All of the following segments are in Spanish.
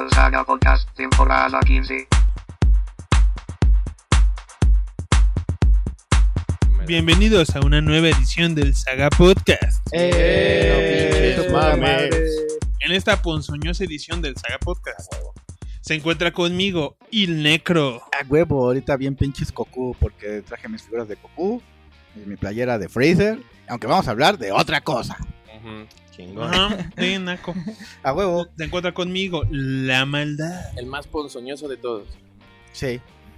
al Saga Podcast, temporada 15. Bienvenidos a una nueva edición del Saga Podcast. En esta ponzoñosa edición del Saga Podcast se encuentra conmigo Il Necro. A huevo, ahorita bien pinches Goku, porque traje mis figuras de Goku y mi playera de Freezer, aunque vamos a hablar de otra cosa. Chingón. Ajá, sí, naco. A huevo. Se encuentra conmigo La Maldad. El más ponzoñoso de todos. Sí.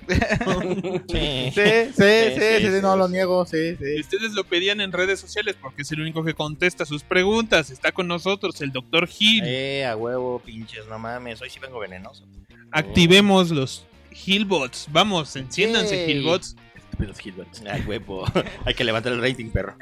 Sí. Sí, no lo niego, sí. Ustedes lo pedían en redes sociales porque es el único que contesta sus preguntas. Está con nosotros el Dr. Gil. A huevo, pinches, no mames. Hoy sí vengo venenoso. Activemos los Gilbots. Vamos, enciéndanse, Yay. Gilbots. Los Gilberts. A huevo. Hay que levantar el rating, perro.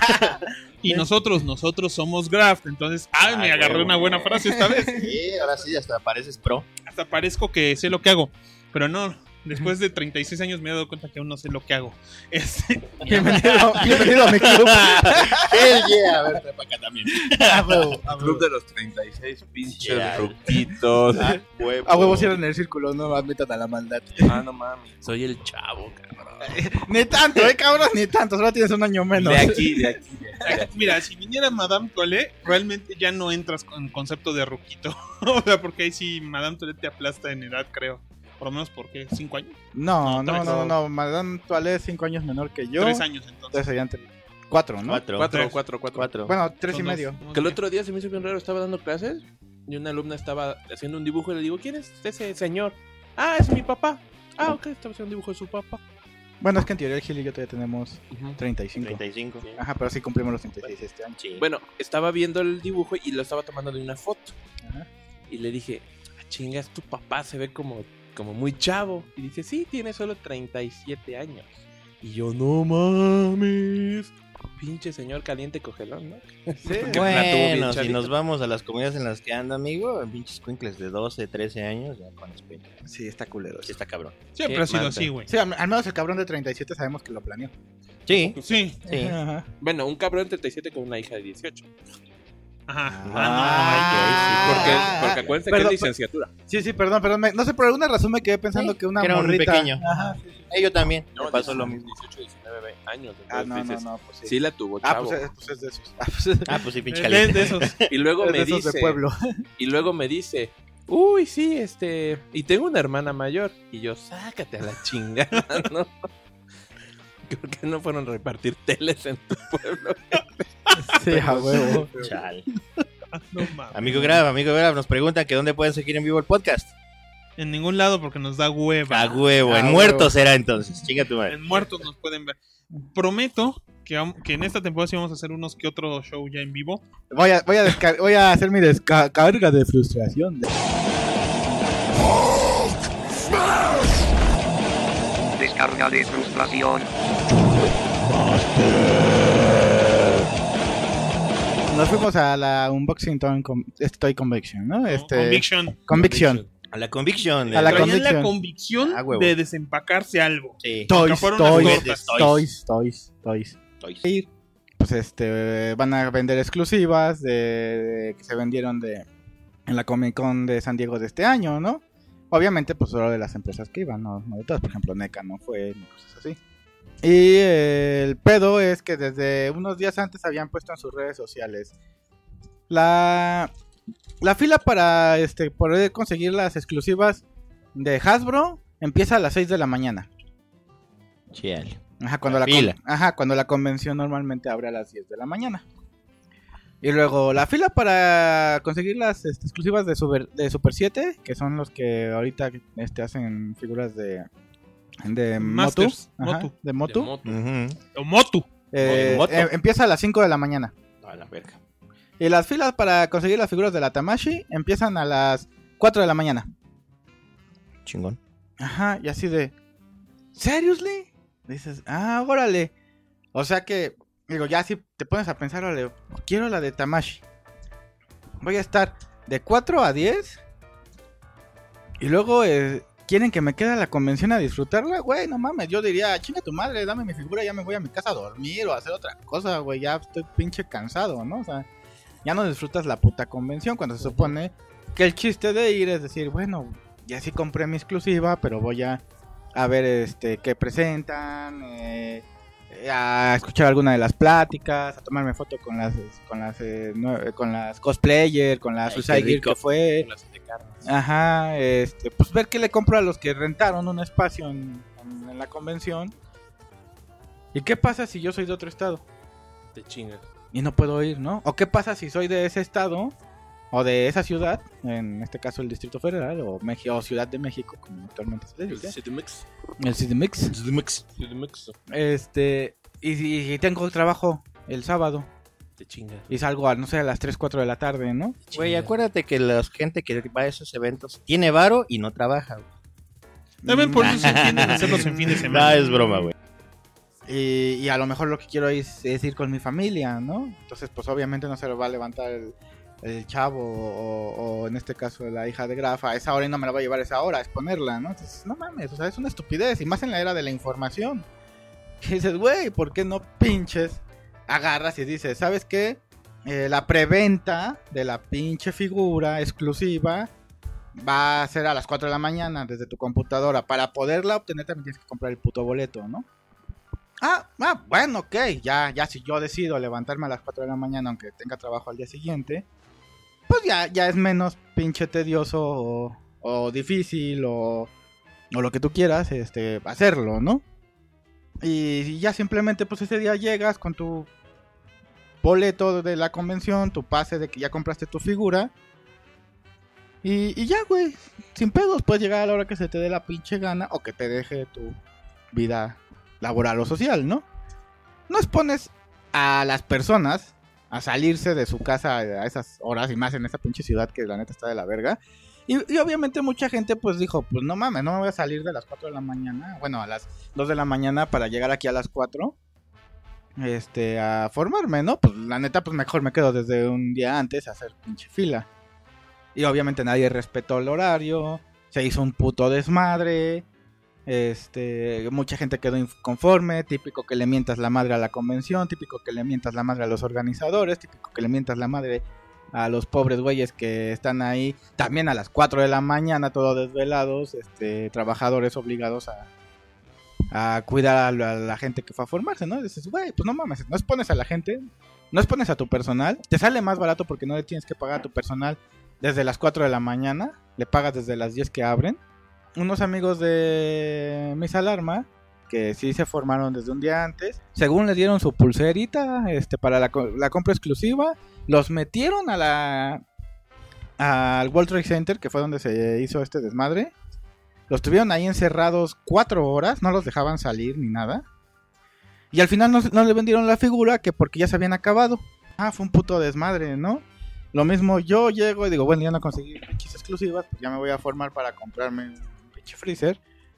Y nosotros somos Graft. Entonces, me agarré huevo. una buena frase esta vez. Sí, ahora sí, hasta pareces pro. Hasta parezco que sé lo que hago. Pero no, después de 36 años me he dado cuenta que aún no sé lo que hago. Bienvenido a mi club. Hell yeah. A ver, trepa acá también. A huevo. El club de los 36 pinches Yeah. ruquitos. A huevo. A huevo cierran el círculo, no admitan a la maldad. Ah, no mames. Soy el chavo, cabrón. Ni tanto, cabrón, ni tanto. Solo tienes un año menos. De aquí. Mira, si viniera Madame Toilette, realmente ya no entras con concepto de ruquito. O sea, porque ahí sí Madame Toilette te aplasta en edad, creo. Por lo menos porque 5 años. No. No, Madame Toilette 5 años menor que yo. 3 años entonces. Entonces serían 4, ¿no? Cuatro. Bueno, 3 y Son medio. dos. Que el otro día se me hizo bien raro, estaba dando clases y una alumna estaba haciendo un dibujo y le digo, ¿quién es ese señor? Ah, es mi papá. Ah, ok, estaba haciendo un dibujo de su papá. Bueno, es que en teoría el Gil y yo todavía tenemos 35. 35. Ajá, pero sí cumplimos los 36 este año. Sí. Bueno, estaba viendo el dibujo y lo estaba tomando de una foto. Ajá. Y le dije, chingas, tu papá se ve como muy chavo. Y dice, sí, tiene solo 37 años. Y yo, no mames. Pinche señor caliente cogelón, ¿no? Sí, Porque la tuvo bien Bueno, si chavita. nos vamos a las comunidades en las que anda, amigo, pinches cuincles de 12, 13 años, ya con espera. sí, está culero. Sí está cabrón. Siempre Qué ha sido manta. así, güey. Sí, al menos el cabrón de 37 sabemos que lo planeó. Sí. Sí. Sí. Ajá. Bueno, un cabrón de 37 con una hija de 18. Ajá. Porque acuérdense que Perdón, es licenciatura. Sí, perdón. No sé, por alguna razón me quedé pensando que una que era un morrita. pequeño. Ajá. Yo también. No, me pasó lo mismo. 18, 19 años. Ah, Entonces dices, no, pues sí. sí la tuvo, Ah, chavo. pues es de esos. Ah, pues sí, pinche De caliente. esos. Y luego Es me de esos dice, de pueblo. y luego me dice, uy, sí, y tengo una hermana mayor. Y yo, sácate a la chingada, ¿no? Creo que no fueron a repartir teles en tu pueblo. Sí, a huevo. Chal. No mames. Amigo Grab, nos preguntan que dónde pueden seguir en vivo el podcast. En ningún lado porque nos da hueva. A huevo, A en huevo. muertos será entonces. Chinga tu madre. En muertos nos pueden ver. Prometo que en esta temporada sí vamos a hacer unos que otro show ya en vivo. Voy a hacer mi descarga de frustración. Descarga de frustración. Nos fuimos a la Unboxing Toy Conviction, ¿no? Conviction. A la convicción. A la Traían conviction. la convicción A huevo. de desempacarse algo. Sí. Toys, fueron unas tortas. Toys. Toys. Pues van a vender exclusivas de que se vendieron en la Comic Con de San Diego de este año, ¿no? Obviamente, pues solo de las empresas que iban, no de todas. Por ejemplo, NECA no fue, ni cosas así. Y el pedo es que desde unos días antes habían puesto en sus redes sociales la fila para poder conseguir las exclusivas de Hasbro empieza a las 6 de la mañana. Chal. Ajá, cuando La fila. cuando la convención normalmente abre a las 10 de la mañana. Y luego la fila para conseguir las exclusivas de Super 7, que son los que ahorita hacen figuras de Motu, Masters, ajá, Motu. de Motu. Ujú. O Motu. Moto. Empieza a las 5 de la mañana. A la verga. Y las filas para conseguir las figuras de la Tamashii empiezan a las 4 de la mañana. Chingón. Ajá, y así de... ¿Seriously? Dices, órale. O sea que, digo, ya si te pones a pensar, órale, quiero la de Tamashii. Voy a estar de 4 a 10. Y luego quieren que me quede a la convención a disfrutarla. Güey, no mames, yo diría, chinga tu madre, dame mi figura, ya me voy a mi casa a dormir o a hacer otra cosa, güey. Ya estoy pinche cansado, ¿no? O sea, ya no disfrutas la puta convención cuando se supone Que el chiste de ir es decir, bueno, ya sí compré mi exclusiva, pero voy a ver qué presentan, a escuchar alguna de las pláticas, a tomarme foto con las cosplayer, con la Ay, Suicide qué Gear rico. que fue. Las de carnes. Ajá, pues ver qué le compro a los que rentaron un espacio en la convención. ¿Y qué pasa si yo soy de otro estado Te chingas. y no puedo ir, no? ¿O qué pasa si soy de ese estado o de esa ciudad, en este caso el Distrito Federal o Ciudad de México, como actualmente se le dice? CDMX. El CDMX. CDMX. Y tengo trabajo el sábado Te chingas. y salgo a, no sé, a las 3, 4 de la tarde, ¿no? Güey, acuérdate que la gente que va a esos eventos tiene varo y no trabaja, güey. También por eso se entienden hacerlos en fin de semana. No, es broma, güey. Y a lo mejor lo que quiero es ir con mi familia, ¿no? Entonces, pues obviamente no se lo va a levantar el chavo o en este caso la hija de Graf a esa hora y no me la va a llevar a esa hora a exponerla, ¿no? Entonces, no mames, o sea, es una estupidez y más en la era de la información. Que dices, güey, ¿por qué no pinches? Agarras y dices, ¿sabes qué? La preventa de la pinche figura exclusiva va a ser a las 4 de la mañana desde tu computadora. Para poderla obtener también tienes que comprar el puto boleto, ¿no? Bueno, ok, ya si yo decido levantarme a las 4 de la mañana aunque tenga trabajo al día siguiente, pues ya es menos pinche tedioso o difícil o lo que tú quieras hacerlo, ¿no? Y ya simplemente pues ese día llegas con tu boleto de la convención, tu pase de que ya compraste tu figura y ya, güey, sin pedos puedes llegar a la hora que se te dé la pinche gana o que te deje tu vida laboral o social, ¿no? No expones a las personas a salirse de su casa a esas horas y más en esa pinche ciudad que la neta está de la verga. Y obviamente mucha gente pues dijo, pues no mames, no me voy a salir de las 4 de la mañana, bueno, a las 2 de la mañana para llegar aquí a las 4 a formarme, ¿no? Pues la neta pues mejor me quedo desde un día antes a hacer pinche fila. Y obviamente nadie respetó el horario, se hizo un puto desmadre. Mucha gente quedó inconforme, típico que le mientas la madre a la convención, típico que le mientas la madre a los organizadores, típico que le mientas la madre a los pobres güeyes que están ahí también a las 4 de la mañana, todos desvelados, trabajadores obligados a cuidar a la gente que fue a formarse, ¿no? Y dices, güey, pues no mames, no expones a la gente, no expones a tu personal, te sale más barato porque no le tienes que pagar a tu personal desde las 4 de la mañana, le pagas desde las 10 que abren. Unos amigos de Miss Alarma, que sí se formaron desde un día antes, según les dieron su pulserita para la compra exclusiva, los metieron al World Trade Center, que fue donde se hizo este desmadre. Los tuvieron ahí encerrados 4 horas, no los dejaban salir ni nada. Y al final no le vendieron la figura, que porque ya se habían acabado. Fue un puto desmadre, ¿no? Lo mismo yo llego y digo, bueno, ya no conseguí pinches exclusivas, pues ya me voy a formar para comprarme un pinche freezer.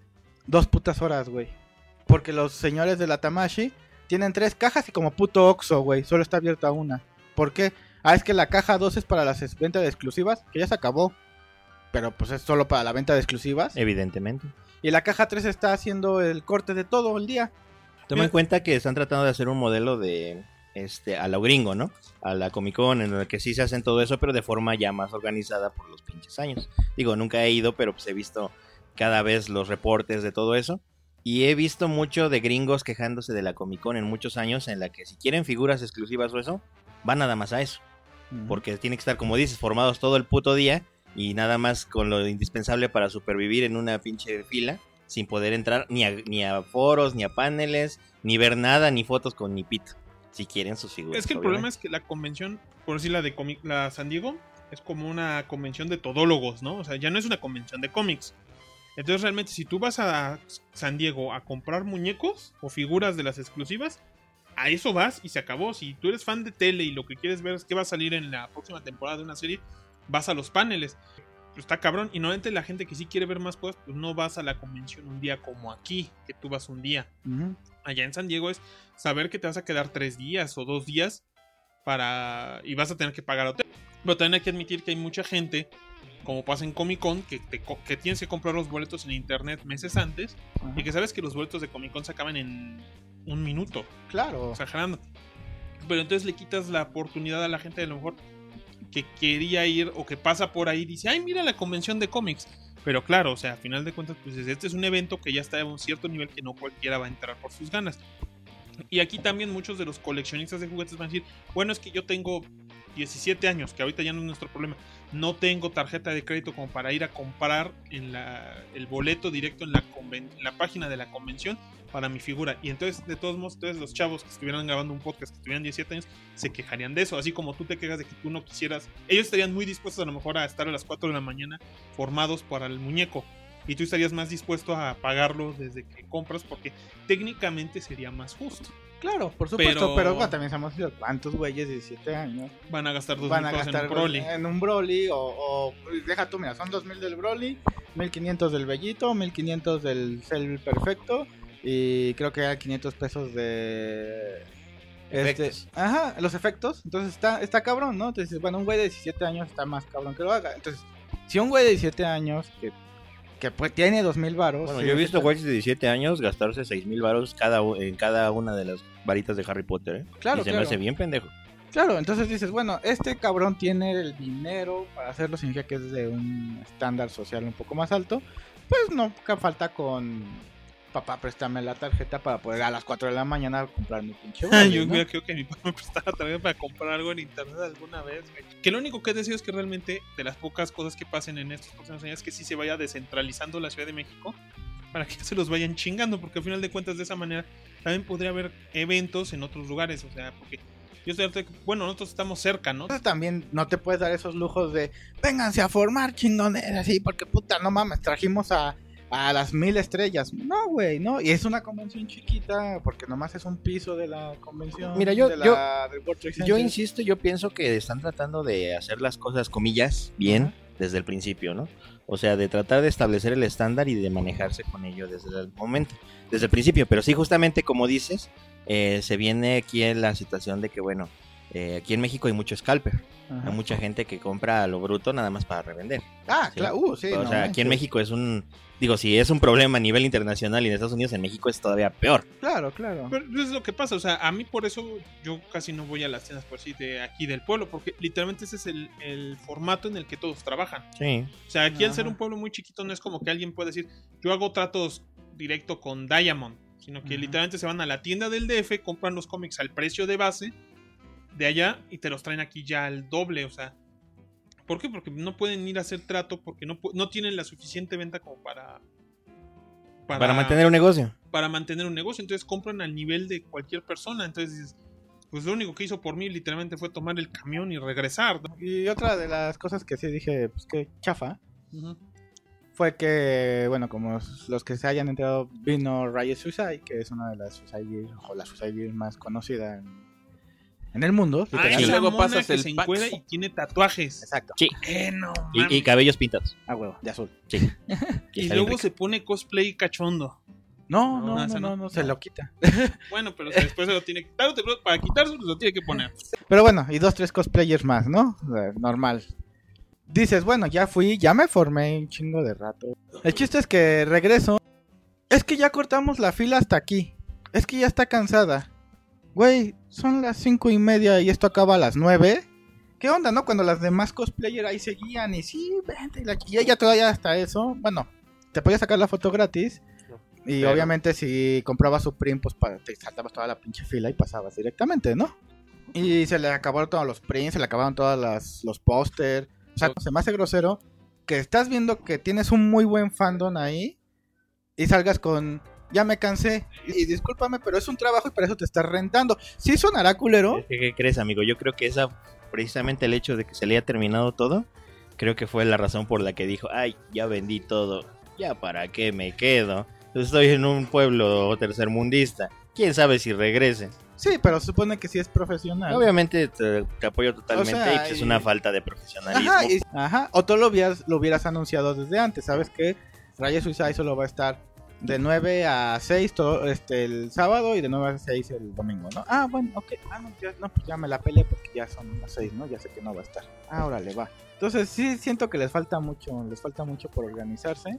2 putas horas, güey. Porque los señores de la Tamashi tienen 3 cajas y como puto Oxxo, güey, solo está abierta una. ¿Por qué? Es que la caja 2 es para las ventas de exclusivas, que ya se acabó. Pero pues es solo para la venta de exclusivas. Evidentemente. Y la caja 3 está haciendo el corte de todo el día. Toma en cuenta que están tratando de hacer un modelo de a lo gringo, ¿no? A la Comic Con, en el que sí se hacen todo eso, pero de forma ya más organizada por los pinches años. Digo, nunca he ido, pero pues he visto cada vez los reportes de todo eso. Y he visto mucho de gringos quejándose de la Comic Con en muchos años, en la que si quieren figuras exclusivas o eso, van nada más a eso. Porque tienen que estar, como dices, formados todo el puto día y nada más con lo indispensable para supervivir en una pinche fila, sin poder entrar ni a foros, ni a paneles, ni ver nada, ni fotos con ni pito, si quieren sus figuras. Es que el problema es que la convención, por decir la San Diego, es como una convención de todólogos, ¿no? O sea, ya no es una convención de cómics. Entonces realmente si tú vas a San Diego a comprar muñecos o figuras de las exclusivas, a eso vas y se acabó. Si tú eres fan de tele y lo que quieres ver es qué va a salir en la próxima temporada de una serie, vas a los paneles. Pues está cabrón. Y normalmente la gente que sí quiere ver más cosas, pues no vas a la convención un día como aquí, que tú vas un día. Allá en San Diego es saber que te vas a quedar 3 días o 2 días y vas a tener que pagar hotel. Pero también hay que admitir que hay mucha gente, como pasa en Comic Con, que tienes que comprar los boletos en internet meses antes. Ajá. Y que sabes que los boletos de Comic Con se acaban en 1 minuto. Claro. Exagerando. Pero entonces le quitas la oportunidad a la gente de a lo mejor que quería ir o que pasa por ahí dice, ay, mira la convención de cómics. Pero claro, o sea, a final de cuentas, pues este es un evento que ya está a un cierto nivel que no cualquiera va a entrar por sus ganas. Y aquí también muchos de los coleccionistas de juguetes van a decir, bueno, es que yo tengo 17 años, que ahorita ya no es nuestro problema. No tengo tarjeta de crédito como para ir a comprar el boleto directo en la página de la convención para mi figura. Y entonces, de todos modos, entonces los chavos que estuvieran grabando un podcast, que estuvieran 17 años, se quejarían de eso. Así como tú te quejas de que tú no quisieras. Ellos estarían muy dispuestos a lo mejor a estar a las 4 de la mañana formados para el muñeco. Y tú estarías más dispuesto a pagarlo desde que compras, porque técnicamente sería más justo. Claro, por supuesto, pero bueno, también sabemos cuántos güeyes de 17 años van a gastar van a $2,000 gastar en un Broly. en un Broly o deja tú, mira, son 2,000 del Broly, 1,500 del Bellito, 1,500 del Cell Perfecto y creo que hay 500 pesos de Efectos. Ajá, los efectos. Entonces está cabrón, ¿no? Entonces, bueno, un güey de 17 años está más cabrón que lo haga. Entonces, si un güey de 17 años que pues tiene 2,000 varos. Bueno, sí, yo he visto güeyes de 17 años gastarse 6,000 varos en cada una de las varitas de Harry Potter, ¿eh? Claro, y se claro. me hace bien pendejo. Claro, entonces dices, bueno, este cabrón tiene el dinero para hacerlo, significa que es de un estándar social un poco más alto. Pues no falta con papá, préstame la tarjeta para poder a las 4 de la mañana comprar mi pinche Broly, Yo ¿no? creo que mi papá me prestaba también para comprar algo en internet alguna vez, güey. Que lo único que he decidido es que realmente de las pocas cosas que pasen en estos próximos años es que sí se vaya descentralizando la Ciudad de México para que se los vayan chingando, porque al final de cuentas de esa manera también podría haber eventos en otros lugares, o sea, porque yo estoy harto de que, bueno, nosotros estamos cerca, ¿no? Entonces también no te puedes dar esos lujos de vénganse a formar chingoneras, sí, porque puta, no mames, trajimos a las 1,000 estrellas. No, güey, no. Y es una convención chiquita, porque nomás es un piso de la convención. Mira, del World Trade Yo Center. insisto, yo pienso que están tratando de hacer las cosas, comillas, bien desde el principio, ¿no? O sea, de tratar de establecer el estándar y de manejarse con ello desde el momento, desde el principio. Pero sí, justamente como dices, se viene aquí en la situación de que, bueno, aquí en México hay mucho scalper. Ajá. Hay mucha gente que compra a lo bruto nada más para revender. Ah, Sí. claro, sí. O no sea, aquí en manches. México es digo, si es un problema a nivel internacional y en Estados Unidos, en México es todavía peor. Claro, claro. Pero es lo que pasa, o sea, a mí por eso yo casi no voy a las tiendas por así de aquí del pueblo, porque literalmente ese es el formato en el que todos trabajan. Sí. O sea, aquí al ser Ajá. un pueblo muy chiquito no es como que alguien pueda decir, yo hago tratos directo con Diamond, sino que Ujú. literalmente se van a la tienda del DF, compran los cómics al precio de base de allá y te los traen aquí ya al doble, o sea. ¿Por qué? Porque no pueden ir a hacer trato porque no tienen la suficiente venta como para Para mantener un negocio. para mantener un negocio. Entonces compran al nivel de cualquier persona. Entonces dices, pues lo único que hizo por mí literalmente fue tomar el camión y regresar, ¿no? Y otra de las cosas que sí dije, pues que chafa, fue que, bueno, como los que se hayan enterado, vino Riot Suicide, que es una de las Suicide Gears, o la Suicide Gears más conocida en el mundo. Ah, literal. y esa luego mona pasas que el se pack. encuera y tiene tatuajes. Exacto. Sí. No, Y mames. cabellos pintados. Ah, huevo, de azul. Sí. Y está bien luego rico. se pone cosplay cachondo. No, esa no. se lo quita. Bueno, pero después se lo tiene que quitar. Para quitarse lo tiene que poner. Pero bueno, y 2, 3 cosplayers más, ¿no? O sea, normal. Dices, bueno, ya fui, ya me formé un chingo de rato. El chiste es que regreso. Es que ya cortamos la fila hasta aquí. Es que ya está cansada. Güey, son las 5:30 y esto acaba a las 9. ¿Qué onda, no? Cuando las demás cosplayers ahí seguían y sí, vente. Y ella todavía hasta eso. Bueno, te podías sacar la foto gratis. Y Pero- obviamente si comprabas su print, pues te saltabas toda la pinche fila y pasabas directamente, ¿no? Y se le acabaron todos los prints, se le acabaron todos los pósters. O sea, se me hace grosero que estás viendo que tienes un muy buen fandom ahí y salgas con, ya me cansé. Y discúlpame, pero es un trabajo y para eso te estás rentando. Sí sonará culero. ¿Qué crees, amigo? Yo creo que precisamente el hecho de que se le haya terminado todo, creo que fue la razón por la que dijo, ay, ya vendí todo, ya para qué me quedo. Estoy en un pueblo tercermundista, quién sabe si regrese. Sí, pero se supone que sí es profesional. Obviamente te apoyo totalmente, O sea, y pues es y- una falta de profesionalismo. Ajá, o tú lo hubieras anunciado desde antes, ¿sabes qué? Riot Suicide solo va a estar de 9 a 6 todo, el sábado y de 9 a 6 el domingo, ¿no? Ah, bueno, ok. Ah, no, pues ya me la peleé porque ya son las 6, ¿no? Ya sé que no va a estar. Ah, órale, va. Entonces sí siento que les falta mucho por organizarse.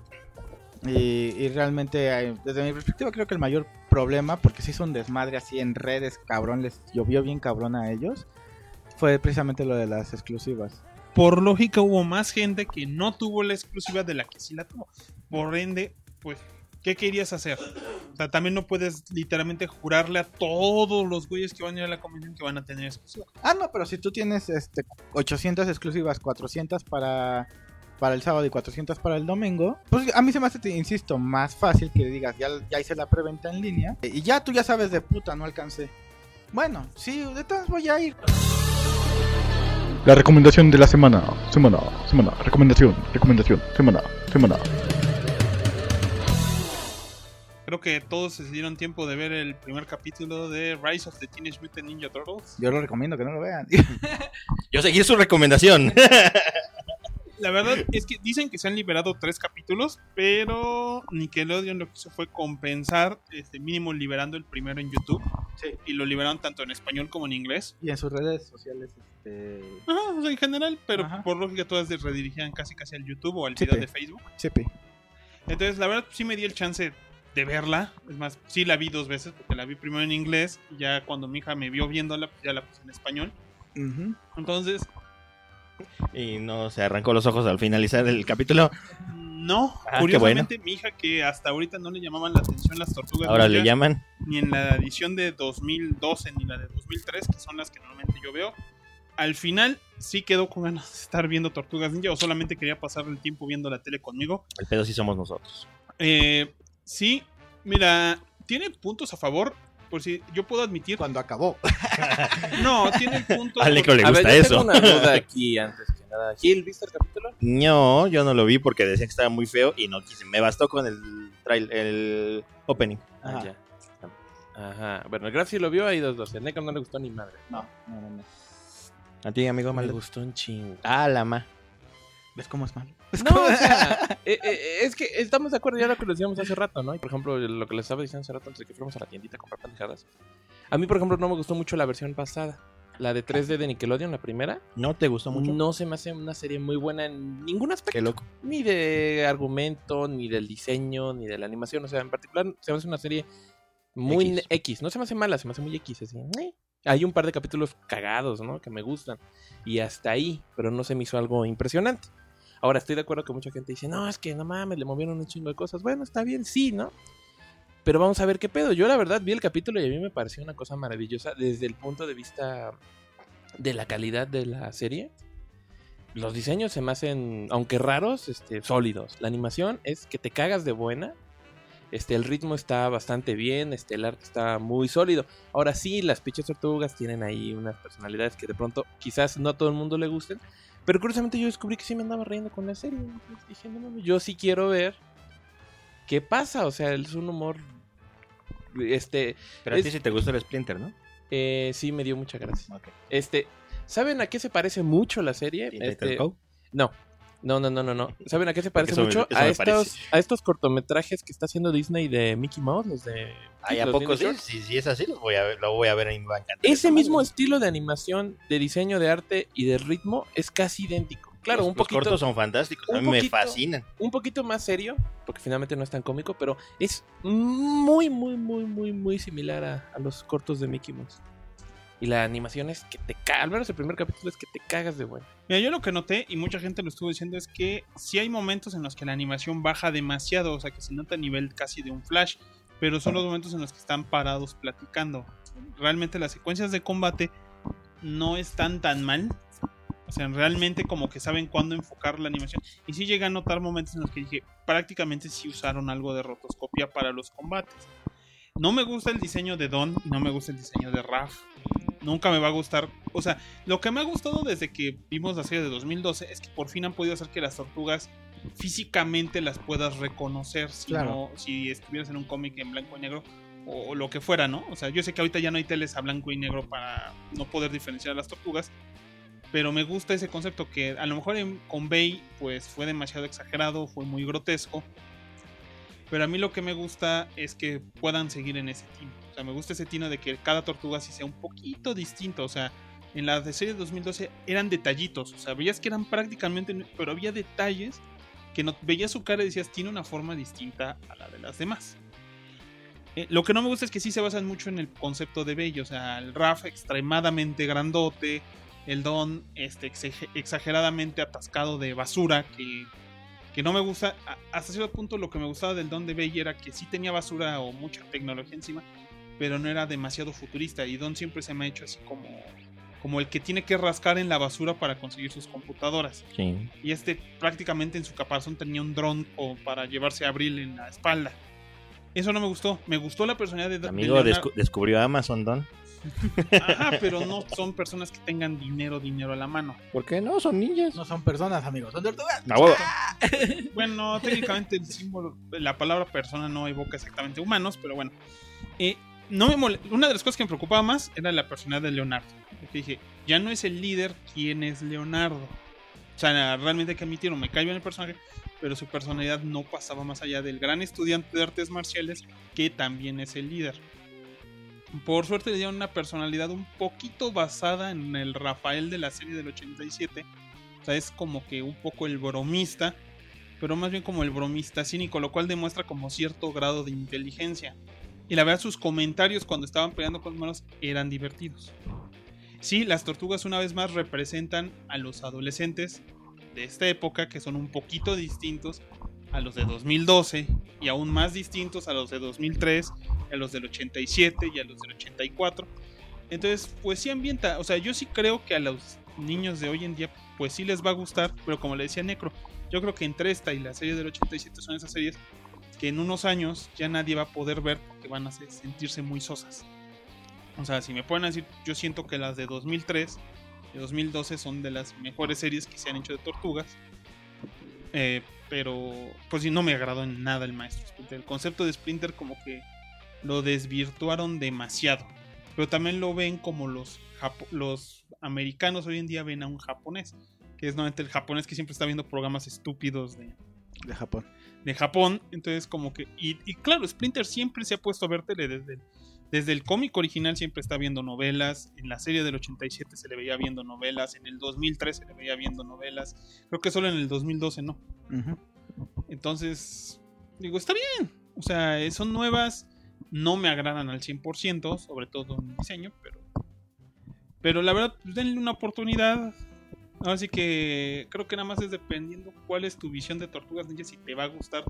Y realmente, desde mi perspectiva, creo que el mayor problema, porque se hizo un desmadre así en redes, cabrón, les llovió bien cabrón a ellos, fue precisamente lo de las exclusivas. Por lógica hubo más gente que no tuvo la exclusiva de la que sí la tuvo. Por ende, pues, ¿qué querías hacer? O sea, también no puedes literalmente jurarle a todos los güeyes que van a ir a la convención que van a tener exclusiva. Ah, no, pero si tú tienes 800 exclusivas, 400 para el sábado y 400 para el domingo, pues a mí se me hace, te insisto, más fácil que digas, ya hice la preventa en línea y ya tú ya sabes de puta, no alcancé. Bueno, sí, de todas voy a ir. La recomendación de la semana. Recomendación, semana. Creo que todos se dieron tiempo de ver el primer capítulo de Rise of the Teenage Mutant Ninja Turtles. Yo lo recomiendo que no lo vean. Yo seguí su recomendación. La verdad es que dicen que se han liberado 3 capítulos, pero Nickelodeon lo que hizo fue compensar, mínimo liberando el primero en YouTube. Sí. Y lo liberaron tanto en español como en inglés. Y en sus redes sociales, Ajá, o sea, en general, pero Ajá. por lógica todas se redirigían casi al YouTube o al Sí, video pe. de Facebook. Chepe. Entonces, la verdad, sí me di el chance de verla. Es más, sí la vi 2 veces, porque la vi primero en inglés. Y ya cuando mi hija me vio viéndola, pues ya la puse en español. Ujú. Entonces, Y no se arrancó los ojos al finalizar el capítulo. no. Ah, Curiosamente, mi hija, que hasta ahorita no le llamaban la atención las tortugas Ahora ninja, le llaman. ni en la edición de 2012 ni la de 2003, que son las que normalmente yo veo. Al final sí quedó con ganas de estar viendo Tortugas Ninja, o solamente quería pasar el tiempo viendo la tele conmigo. El pedo sí somos nosotros. Sí, mira, tiene puntos a favor, por si yo puedo admitir. Cuando acabó. No, tiene puntos. Al Nico le A ver, gusta yo eso. tengo una duda aquí antes que nada. Gil, ¿viste el capítulo? No, yo no lo vi porque decían que estaba muy feo y no quise. Me bastó con el opening. Ah, Ajá. ya. Ajá. Bueno, el Graf sí lo vio, hay 2-2. El Neko no le gustó ni madre. No. ¿A ti, amigo Me Maldo? gustó un chingo. Ah, la ma. ¿Ves cómo es malo? No, o sea, es que estamos de acuerdo ya lo que les decíamos hace rato, ¿no? Y por ejemplo, lo que les estaba diciendo hace rato antes de que fuéramos a la tiendita a comprar pendejadas. A mí, por ejemplo, no me gustó mucho la versión pasada. La de 3D de Nickelodeon, la primera. ¿No te gustó mucho? No se me hace una serie muy buena en ningún aspecto. Qué loco. Ni de argumento, ni del diseño, ni de la animación. O sea, en particular se me hace una serie muy X. No se me hace mala, se me hace muy X. Así. Hay un par de capítulos cagados, ¿no? Que me gustan. Y hasta ahí, pero no se me hizo algo impresionante. Ahora, estoy de acuerdo que mucha gente dice, no, es que no mames, le movieron un chingo de cosas. Bueno, está bien, sí, ¿no? Pero vamos a ver qué pedo. Yo la verdad vi el capítulo y a mí me pareció una cosa maravillosa desde el punto de vista de la calidad de la serie. Los diseños se me hacen, aunque raros, sólidos. La animación es que te cagas de buena. El ritmo está bastante bien, el arte está muy sólido. Ahora sí, las pinches tortugas tienen ahí unas personalidades que de pronto quizás no a todo el mundo le gusten. Pero curiosamente yo descubrí que sí me andaba riendo con la serie. Entonces dije, no mames, yo sí quiero ver qué pasa. O sea, es un humor... Pero a ti sí te gustó el Splinter, ¿no? sí, me dio mucha gracia. Ok. ¿Saben a qué se parece mucho la serie? ¿Teen Titans Go? No. ¿Saben a qué se parece Eso mucho? eso me parece. A estos cortometrajes que está haciendo Disney de Mickey Mouse, los de... Ay, ¿a los poco sí? Disney Shorts. Si es así, lo voy a ver en Banca. Ese mismo estilo de animación, de diseño de arte y de ritmo es casi idéntico. Claro, Los cortos son fantásticos. A un mí me poquito- fascinan. un poquito más serio, porque finalmente no es tan cómico, pero es muy, muy, muy, muy, muy similar a los cortos de Mickey Mouse. Y la animación es que te cagas, al menos el primer capítulo es que te cagas de bueno. Mira, yo lo que noté, y mucha gente lo estuvo diciendo, es que sí hay momentos en los que la animación baja demasiado, o sea, que se nota a nivel casi de un flash, pero son los momentos en los que están parados platicando. Realmente las secuencias de combate no están tan mal, o sea, realmente como que saben cuándo enfocar la animación. Y sí llegué a notar momentos en los que dije, prácticamente sí usaron algo de rotoscopia para los combates. No me gusta el diseño de Don y no me gusta el diseño de Raph. Nunca me va a gustar. O sea, lo que me ha gustado desde que vimos la serie de 2012 es que por fin han podido hacer que las tortugas físicamente las puedas reconocer. Claro. Si estuvieras en un cómic en blanco y negro o lo que fuera, ¿no? O sea, yo sé que ahorita ya no hay teles a blanco y negro para no poder diferenciar a las tortugas. Pero me gusta ese concepto que a lo mejor con Bey pues fue demasiado exagerado, fue muy grotesco. Pero a mí lo que me gusta es que puedan seguir en ese tino. O sea, me gusta ese tino de que cada tortuga sí sea un poquito distinto. O sea, en la de serie de 2012 eran detallitos. O sea, veías que eran prácticamente... Pero había detalles que no, veías su cara y decías, tiene una forma distinta a la de las demás. Lo que no me gusta es que sí se basan mucho en el concepto de Bey. O sea, el Raph extremadamente grandote, el don exageradamente atascado de basura que no me gusta. Hasta cierto punto lo que me gustaba del don de Bey era que sí tenía basura o mucha tecnología encima, pero no era demasiado futurista, y Don siempre se me ha hecho así como el que tiene que rascar en la basura para conseguir sus computadoras. Sí. Y prácticamente en su caparazón tenía un dron para llevarse a Abril en la espalda. Eso no me gustó. Me gustó la personalidad de Amigo, Leonardo. descubrió Amazon, Don. Ajá, pero no son personas que tengan dinero a la mano. ¿Por qué no? Son ninjas. No son personas, amigos, son tortugas. A huevo. Bueno, técnicamente el símbolo, la palabra persona no evoca exactamente humanos, pero bueno. Una de las cosas que me preocupaba más era la personalidad de Leonardo. Porque dije, ya no es el líder, ¿quién es Leonardo? O sea, realmente hay que admitirlo, me cae bien el personaje, pero su personalidad no pasaba más allá del gran estudiante de artes marciales, que también es el líder. Por suerte le dieron una personalidad un poquito basada en el Rafael de la serie del 87. O sea, es como que un poco el bromista, pero más bien como el bromista cínico, lo cual demuestra como cierto grado de inteligencia. Y la verdad, sus comentarios cuando estaban peleando con los malos eran divertidos. Sí, las tortugas una vez más representan a los adolescentes de esta época, que son un poquito distintos a los de 2012 y aún más distintos a los de 2003, a los del 87 y a los del 84. Entonces, pues sí ambienta, o sea, yo sí creo que a los niños de hoy en día pues sí les va a gustar, pero como le decía Necro, yo creo que entre esta y la serie del 87 son esas series que en unos años ya nadie va a poder ver porque van a sentirse muy sosas. O sea, si me pueden decir, yo siento que las de 2003 y 2012 son de las mejores series que se han hecho de tortugas. Pero pues sí, no me agradó en nada el maestro Splinter. El concepto de Splinter como que lo desvirtuaron demasiado. Pero también lo ven como los americanos hoy en día ven a un japonés, que es normalmente el japonés que siempre está viendo programas estúpidos de Japón. Entonces como que y claro, Splinter siempre se ha puesto a ver tele desde el cómic original, siempre está viendo novelas. En la serie del 87 se le veía viendo novelas. En el 2003 se le veía viendo novelas. Creo que solo en el 2012 no. Uh-huh. Entonces, digo, está bien. O sea, son nuevas. No me agradan al 100%, sobre todo en diseño, pero la verdad, pues, denle una oportunidad. Así que creo que nada más es dependiendo cuál es tu visión de Tortugas Ninja, si te va a gustar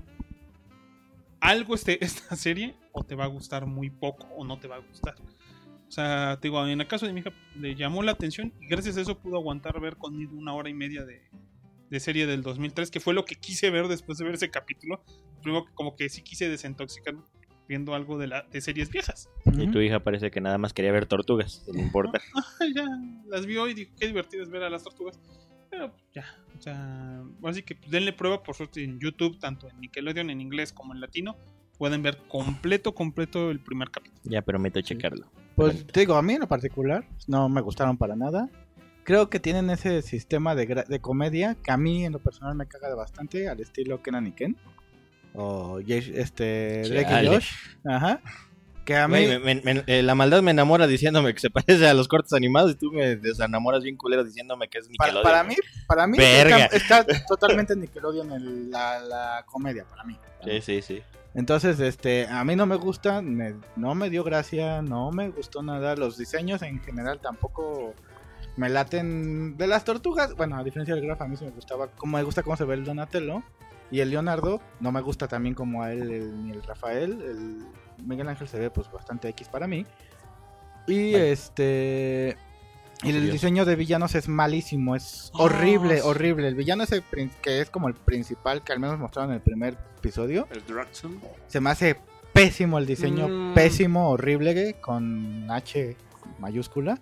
algo esta serie, o te va a gustar muy poco, o no te va a gustar. O sea, te digo, en el caso de mi hija le llamó la atención y gracias a eso pudo aguantar ver conmigo 1 hora y media de serie del 2003, que fue lo que quise ver después de ver ese capítulo. Primero, como que sí quise desintoxicar viendo algo de series viejas. Y tu hija parece que nada más quería ver tortugas, no importa. Ya las vio y dijo, qué divertido es ver a las tortugas. Pero ya, o sea, así que denle prueba, por suerte en YouTube, tanto en Nickelodeon en inglés como en latino, pueden ver completo el primer capítulo. Ya prometo checarlo. Pues te digo, a mí en lo particular no me gustaron para nada. Creo que tienen ese sistema de comedia que a mí en lo personal me caga bastante, al estilo Kenan y Ken o Drake y Josh. Ajá. Que a mí la maldad me enamora diciéndome que se parece a los cortos animados y tú me desenamoras bien culero diciéndome que es Nickelodeon. Para mí está totalmente Nickelodeon en la comedia, para mí. Sí. Entonces, a mí no me gusta, no me dio gracia, no me gustó nada. Los diseños en general tampoco me laten de las tortugas. Bueno, a diferencia del Graf, a mí sí me gustaba, me gusta cómo se ve el Donatello. Y el Leonardo, no me gusta también como a él, ni el Rafael. El Miguel Ángel se ve pues bastante X para mí. Y y el diseño de villanos es malísimo, es horrible. El villano que es como el principal, que al menos mostraron en el primer episodio. El Draxon. Se me hace pésimo el diseño, pésimo, horrible, con H mayúscula.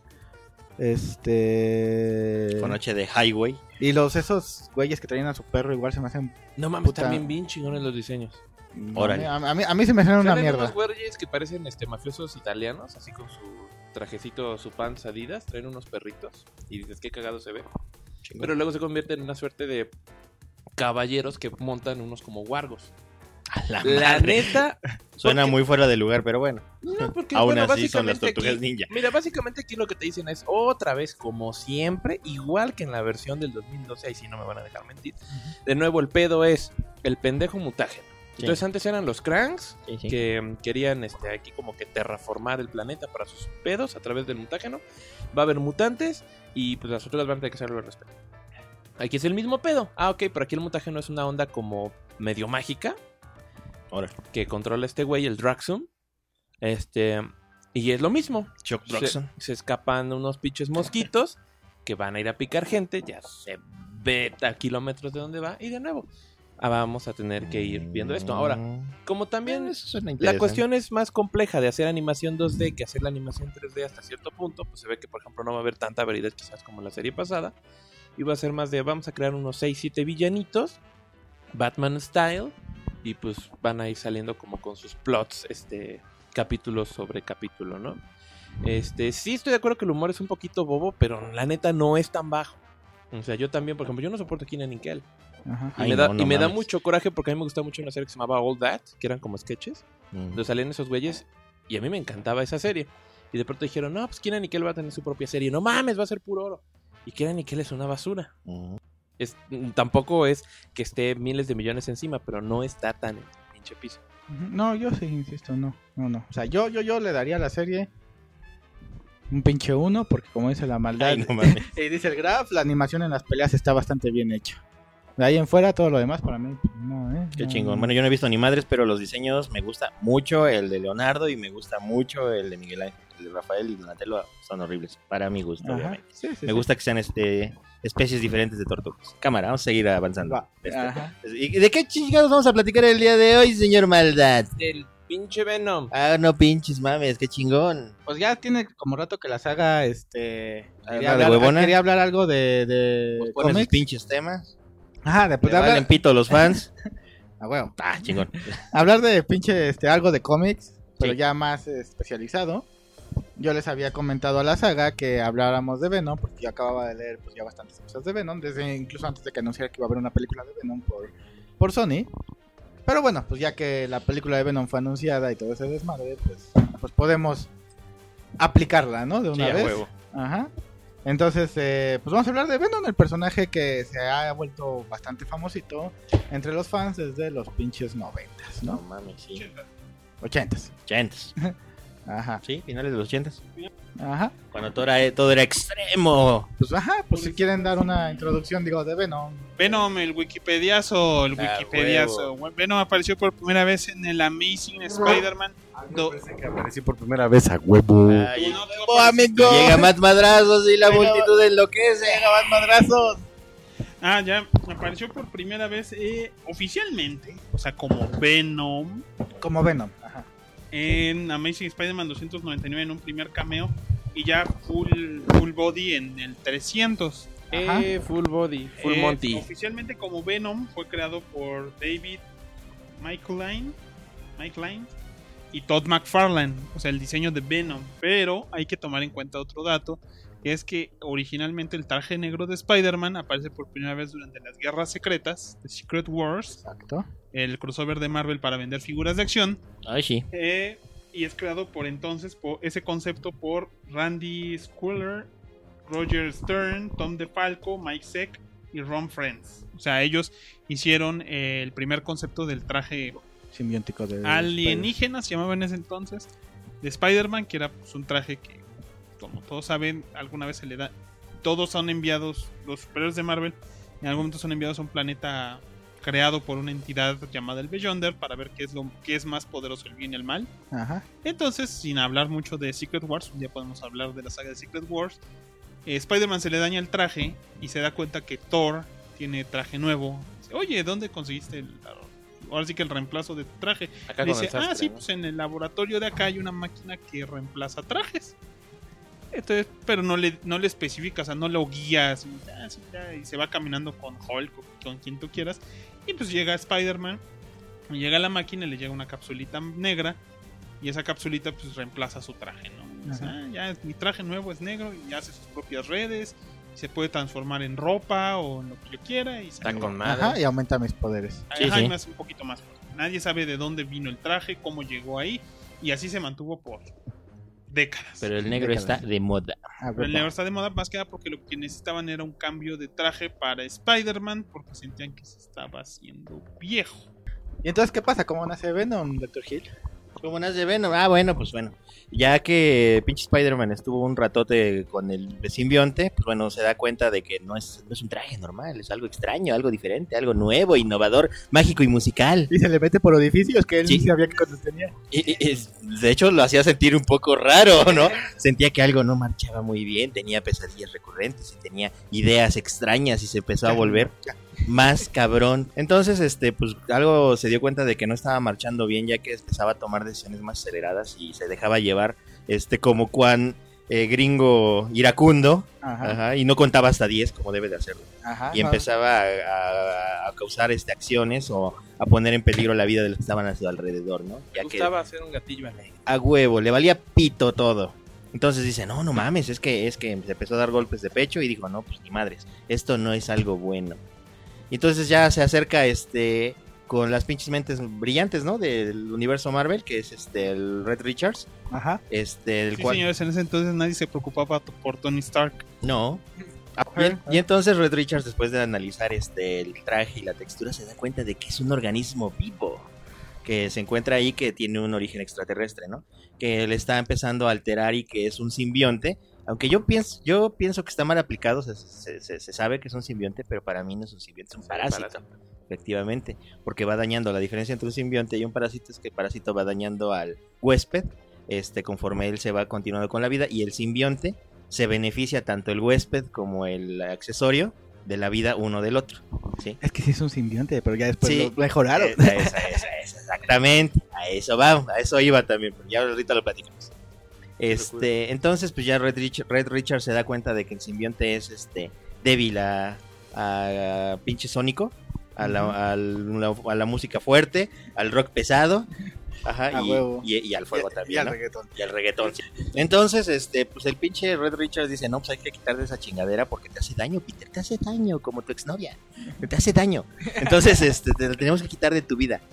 Con H de Highway. Y esos güeyes que traían a su perro igual se me hacen... No mames, también bien chingones los diseños. Órale. A mí se me hacen una mierda. Unos güeyes que parecen mafiosos italianos, así con su trajecito, su pants Adidas, traen unos perritos y dices qué cagado se ve. Chingón. Pero luego se convierten en una suerte de caballeros que montan unos como wargos. La neta suena muy fuera de lugar, pero bueno. No, porque aún bueno, así son las básicamente tortugas aquí, ninja. Mira, básicamente aquí lo que te dicen es otra vez, como siempre, igual que en la versión del 2012, ahí sí no me van a dejar mentir. De nuevo, el pedo es el pendejo mutágeno. Entonces antes eran los Krang's, Sí. que querían aquí como que terraformar el planeta para sus pedos a través del mutágeno. Va a haber mutantes y pues las otras van a tener que hacerlo al respecto. Aquí es el mismo pedo. Ok, pero aquí el mutágeno es una onda como medio mágica Ahora, que controla este güey, el Draxum. Y es lo mismo. Chuck Draxon. Se escapan unos pinches mosquitos que van a ir a picar gente. Ya se ve a kilómetros de dónde va. Y de nuevo, vamos a tener que ir viendo esto. Ahora, como también Eso suena la interesante. cuestión es más compleja de hacer animación 2D que hacer la animación 3D hasta cierto punto, pues se ve que, por ejemplo, no va a haber tanta variedad quizás como en la serie pasada. Y va a ser más de, vamos a crear unos 6-7 villanitos, Batman style, y pues van a ir saliendo como con sus plots, capítulo sobre capítulo, ¿no? Sí estoy de acuerdo que el humor es un poquito bobo, pero la neta no es tan bajo. O sea, yo también, por ejemplo, yo no soporto Kenan y Kel. Ajá. Y Ay, me da mames. mucho coraje porque a mí me gustaba mucho una serie que se llamaba All That, que eran como sketches, Mm. donde salían esos güeyes, y a mí me encantaba esa serie. Y de pronto dijeron, no, pues Kenan y Kel va a tener su propia serie. No mames, va a ser puro oro. Y Kenan y Kel es una basura. Mm. Tampoco es que esté miles de millones encima, pero no está tan en el pinche piso. No, yo sí, insisto, no. O sea, yo le daría a la serie un pinche 1, porque como dice la maldad, Ay, no mames. y dice el Graf, la animación en las peleas está bastante bien hecha. De ahí en fuera, todo lo demás para mí, pues, no, Qué no. chingón. Bueno, yo no he visto ni madres, pero los diseños me gusta mucho el de Leonardo y me gusta mucho el de Miguel Ángel. El de Rafael y Donatello son horribles, para mi gusto, Ajá, obviamente. sí, sí, Me sí. gusta que sean especies diferentes de tortugas. Cámara, vamos a seguir avanzando. Va, ajá. ¿Y de qué chingados vamos a platicar el día de hoy, señor Maldad? El pinche Venom. Ah, no pinches mames, qué chingón. Pues ya tiene como rato que la saga, ¿Habla de huevona? quería hablar algo de Pues ponen sus cómics. pinches temas. Ajá, después Le de valen hablar, pito a los fans. ah, bueno, Ah, chingón. hablar de pinche, algo de cómics, pero Sí. ya más especializado. Yo les había comentado a la saga que habláramos de Venom, porque yo acababa de leer pues ya bastantes cosas de Venom, desde incluso antes de que anunciara que iba a haber una película de Venom por Sony. Pero bueno, pues ya que la película de Venom fue anunciada y todo ese desmadre, pues podemos aplicarla, ¿no? De una Sí, a vez. huevo. Ajá. Entonces, pues vamos a hablar de Venom, el personaje que se ha vuelto bastante famosito entre los fans desde los pinches 90s, No ¿no? mames, sí. 80s. 80s. Ajá. Sí, finales de los 80s. Ajá. Cuando todo era extremo. Pues ajá, pues si quieren dar una introducción, digo, de Venom. Venom, el Wikipediazo, Ah, Wikipediazo. Venom apareció por primera vez en el Amazing Spider-Man. Que aparecí por primera vez a huevo. Ay, No, oh, amigo. Llega más madrazos y la Llega- multitud enloquece. madrazos! Ah, ya apareció por primera vez oficialmente, o sea, como Venom Como Venom. Ajá. en Amazing Spider-Man 299 en un primer cameo y ya full body en el 300. Ajá. Full body, full Monty. Oficialmente como Venom fue creado por David Mike Line y Todd McFarlane, o sea, el diseño de Venom. Pero hay que tomar en cuenta otro dato, que es que originalmente el traje negro de Spider-Man aparece por primera vez durante las Guerras Secretas, The Secret Wars, Exacto. el crossover de Marvel para vender figuras de acción. Ay, sí. Y es creado por entonces, por ese concepto por Randy Squiller, Roger Stern, Tom DeFalco, Mike Zeck y Ron Friends. O sea, ellos hicieron el primer concepto del traje Simbiótico de alienígena, se llamaba en ese entonces, de Spider-Man, que era pues, un traje que, como todos saben, alguna vez se le da. Todos son enviados, los superhéroes de Marvel, en algún momento son enviados a un planeta creado por una entidad llamada el Beyonder para ver qué es más poderoso, el bien y el mal. Ajá. Entonces, sin hablar mucho de Secret Wars, un día podemos hablar de la saga de Secret Wars. Spider-Man se le daña el traje y se da cuenta que Thor tiene traje nuevo. Dice, oye, ¿dónde conseguiste ahora sí que el reemplazo de tu traje? Acá Le con dice, el sastre, sí, ¿no? pues en el laboratorio de acá hay una máquina que reemplaza trajes. Entonces, pero no le especifica, o sea, no lo guías. Y se va caminando con Hulk o con quien tú quieras. Y pues llega Spider-Man, y llega a la máquina y le llega una capsulita negra. Y esa capsulita pues reemplaza su traje, ¿no? Y dice, ya mi traje nuevo es negro y hace sus propias redes. Y se puede transformar en ropa o en lo que yo quiera. Y se Está acabó. con madre. Ajá, y aumenta mis poderes. Sí, Ajá, sí. y me hace un poquito más fuerte. Nadie sabe de dónde vino el traje, cómo llegó ahí. Y así se mantuvo por décadas. Pero el negro está de moda. Ah, Pero el negro está de moda más que nada porque lo que necesitaban era un cambio de traje para Spider-Man porque sentían que se estaba haciendo viejo. ¿Y entonces qué pasa? ¿Cómo nace Venom, Dr. Hill? ¿Cómo nace Venom? Ah, bueno, pues bueno. Ya que pinche Spider-Man estuvo un ratote con el simbionte, pues bueno, se da cuenta de que no es un traje normal, es algo extraño, algo diferente, algo nuevo, innovador, mágico y musical. Y se le mete por orificios que él Sí. ni sabía que cuando tenía. De hecho, lo hacía sentir un poco raro, ¿no? Sentía que algo no marchaba muy bien, tenía pesadillas recurrentes y tenía ideas extrañas y se empezó a volver más cabrón. Entonces, pues algo se dio cuenta de que no estaba marchando bien, ya que empezaba a tomar decisiones más aceleradas y se dejaba llevar, como Juan gringo iracundo, Ajá. y no contaba hasta 10 como debe de hacerlo. Ajá. Y empezaba a causar acciones o a poner en peligro la vida de los que estaban a su alrededor, ¿no? Me Ya que gustaba hacer un gatillo alegre. a huevo, le valía pito todo. Entonces dice, no mames, es que se empezó a dar golpes de pecho y dijo, no, pues ni madres, esto no es algo bueno. Y entonces ya se acerca con las pinches mentes brillantes, ¿no? Del universo Marvel, que es el Red Richards, Ajá. el Sí, cual... señores, en ese entonces nadie se preocupaba por Tony Stark. No. Ajá. Y entonces Red Richards, después de analizar el traje y la textura, se da cuenta de que es un organismo vivo que se encuentra ahí, que tiene un origen extraterrestre, ¿no? Que le está empezando a alterar y que es un simbionte. Aunque yo pienso que está mal aplicado, se sabe que es un simbionte, pero para mí no es un simbionte, es un parásito. Efectivamente, porque va dañando. La diferencia entre un simbionte y un parásito es que el parásito va dañando al huésped, conforme él se va continuando con la vida, y el simbionte se beneficia tanto el huésped como el accesorio de la vida uno del otro, ¿sí? Es que sí es un simbionte, pero ya después Sí. lo mejoraron. Esa, exactamente. A eso vamos, a eso iba también, pero ya ahorita lo platicamos. Entonces, pues ya Red Richard se da cuenta de que el simbionte es débil a pinche Sónico, a la música fuerte, al rock pesado, ajá, A huevo. y al fuego Y también, al ¿no? reggaetón. Y al reggaetón, sí. Entonces, pues el pinche Red Richards dice, no, pues hay que quitar de esa chingadera porque te hace daño, Peter, te hace daño, como tu exnovia, te hace daño. Entonces, te lo tenemos que quitar de tu vida.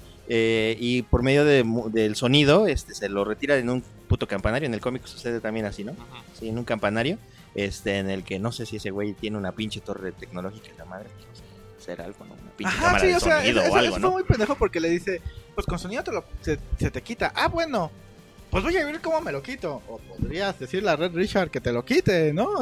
Y por medio del sonido, se lo retira en un puto campanario. En el cómic sucede también así, ¿no? Ajá. Sí, en un campanario, en el que no sé si ese güey tiene una pinche torre tecnológica en la madre, pues, no sé, hacer algo, ¿no? Una pinche Ajá, cámara sí, de o sea, sonido eso o algo, fue ¿no? muy pendejo porque le dice, pues con sonido se te quita. Ah, bueno, pues voy a ver cómo me lo quito. O podrías decirle a Red Richard que te lo quite, ¿no?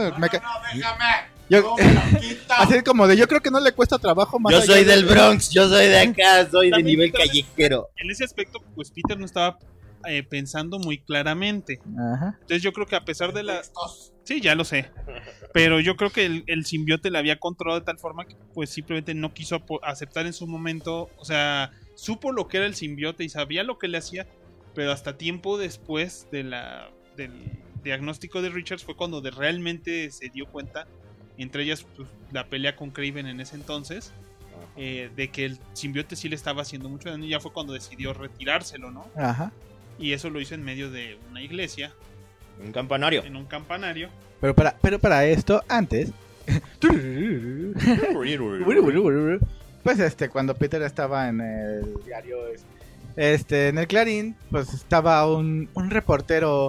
Así como de, yo creo que no le cuesta trabajo más. Yo allá soy de- del Bronx, yo soy de acá, soy de También- nivel también- callejero. En ese aspecto, pues Peter no estaba pensando muy claramente. Ajá. Entonces yo creo que a pesar de la... Sí, ya lo sé. Pero yo creo que el simbionte la había controlado de tal forma que pues simplemente no quiso aceptar en su momento. O sea, supo lo que era el simbionte y sabía lo que le hacía. Pero hasta tiempo después del diagnóstico de Richards fue cuando realmente se dio cuenta. Entre ellas pues, la pelea con Kraven en ese entonces. De que el simbionte sí le estaba haciendo mucho daño. Y ya fue cuando decidió retirárselo, ¿no? Ajá. Y eso lo hizo en medio de una iglesia, Un campanario. en un campanario. Pero para esto, antes. Pues cuando Peter estaba en el diario, en el Clarín, pues estaba un reportero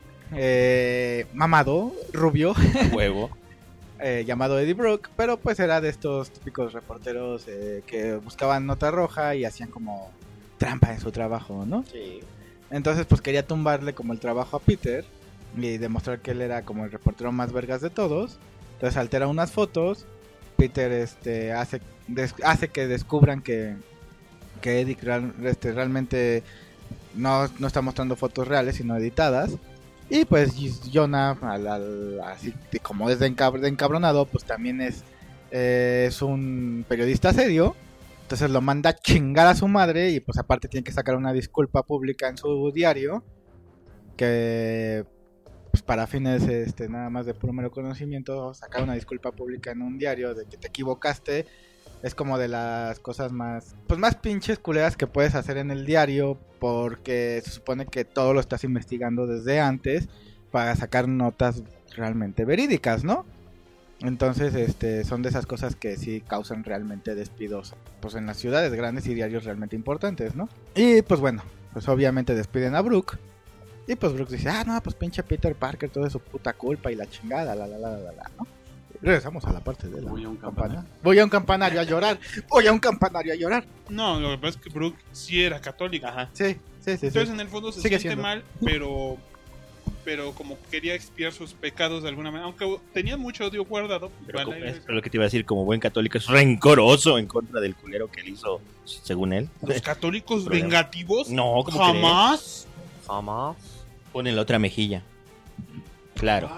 mamado, rubio, Huevo. llamado Eddie Brooke, pero pues era de estos típicos reporteros que buscaban nota roja y hacían como trampa en su trabajo, ¿no? Sí. Entonces pues quería tumbarle como el trabajo a Peter y demostrar que él era como el reportero más vergas de todos. Entonces altera unas fotos, Peter hace que descubran que Eddie realmente no está mostrando fotos reales sino editadas. Y pues Jonah, así como es de encabronado, pues también es un periodista serio. Entonces lo manda a chingar a su madre y pues aparte tiene que sacar una disculpa pública en su diario. Que pues para fines nada más de puro mero conocimiento, sacar una disculpa pública en un diario de que te equivocaste es como de las cosas más pinches culeras que puedes hacer en el diario, porque se supone que todo lo estás investigando desde antes para sacar notas realmente verídicas, ¿no? Entonces, son de esas cosas que sí causan realmente despidos, pues en las ciudades grandes y diarios realmente importantes, ¿no? Y pues bueno, pues obviamente despiden a Brooke. Y pues Brooke dice, no, pues pinche Peter Parker, todo es su puta culpa y la chingada, ¿no? Regresamos a la parte de la Voy a un campana. Voy a un campanario a llorar. Voy a un campanario a llorar. No, lo que pasa es que Brooke sí era católica. Ajá. Sí. Entonces en el fondo se Sigue siente siendo. mal, pero como quería expiar sus pecados de alguna manera, aunque tenía mucho odio guardado, Pero igual ahí- es lo que te iba a decir, como buen católico, es rencoroso en contra del culero que le hizo, según él. los católicos Problema. vengativos No, ¿cómo jamás. Jamás. Ponen la otra mejilla. Claro.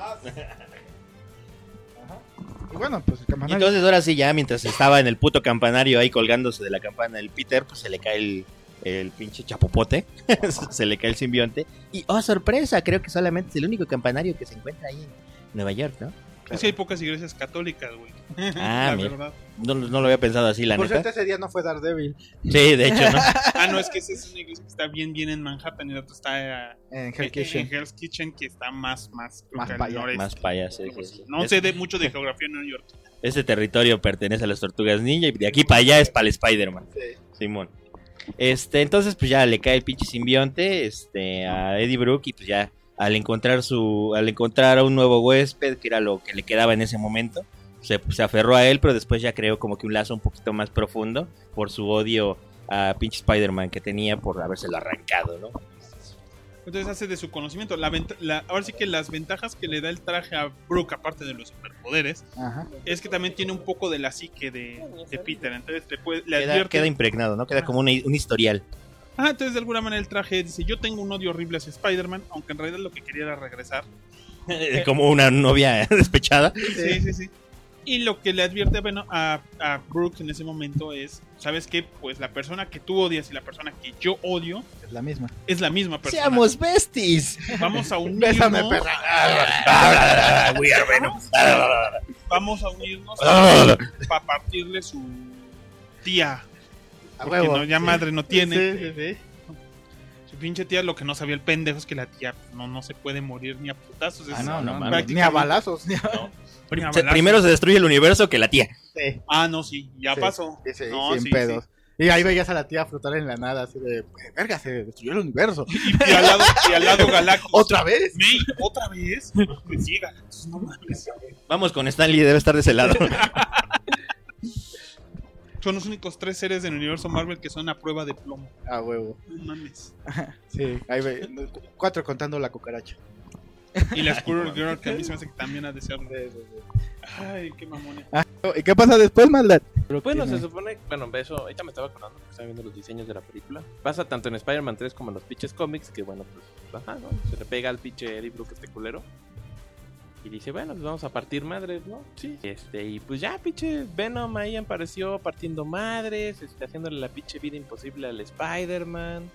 Y bueno, pues el Y campanario. entonces ahora sí, ya mientras estaba en el puto campanario ahí colgándose de la campana del Peter, pues se le cae el pinche chapopote, se le cae el simbionte. Y, oh, sorpresa, creo que solamente es el único campanario que se encuentra ahí en Nueva York, ¿no? Es que hay pocas iglesias católicas, güey. Ah, la mira. verdad. No lo había pensado así, la Por neta. cierto, ese día no fue Daredevil Sí, de hecho, ¿no? Ah, no, es que esa es una iglesia que está bien en Manhattan y la otra está en Hell Kitchen. en Hell's Kitchen, que está más creo Más que al para allá. noreste. Más payas, sí, sí, sí. No sé mucho de geografía en New York. Ese territorio pertenece a las Tortugas Ninja y de aquí para allá es para el Spider-Man. Simón. Entonces pues ya le cae el pinche simbionte a Eddie Brook y pues ya al encontrar a un nuevo huésped, que era lo que le quedaba en ese momento, se aferró a él, pero después ya creó como que un lazo un poquito más profundo por su odio a pinche Spider-Man que tenía por habérselo arrancado, ¿no? Entonces hace de su conocimiento. Ahora sí que las ventajas que le da el traje a Brooke, aparte de los superpoderes, Ajá. es que también tiene un poco de la psique de Peter. Entonces le Queda advierte. impregnado, ¿no? Queda como un historial. Entonces de alguna manera el traje dice: yo tengo un odio horrible hacia Spider-Man, aunque en realidad lo que quería era regresar. Como una novia despechada. Sí. Y lo que le advierte a Brooke en ese momento es: ¿sabes qué? Pues la persona que tú odias y la persona que yo odio Es la misma. es la misma persona. ¡Seamos besties! Vamos a unirnos. Bésame, perra. We are Venom. Vamos a unirnos para partirle su tía. A Porque huevo. no, ya Sí. madre no tiene. Sí. Su pinche tía, lo que no sabía el pendejo es que la tía no se puede morir ni a putazos. Es No, mames. prácticamente- Ni a balazos. ni a Primero se destruye el universo que la tía. Sí. No, sí, ya Sí, pasó. Sí, No, sin sí, pedos. Y ahí veías a la tía flotar en la nada, así de, verga, se destruyó el universo. Y al lado Galactus. ¿Otra vez? May, ¿otra vez? Pues sí, Galactus, no mames. Vamos con Stanley, debe estar de ese lado. Son los únicos 3 seres del universo Marvel que son a prueba de plomo. A huevo. No mames. Sí, ahí ve. 4 contando la cucaracha. Y la Squirrel Girl, que a mí se me hace que también ha de serlo. Ay, qué mamona. ¿Y qué pasa después, maldad? Bueno, se supone, bueno, eso, ahorita me estaba acordando que estaba viendo los diseños de la película. Pasa tanto en Spider-Man 3 como en los pinches cómics, que bueno, pues, ajá, ¿no? Se le pega al pinche Eddie Brook culero. Y dice, bueno, pues vamos a partir madres, ¿no? Sí. Y pues ya, pinche Venom ahí apareció partiendo madres, haciéndole la pinche vida imposible al Spider-Man.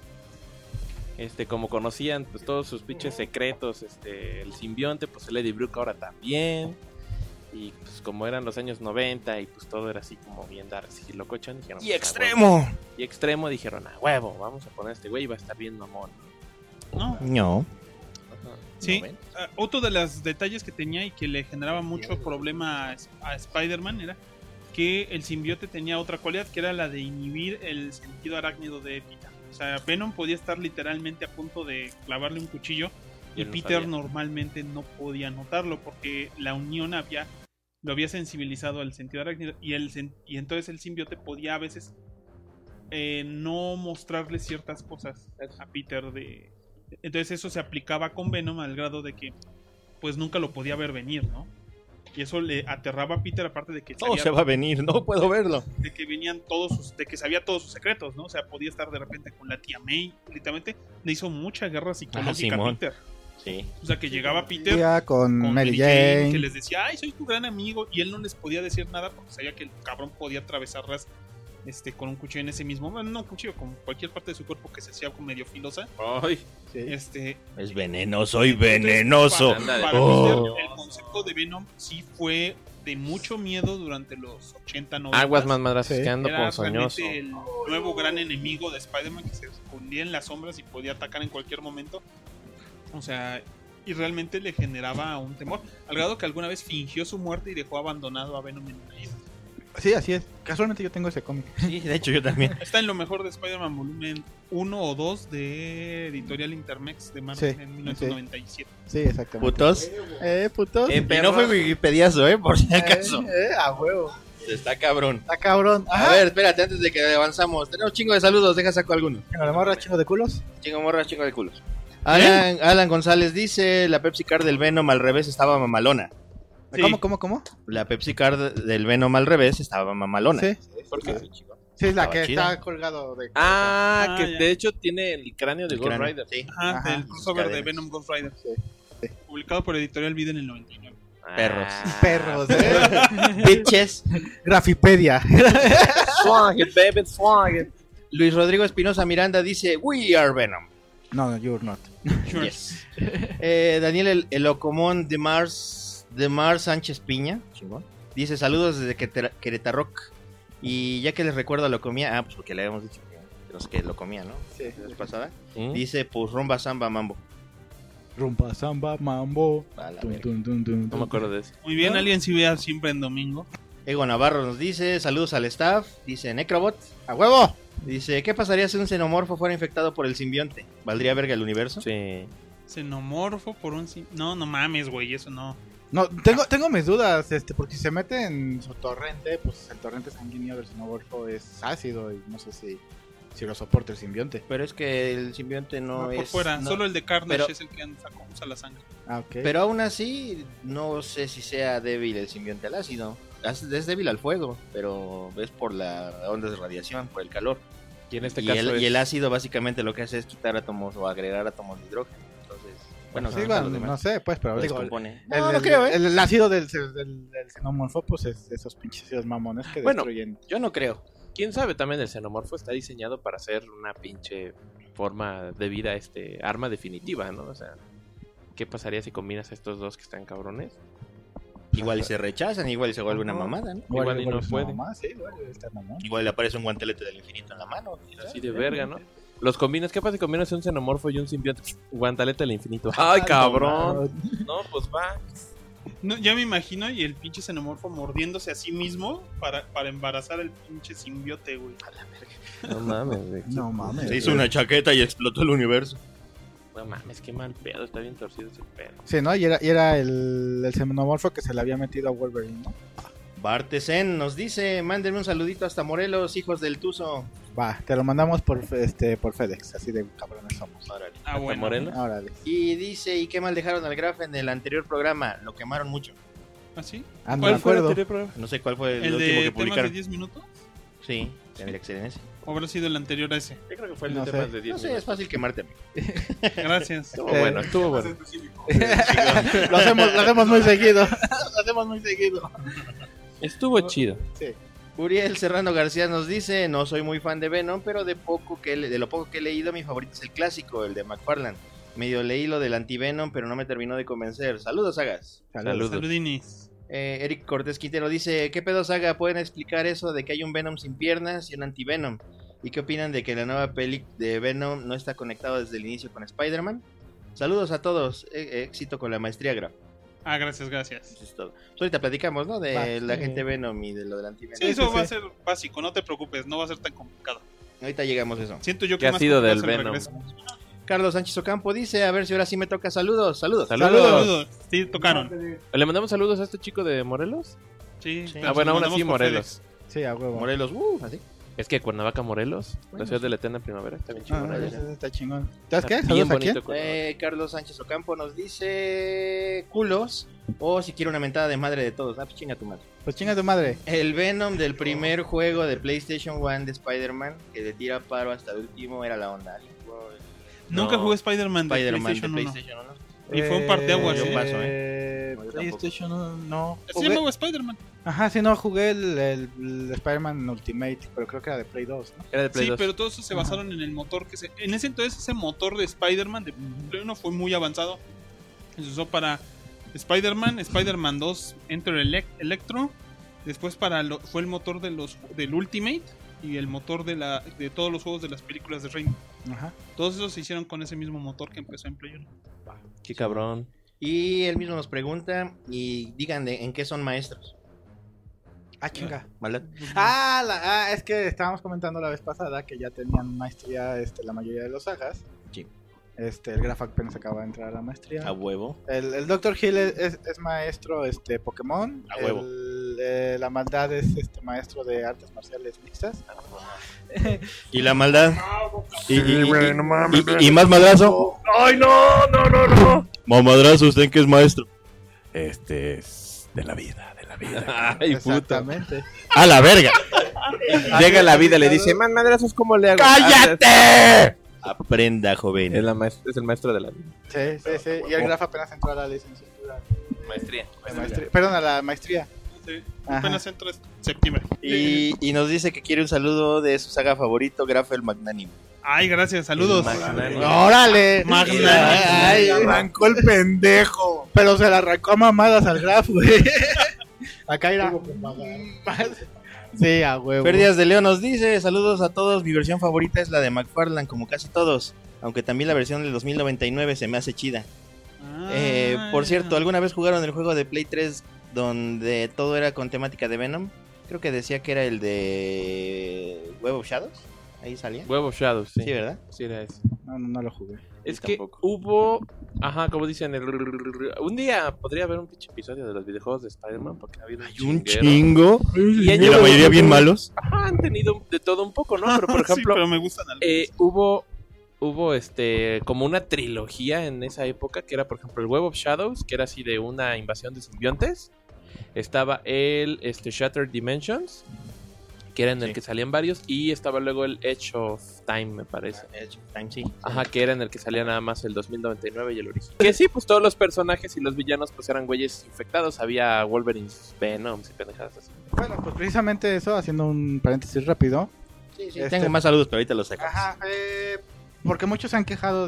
Como conocían pues todos sus pinches secretos, el simbionte, pues el Eddie Brook ahora también. Y pues como eran los años 90 y pues todo era así como bien dark y locochón, dijeron, ¡Y pues, extremo! y extremo dijeron, a huevo, vamos a poner a este güey y va a estar bien mamón. No, No. Ajá. sí. ¿No ven? Otro de los detalles que tenía y que le generaba mucho problema a Spider-Man era que el simbionte tenía otra cualidad, que era la de inhibir el sentido arácnido de Peter. O sea, Venom podía estar literalmente a punto de clavarle un cuchillo y él no Peter sabía. normalmente no podía notarlo porque la unión lo había sensibilizado al sentido arácnido y entonces el simbionte podía a veces no mostrarle ciertas cosas a Peter entonces eso se aplicaba con Venom al grado de que pues nunca lo podía ver venir, ¿no? Y eso le aterraba a Peter, aparte de que Todo se va a venir, no puedo verlo. de que venían de que sabía todos sus secretos, ¿no? O sea, podía estar de repente con la tía May, literalmente le hizo mucha guerra psicológica a Simón. Peter. Sí. O sea, que llegaba Peter Tía con con Mary que Jane. les decía, ay, soy tu gran amigo, y él no les podía decir nada porque sabía que el cabrón podía atravesarlas con un cuchillo en ese mismo, bueno, no un cuchillo, con cualquier parte de su cuerpo que se hacía como medio filosa. Ay, Sí. Es venenoso y venenoso. Ándale. Para Oh. Peter, el concepto de Venom sí fue de mucho miedo durante los 80, 90. aguas más madrazos Sí. que ando Era ponzoñoso. realmente el nuevo gran enemigo de Spider-Man que se escondía en las sombras y podía atacar en cualquier momento. O sea, y realmente le generaba un temor. Al grado que alguna vez fingió su muerte y dejó abandonado a Venom en una isla. Sí, así es. Casualmente yo tengo ese cómic. Sí, de hecho yo también. Está en lo mejor de Spider-Man volumen 1 o 2 de Editorial Intermex de Marvel Sí, en 1997. Sí, exactamente. Putos. Putos. Y no fue Wikipediazo, por si acaso. A huevo. Está cabrón. Está cabrón. A ver, espérate, antes de que avanzamos. Tenemos chingo de saludos, deja saco algunos. Chingo de morra, chingo de culos. Chingo morras, chingo de culos. Alan González dice, la Pepsi Card del Venom al revés estaba mamalona. Sí. ¿Cómo? La Pepsi Card del Venom al revés estaba mamalona. Sí. ¿Por qué? Sí, es la Estaba que chida. está colgado de... Ah, que ya. de hecho tiene el cráneo de El Ghost cráneo. Rider. Sí. Ajá, Ajá, del crossover de cadenas. Venom Ghost Rider. Sí. Publicado por Editorial Vida en el 99. Perros. Perros, Bitches. Grafipedia. Swag it, baby, swag it. Luis Rodrigo Espinosa Miranda dice, We are Venom. No, you're not. Sure. Yes. Daniel el Ocomón de Mars Sánchez Piña, chingón, dice saludos desde Querétaro. Y ya que les recuerdo lo comía, pues porque le habíamos dicho que no sé qué lo comía, ¿no? Sí. La vez pasada. ¿Mm? Dice pues rumba samba mambo. Rumpa, samba, mambo. A la Tun, verga. tun, tun, tun, No tun. me acuerdo de eso. Muy bien, alguien si vea siempre en domingo. Ego Navarro nos dice saludos al staff. Dice Necrobot. ¡A huevo! Dice ¿qué pasaría si un xenomorfo fuera infectado por el simbionte? ¿Valdría verga el universo? Sí. Xenomorfo por un... No mames, güey, eso no. No, tengo mis dudas, porque si se mete en su torrente, pues el torrente sanguíneo del xenomorfo es ácido y no sé si lo soporta el simbionte. Pero es que el simbionte no por es... fuera, no- solo el de Carnage pero- es el que usa la sangre. Ah, ok. Pero aún así, no sé si sea débil el simbionte al ácido. Es débil al fuego, pero es por la onda de radiación, por el calor. Y en este Y caso el, es... y el ácido básicamente lo que hace es quitar átomos o agregar átomos de hidrógeno. Entonces, bueno, sí, no, bueno, los demás no sé, pues, pero lo digo, descompone. el ácido del xenomorfo, pues es de esos pinches ácidos mamones que Bueno, destruyen. Yo no creo. ¿Quién sabe? También el xenomorfo está diseñado para ser una pinche forma de vida, arma definitiva, ¿no? O sea, ¿qué pasaría si combinas a estos dos que están cabrones? Igual y se rechazan, igual y se vuelve una Ajá. mamada, ¿no? Igual y no es puede. una mamá, sí, igual está mamón. Igual le aparece un guantelete del infinito en la mano. Así de verga, ¿no? Los combinas, ¿qué pasa si combinas un xenomorfo y un simbionte? Guantalete del infinito. ¡Ay, cabrón! No, pues va. No, ya me imagino y el pinche xenomorfo mordiéndose a sí mismo para embarazar al pinche simbiote, güey. No mames, güey. No mames. Se hizo una chaqueta y explotó el universo. No mames, qué mal pedo. Está bien torcido ese pedo. Sí, ¿no? Y era el xenomorfo que se le había metido a Wolverine, ¿no? Bartesen nos dice, mándenme un saludito hasta Morelos, hijos del Tuzo. Va, te lo mandamos por FedEx, así de cabrones somos. Órale. Ah, ¿Hasta bueno. Morelos? Órale. Y dice, ¿y qué mal dejaron al Graf en el anterior programa? Lo quemaron mucho. ¿Ah, sí? Ah, no ¿Cuál me fue el acuerdo. anterior programa? No sé cuál fue el, ¿El último de que temas de publicaron. 10 minutos? Sí, tendría que ser en ese. ¿O habrá sido el anterior a ese? Yo creo que fue el No de sé. temas de 10 No sé, es minutos. fácil quemarte. amigo. Gracias. Estuvo bueno, estuvo bueno. lo hacemos muy seguido. Lo hacemos muy seguido. Estuvo chido. Sí. Uriel Serrano García nos dice, no soy muy fan de Venom, pero de lo poco que he leído, mi favorito es el clásico, el de McFarlane. Medio leí lo del anti-Venom, pero no me terminó de convencer. Saludos, Sagas. Saludos. Saludinis. Eric Cortés Quintero dice, ¿qué pedo, Saga? ¿Pueden explicar eso de que hay un Venom sin piernas y un anti-Venom? ¿Y qué opinan de que la nueva peli de Venom no está conectada desde el inicio con Spider-Man? Saludos a todos, éxito con la maestría Graf. Ah, gracias. Eso es todo. Pues ahorita platicamos, ¿no? De Va, la sí. gente Venom y de lo del anti-Venom. Sí, eso sí, va sí. a ser básico, no te preocupes, no va a ser tan complicado. Ahorita llegamos a eso. Siento yo ¿Qué que ha más sido del complicado es el Venom? regreso. Carlos Sánchez Ocampo dice, a ver si ahora sí me toca saludos. Saludos. Saludos. Sí, tocaron. ¿Le mandamos saludos a este chico de Morelos? Sí, Sí. pero Ah, bueno, se aún lo así mandamos por Morelos. Sí, a huevo. Morelos, así. Es que Cuernavaca, Morelos, la Bueno, ciudad sí. de la eterna primavera, está bien Ah, chingón. allá. ese está chingón. ¿Sabes qué? Está ¿Saludos bien a quién? bonito Cuernavaca. Carlos Sánchez Ocampo nos dice culos o si quiere una mentada de madre de todos. Ah, pues chinga tu madre. Pues chinga tu madre. El Venom del primer juego de PlayStation 1 de Spider-Man que le tira paro hasta el último era la onda. Nunca No. jugué Spider-Man de Spider-Man de PlayStation 1. PlayStation 1. Y fue un parteaguas, Yo paso, Eh, No, yo tampoco. PlayStation 1, no. Es Jugué- el nuevo Spider-Man. Ajá, sí, no, jugué el Spider-Man Ultimate, pero creo que era de Play 2, ¿no? Era de Play Sí, 2. pero todos esos se basaron en el motor que en ese entonces ese motor de Spider-Man de Play 1 fue muy avanzado. Se usó para Spider-Man, Spider-Man 2 Enter Electro, después fue el motor del Ultimate y el motor de todos los juegos de las películas de Raimi. Ajá. Todos esos se hicieron con ese mismo motor que empezó en Play 1. Qué cabrón. Y él mismo nos pregunta y digan en qué son maestros. Ah, chinga. ¿Maldad? Es que estábamos comentando la vez pasada que ya tenían maestría la mayoría de los sagas. Sí. El Graf apenas acaba de entrar a la maestría. A huevo. El Dr. Hill es maestro Pokémon. A huevo. La maldad es maestro de artes marciales mixtas. ¿Y la maldad? güey, no mames. ¿Y más madrazo? ¡Ay, no! Mamadrazo, ¿usted en qué es maestro? Este es de la vida. Ay, puta. Exactamente. ¡A la verga! Llega la vida y le dice, man, madrazos, ¿cómo le hago? ¡Cállate! Aprenda, joven. Es el maestro de la vida. Sí. Y el Graf apenas entró a la licenciatura. Maestría. Perdón, a la maestría. Sí, Ajá. apenas entra septiembre. Y nos dice que quiere un saludo de su saga favorito, Graf el Magnánimo. Ay, gracias, saludos. ¡Órale! Magnánimo. Ay, arrancó el pendejo. Pero se la arrancó a mamadas al Graf, güey. Acá irá. Sí, a huevo. Pérdidas de Leo nos dice, saludos a todos, mi versión favorita es la de McFarlane, como casi todos, aunque también la versión del 2099 se me hace chida. Por cierto, ¿alguna vez jugaron el juego de Play 3 donde todo era con temática de Venom? Creo que decía que era el de Web of Shadows, ahí salía. Web of Shadows, sí. Sí, ¿verdad? Sí, era ese. No lo jugué. Es Yo que tampoco. hubo, como dicen, un día podría haber un pinche episodio de los videojuegos de Spider-Man porque ha habido Un chinguero. chingo. Y Y la mayoría bien malos. Ajá, han tenido de todo un poco, ¿no? Pero por Sí, ejemplo, pero me gustan algunos. hubo como una trilogía en esa época que era, por ejemplo, el Web of Shadows, que era así de una invasión de simbiontes. Estaba el Shattered Dimensions, que era en el que salían varios, y estaba luego el Edge of Time, me parece. Edge of Time, sí. Ajá, que era en el que salía nada más el 2099 y el original. Que sí, pues todos los personajes y los villanos pues eran güeyes infectados. Había Wolverine, Venom y pendejadas así. Bueno, pues precisamente eso, haciendo un paréntesis rápido. Sí, tengo más saludos, pero ahorita los saco. Ajá, porque muchos se han quejado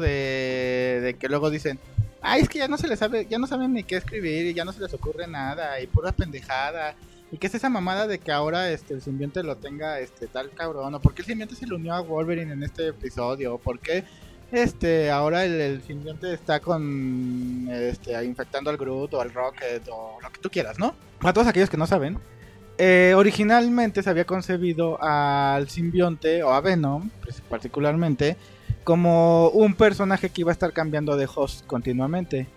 de que luego dicen, ay, es que ya no se les sabe, ya no saben ni qué escribir y ya no se les ocurre nada y pura pendejada. ¿Y qué es esa mamada de que ahora el simbionte lo tenga tal cabrón? ¿O por qué el simbionte se le unió a Wolverine en este episodio? ¿O por qué ahora el simbionte está con infectando al Groot o al Rocket o lo que tú quieras, ¿no? Para todos aquellos que no saben, originalmente se había concebido al simbionte o a Venom, pues, particularmente, como un personaje que iba a estar cambiando de host continuamente.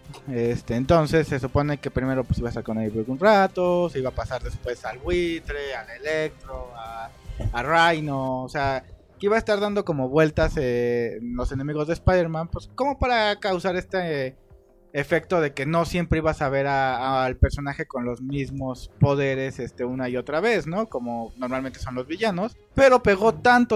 Entonces se supone que primero pues iba a estar con Eddie Brock un rato, se iba a pasar después al buitre, al Electro, a Rhino, o sea, que iba a estar dando como vueltas los enemigos de Spider-Man, pues como para causar este efecto de que no siempre ibas a ver al personaje con los mismos poderes una y otra vez, ¿no? Como normalmente son los villanos, pero pegó tanto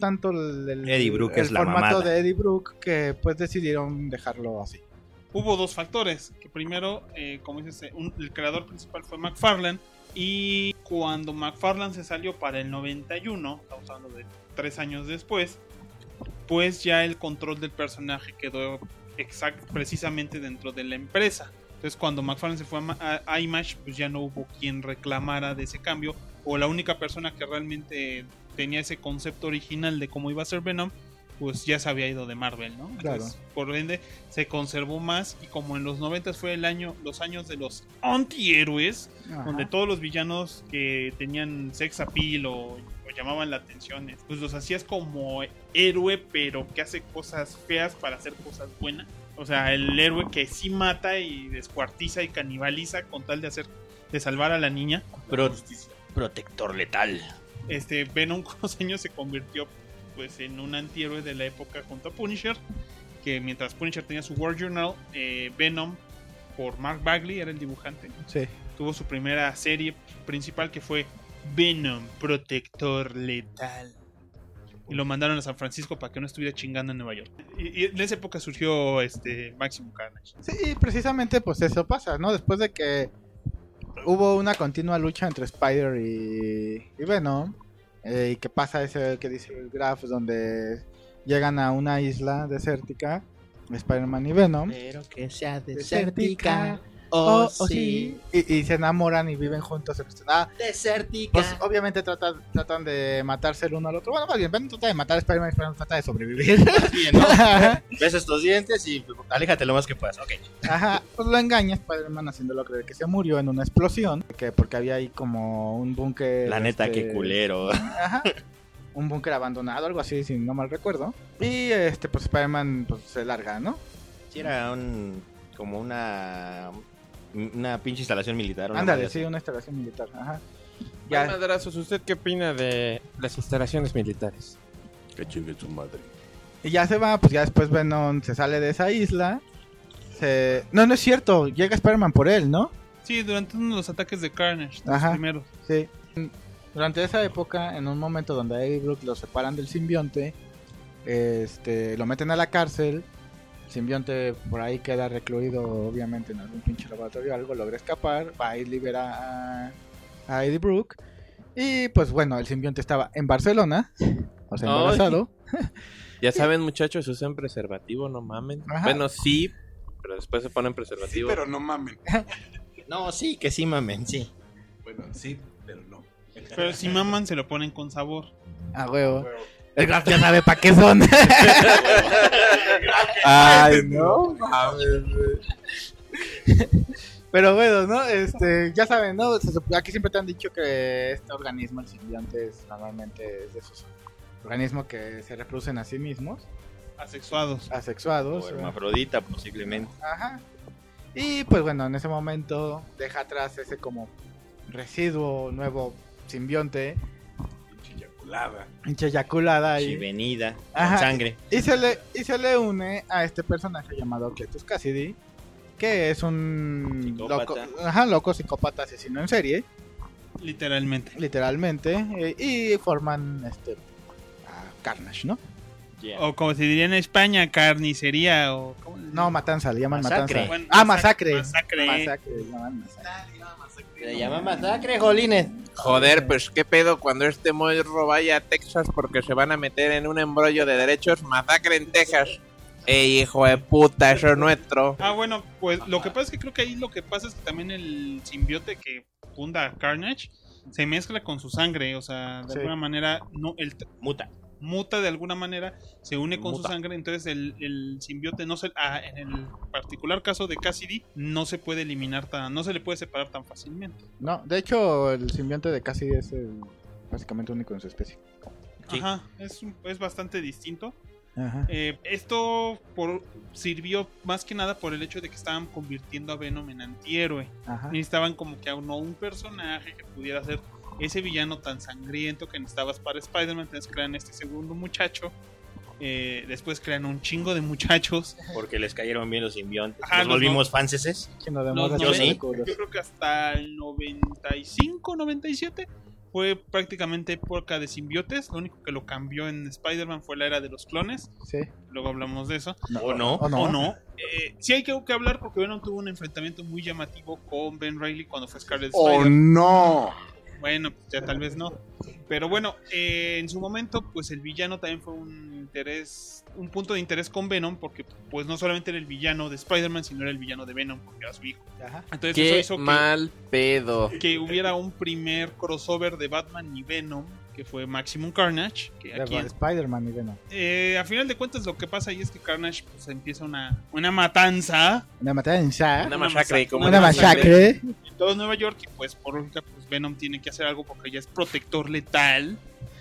Eddie Brock el es la formato mamada. de Eddie Brock que pues decidieron dejarlo así. Hubo dos factores, que primero, como dices, el creador principal fue McFarlane, y cuando McFarlane se salió para el 91, estamos hablando de 3 años después, pues ya el control del personaje quedó precisamente dentro de la empresa. Entonces cuando McFarlane se fue a Image, pues ya no hubo quien reclamara de ese cambio, o la única persona que realmente tenía ese concepto original de cómo iba a ser Venom, pues ya se había ido de Marvel, ¿no? Entonces, Claro. por ende, se conservó más, y como en los 90 fue los años de los antihéroes, Ajá. donde todos los villanos que tenían sex appeal o llamaban la atención, pues los hacías como héroe, pero que hace cosas feas para hacer cosas buenas. O sea, el héroe que sí mata y descuartiza y canibaliza con tal de salvar a la niña. Protector letal. Venom con los años se convirtió pues en un antihéroe de la época junto a Punisher, que mientras Punisher tenía su War Journal, Venom, por Mark Bagley, era el dibujante, Sí. tuvo su primera serie principal que fue Venom, Protector Letal, y lo mandaron a San Francisco para que no estuviera chingando en Nueva York. Y en esa época surgió Maximum Carnage. Sí, precisamente pues eso pasa, ¿no? Después de que hubo una continua lucha entre Spider y Venom, y que pasa ese que dice el Graf, donde llegan a una isla desértica, Spider-Man y Venom. Pero que sea Desértica. Oh, sí. Y se enamoran y viven juntos. Desértica. Pues obviamente tratan de matarse el uno al otro. Bueno, más bien, Venom trata de matar a Spider-Man y Spider-Man trata de sobrevivir. Bien, ¿no? Ves estos dientes y aléjate lo más que puedas. Ok. Ajá, pues lo engaña Spider-Man haciéndolo creer que se murió en una explosión. Porque había ahí como un búnker. La neta, qué culero. Ajá. Un búnker abandonado, algo así, si no mal recuerdo. Y pues Spider-Man pues, se larga, ¿no? Sí, era como una pinche instalación militar. una Ándale, madre sí, así. una instalación militar. Ajá. Ya. Ya, Madrazos, ¿usted qué opina de las instalaciones militares? Que chingue su madre. y ya se va, pues ya después Venom se sale de esa isla. No es cierto, llega Spider-Man por él, ¿no? Sí, durante uno de los ataques de Carnage, los Ajá. primeros. Sí. Durante esa época, en un momento donde a Eddie Brock lo separan del simbionte, lo meten a la cárcel. El simbionte por ahí queda recluido, obviamente, en algún pinche laboratorio, algo, logra escapar, va y libera a Eddie Brock. Y pues bueno, el simbionte estaba en Barcelona, o sea, embarazado. Ya saben, muchachos, usen preservativo, no mamen. Ajá. Bueno, sí, pero después se ponen Sí, preservativo. pero no mamen. No, sí, que sí, mamen, sí. Bueno, sí, pero no. Pero si maman, se lo ponen con sabor. A huevo. El Graf ya sabe para qué son. Ay, no mames, güey. Pero bueno, ¿no? Ya saben, ¿no? Aquí siempre te han dicho que este organismo, el simbionte, normalmente es de esos organismos que se reproducen a sí mismos, Asexuados. asexuados. O hermafrodita, posiblemente. Ajá. Y pues bueno, en ese momento deja atrás ese como residuo nuevo simbionte, Pinche yaculada. pinche eyaculada ahí. Chivenida, Ajá. con sangre. Y se le une a este personaje llamado Cletus Cassidy, que es un Psicópata. loco psicópata asesino en serie, Literalmente. literalmente, y forman a Carnage, ¿no? Yeah. O como se diría en España, carnicería o... ¿cómo le No, Matanza, le llaman Masacre. Matanza. Bueno, Masacre. Masacre. Masacre, le llaman Masacre. Se llama masacre, jolines. Joder, pues qué pedo cuando este morro vaya a Texas porque se van a meter en un embrollo de derechos. Masacre en Texas. Ey, hijo de puta, eso es nuestro. Ah, bueno, pues lo que pasa es que creo que ahí lo que pasa es que también el simbiote que funda Carnage se mezcla con su sangre, o sea, de Sí. alguna manera Muta. de alguna manera, se une con Muta. su sangre, entonces el simbiote en el particular caso de Cassidy no se puede eliminar no se le puede separar tan fácilmente. No, de hecho, el simbionte de Cassidy es básicamente único en su especie. Sí. Ajá, es bastante distinto. Ajá. Esto sirvió más que nada por el hecho de que estaban convirtiendo a Venom en antihéroe. Ajá. Necesitaban como que a un personaje que pudiera ser ese villano tan sangriento que necesitabas para Spider-Man. Entonces crean este segundo muchacho. Después crean un chingo de muchachos. Porque les cayeron bien los simbiontes. Ajá, Nos los volvimos fanses. Lleno de Los morras yo y sí. culos. Yo creo que hasta el 95, 97 fue prácticamente época de simbiotes. Lo único que lo cambió en Spider-Man fue la era de los clones. Sí. Luego hablamos de eso. ¿O no? ¿O no? ¿O no? Sí hay que hablar porque Venom tuvo un enfrentamiento muy llamativo con Ben Reilly cuando fue Scarlet ¡Oh, Spider. no! Bueno, pues ya tal vez no. Pero bueno, en su momento, pues el villano también fue un punto de interés con Venom, porque pues no solamente era el villano de Spider-Man, sino era el villano de Venom, porque era su hijo. Ajá. Entonces Qué eso hizo mal pedo. que hubiera un primer crossover de Batman y Venom, que fue Maximum Carnage, que aquí De Spider-Man y Venom. a final de cuentas lo que pasa ahí es que Carnage pues empieza una matanza Una matanza. Una masacre. como Una dice. masacre. en todo Nueva York, y pues por lógica pues Venom tiene que hacer algo porque ya es protector letal.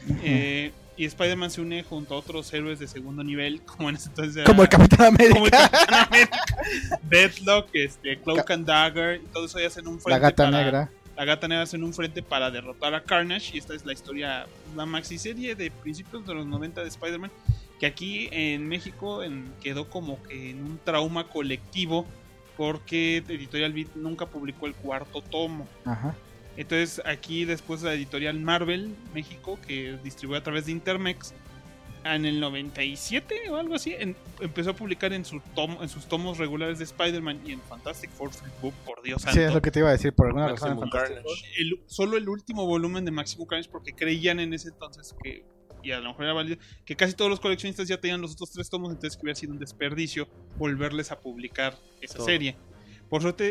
Y Spider-Man se une junto a otros héroes de segundo nivel, como en ese entonces era- Como el Capitán América. como el Capitán América, Deathlock, Cloak and Dagger, y todo eso ya hacen un frente La gata para- negra. La gata negra hace un frente para derrotar a Carnage. Y esta es la historia, la maxiserie de principios de los 90 de Spider-Man, que aquí en México quedó como que en un trauma colectivo, porque Editorial Beat nunca publicó el cuarto tomo. Ajá. Entonces aquí después la editorial Marvel México, que distribuye a través de Intermex, en el 97 o algo así, empezó a publicar en sus tomos regulares de Spider-Man y en Fantastic Four Flipbook, por Dios santo. Sí, es lo que te iba a decir. Por alguna razón en Maximum Fantastic Four. Carnage. Solo el último volumen de Maximum Carnage, porque creían en ese entonces que, y a lo mejor era válido, que casi todos los coleccionistas ya tenían los otros 3 tomos, entonces que hubiera sido un desperdicio volverles a publicar esa Todo. serie. Por suerte,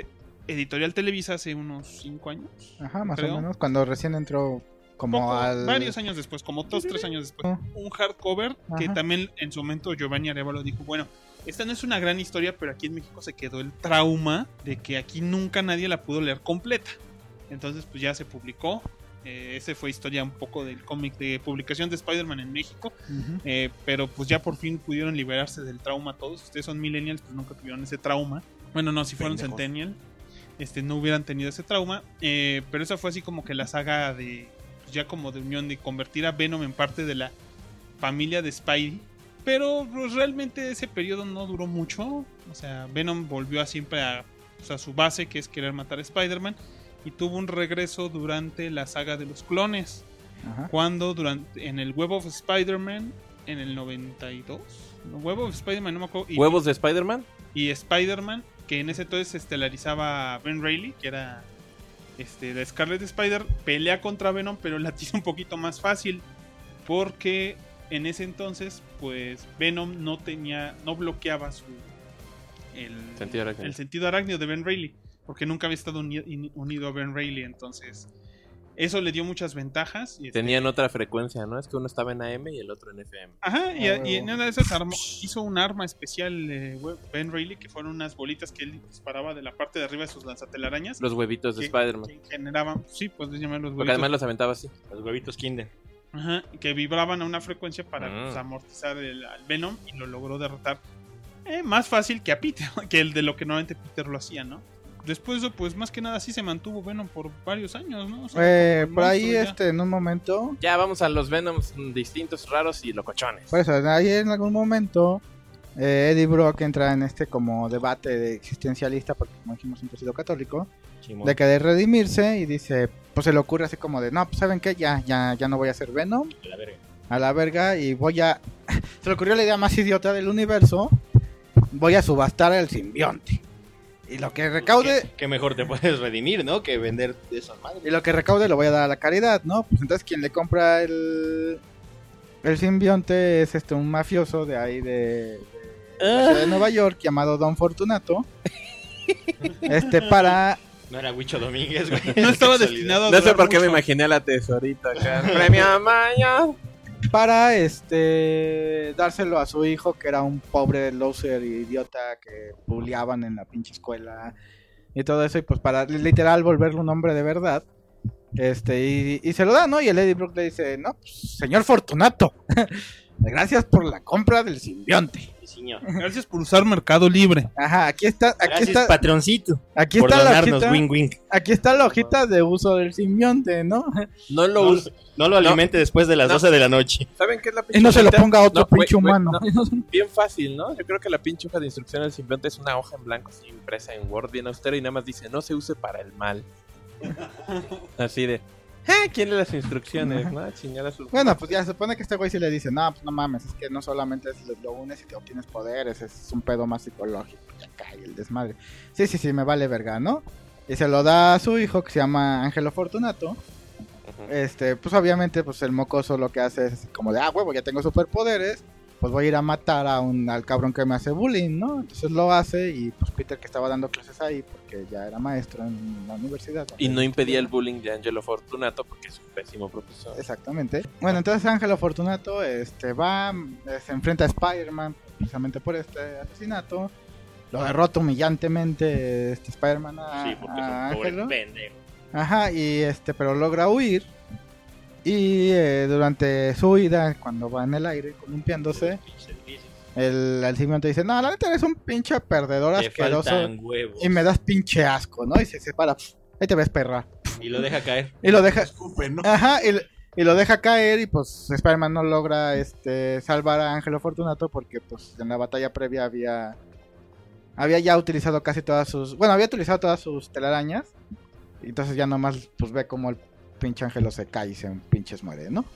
Editorial Televisa hace unos 5 años. Ajá, más creo. o menos, cuando recién entró como Varios años después, como 2-3 años después. Un hardcover que Ajá. también en su momento Giovanni Arevalo dijo, bueno, esta no es una gran historia, pero aquí en México se quedó el trauma de que aquí nunca nadie la pudo leer completa. Entonces pues ya se publicó. Ese fue historia un poco del cómic de publicación de Spider-Man en México. Ujú. Pero pues ya por fin pudieron liberarse del trauma todos. Ustedes son millennials, pues nunca tuvieron ese trauma. Bueno, no, si fueron Pendejos. centennial, no hubieran tenido ese trauma. Pero esa fue así como que la saga de, pues ya como de unión, de convertir a Venom en parte de la familia de Spidey. Pero pues, realmente ese periodo no duró mucho. O sea, Venom volvió a siempre a su base, que es querer matar a Spider-Man. Y tuvo un regreso durante la saga de los clones. Ajá. Cuando en el Web of Spider-Man, en el 92, no, Web of Spider-Man, no me acuerdo, ¿Huevos de Spider-Man? y Spider-Man, que en ese entonces estelarizaba a Ben Reilly, que era la Scarlet Spider, pelea contra Venom, pero la tiene un poquito más fácil, porque en ese entonces, pues Venom no bloqueaba Sentido arácnido. el sentido arácnido de Ben Reilly, porque nunca había estado unido a Ben Reilly, entonces eso le dio muchas ventajas. Y Tenían otra frecuencia, ¿no? Es que uno estaba en AM y el otro en FM. Ajá, y huevo. en una de esas hizo un arma especial Ben Reilly, que fueron unas bolitas que él disparaba de la parte de arriba de sus lanzatelarañas. Los huevitos de que- Spider-Man. que generaban, sí, puedes llamarlos Porque huevitos. además los aventaba así. Los huevitos Kinder. Ajá, que vibraban a una frecuencia para Mm. pues, amortizar al Venom, y lo logró derrotar más fácil que a Peter, que el de lo que normalmente Peter lo hacía, ¿no? Después de eso, pues más que nada sí se mantuvo Venom por varios años, ¿no? O sea, como Por ahí, monstruo ya. en un momento, Ya vamos a los Venoms distintos, raros y locochones. por eso, ahí en algún momento, Eddie Brock entra en como debate de existencialista, porque como dijimos siempre ha sido católico, Simón. de querer redimirse, y dice, pues se le ocurre así como de, no, pues ¿saben qué? Ya no voy a ser Venom, A la verga. a la verga, y voy a... se le ocurrió la idea más idiota del universo, voy a subastar el simbionte. Y lo que recaude... ¿Qué mejor te puedes redimir, ¿no? Que vender de esas madres. Y lo que recaude lo voy a dar a la caridad, ¿no? Pues entonces quien le compra el simbionte es un mafioso de ahí de la ciudad de Nueva York llamado Don Fortunato. Para... No era Huicho Domínguez, güey. No estaba Casualidad. destinado a No sé durar por qué me mucho. imaginé a la tesorita acá. Premio Maya. para dárselo a su hijo, que era un pobre loser y idiota que bulleaban en la pinche escuela y todo eso, y pues para literal volverlo un hombre de verdad. Y se lo da, ¿no? Y el Eddie Brock le dice, no, pues, señor Fortunato, gracias por la compra del simbionte. Sí, señor. Gracias por usar Mercado Libre. Ajá, aquí está, Gracias, patroncito. aquí Por está la donarnos hojita, wing. aquí está la hojita de uso del simbionte, ¿no? No lo No, uso. no lo alimente después de las 12 de la noche. ¿Saben qué es la Y no se lo hojita? ponga a otro No, güey, pinche güey, humano. no. Bien fácil, ¿no? Yo creo que la pinche hoja de instrucción del simbionte es una hoja en blanco así impresa en Word bien austera y nada más dice no se use para el mal. Así de ¿quién lee las instrucciones? ¿No? Chingada su... Bueno, pues ya se supone que este güey sí le dice, no, pues no mames, es que no solamente lo unes y te obtienes poderes, es un pedo más psicológico, ya cae el desmadre. Sí, me vale verga, ¿no? Y se lo da a su hijo, que se llama Ángelo Fortunato. Ujú. Pues obviamente, pues el mocoso lo que hace es así como de, huevo, ya tengo superpoderes, pues voy a ir a matar al cabrón que me hace bullying, ¿no? Entonces lo hace, y pues Peter, que estaba dando clases ahí, porque ya era maestro en la universidad. Y no impedía el bullying de Angelo Fortunato porque es un pésimo profesor. Exactamente. Bueno, entonces Ángelo Fortunato va, se enfrenta a Spider-Man precisamente por este asesinato. Lo derrota humillantemente Spider-Man a, Sí, porque es a un pobre Ángelo. pendejo. Ajá, y pero logra huir. Y durante su huida, cuando va en el aire columpiándose, el simbionte dice, no, la neta eres un pinche perdedor Te asqueroso faltan huevos. y me das pinche asco, ¿no? Y se separa. Ahí te ves, perra. Y lo deja caer. Y lo deja... Escupe, ¿no? Ajá, y lo deja caer, y pues Spider-Man no logra salvar a Ángelo Fortunato porque pues en la batalla previa había ya utilizado casi todas sus... Bueno, había utilizado todas sus telarañas, y entonces ya nomás pues ve como el pinche Ángelo se cae y se pinches muere, ¿no?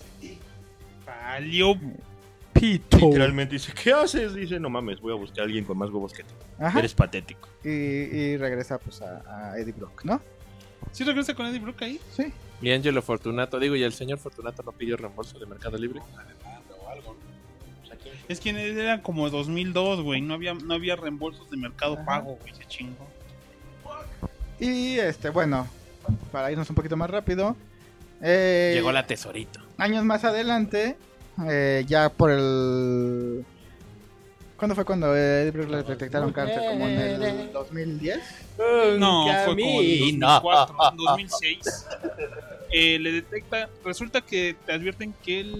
Valió Pito. Literalmente dice, ¿qué haces? Dice, no mames, voy a buscar a alguien con más huevos que tú. Ajá, Eres patético. y regresa pues a Eddie Brock, ¿no? ¿Sí regresa con Eddie Brock ahí? Sí. Y Angelo Fortunato, digo, y el señor Fortunato no pidió reembolso de Mercado Libre. Es que era como 2002, güey. No había reembolsos de Mercado Ajá. Pago, güey. Se chingó. Y bueno, para irnos un poquito más rápido, Llegó la tesorito. años más adelante, ya por el... ¿Cuándo fue cuando le detectaron cáncer? ¿Como en el 2010? No, fue como en No. 2004, 2006. Le detecta, resulta que te advierten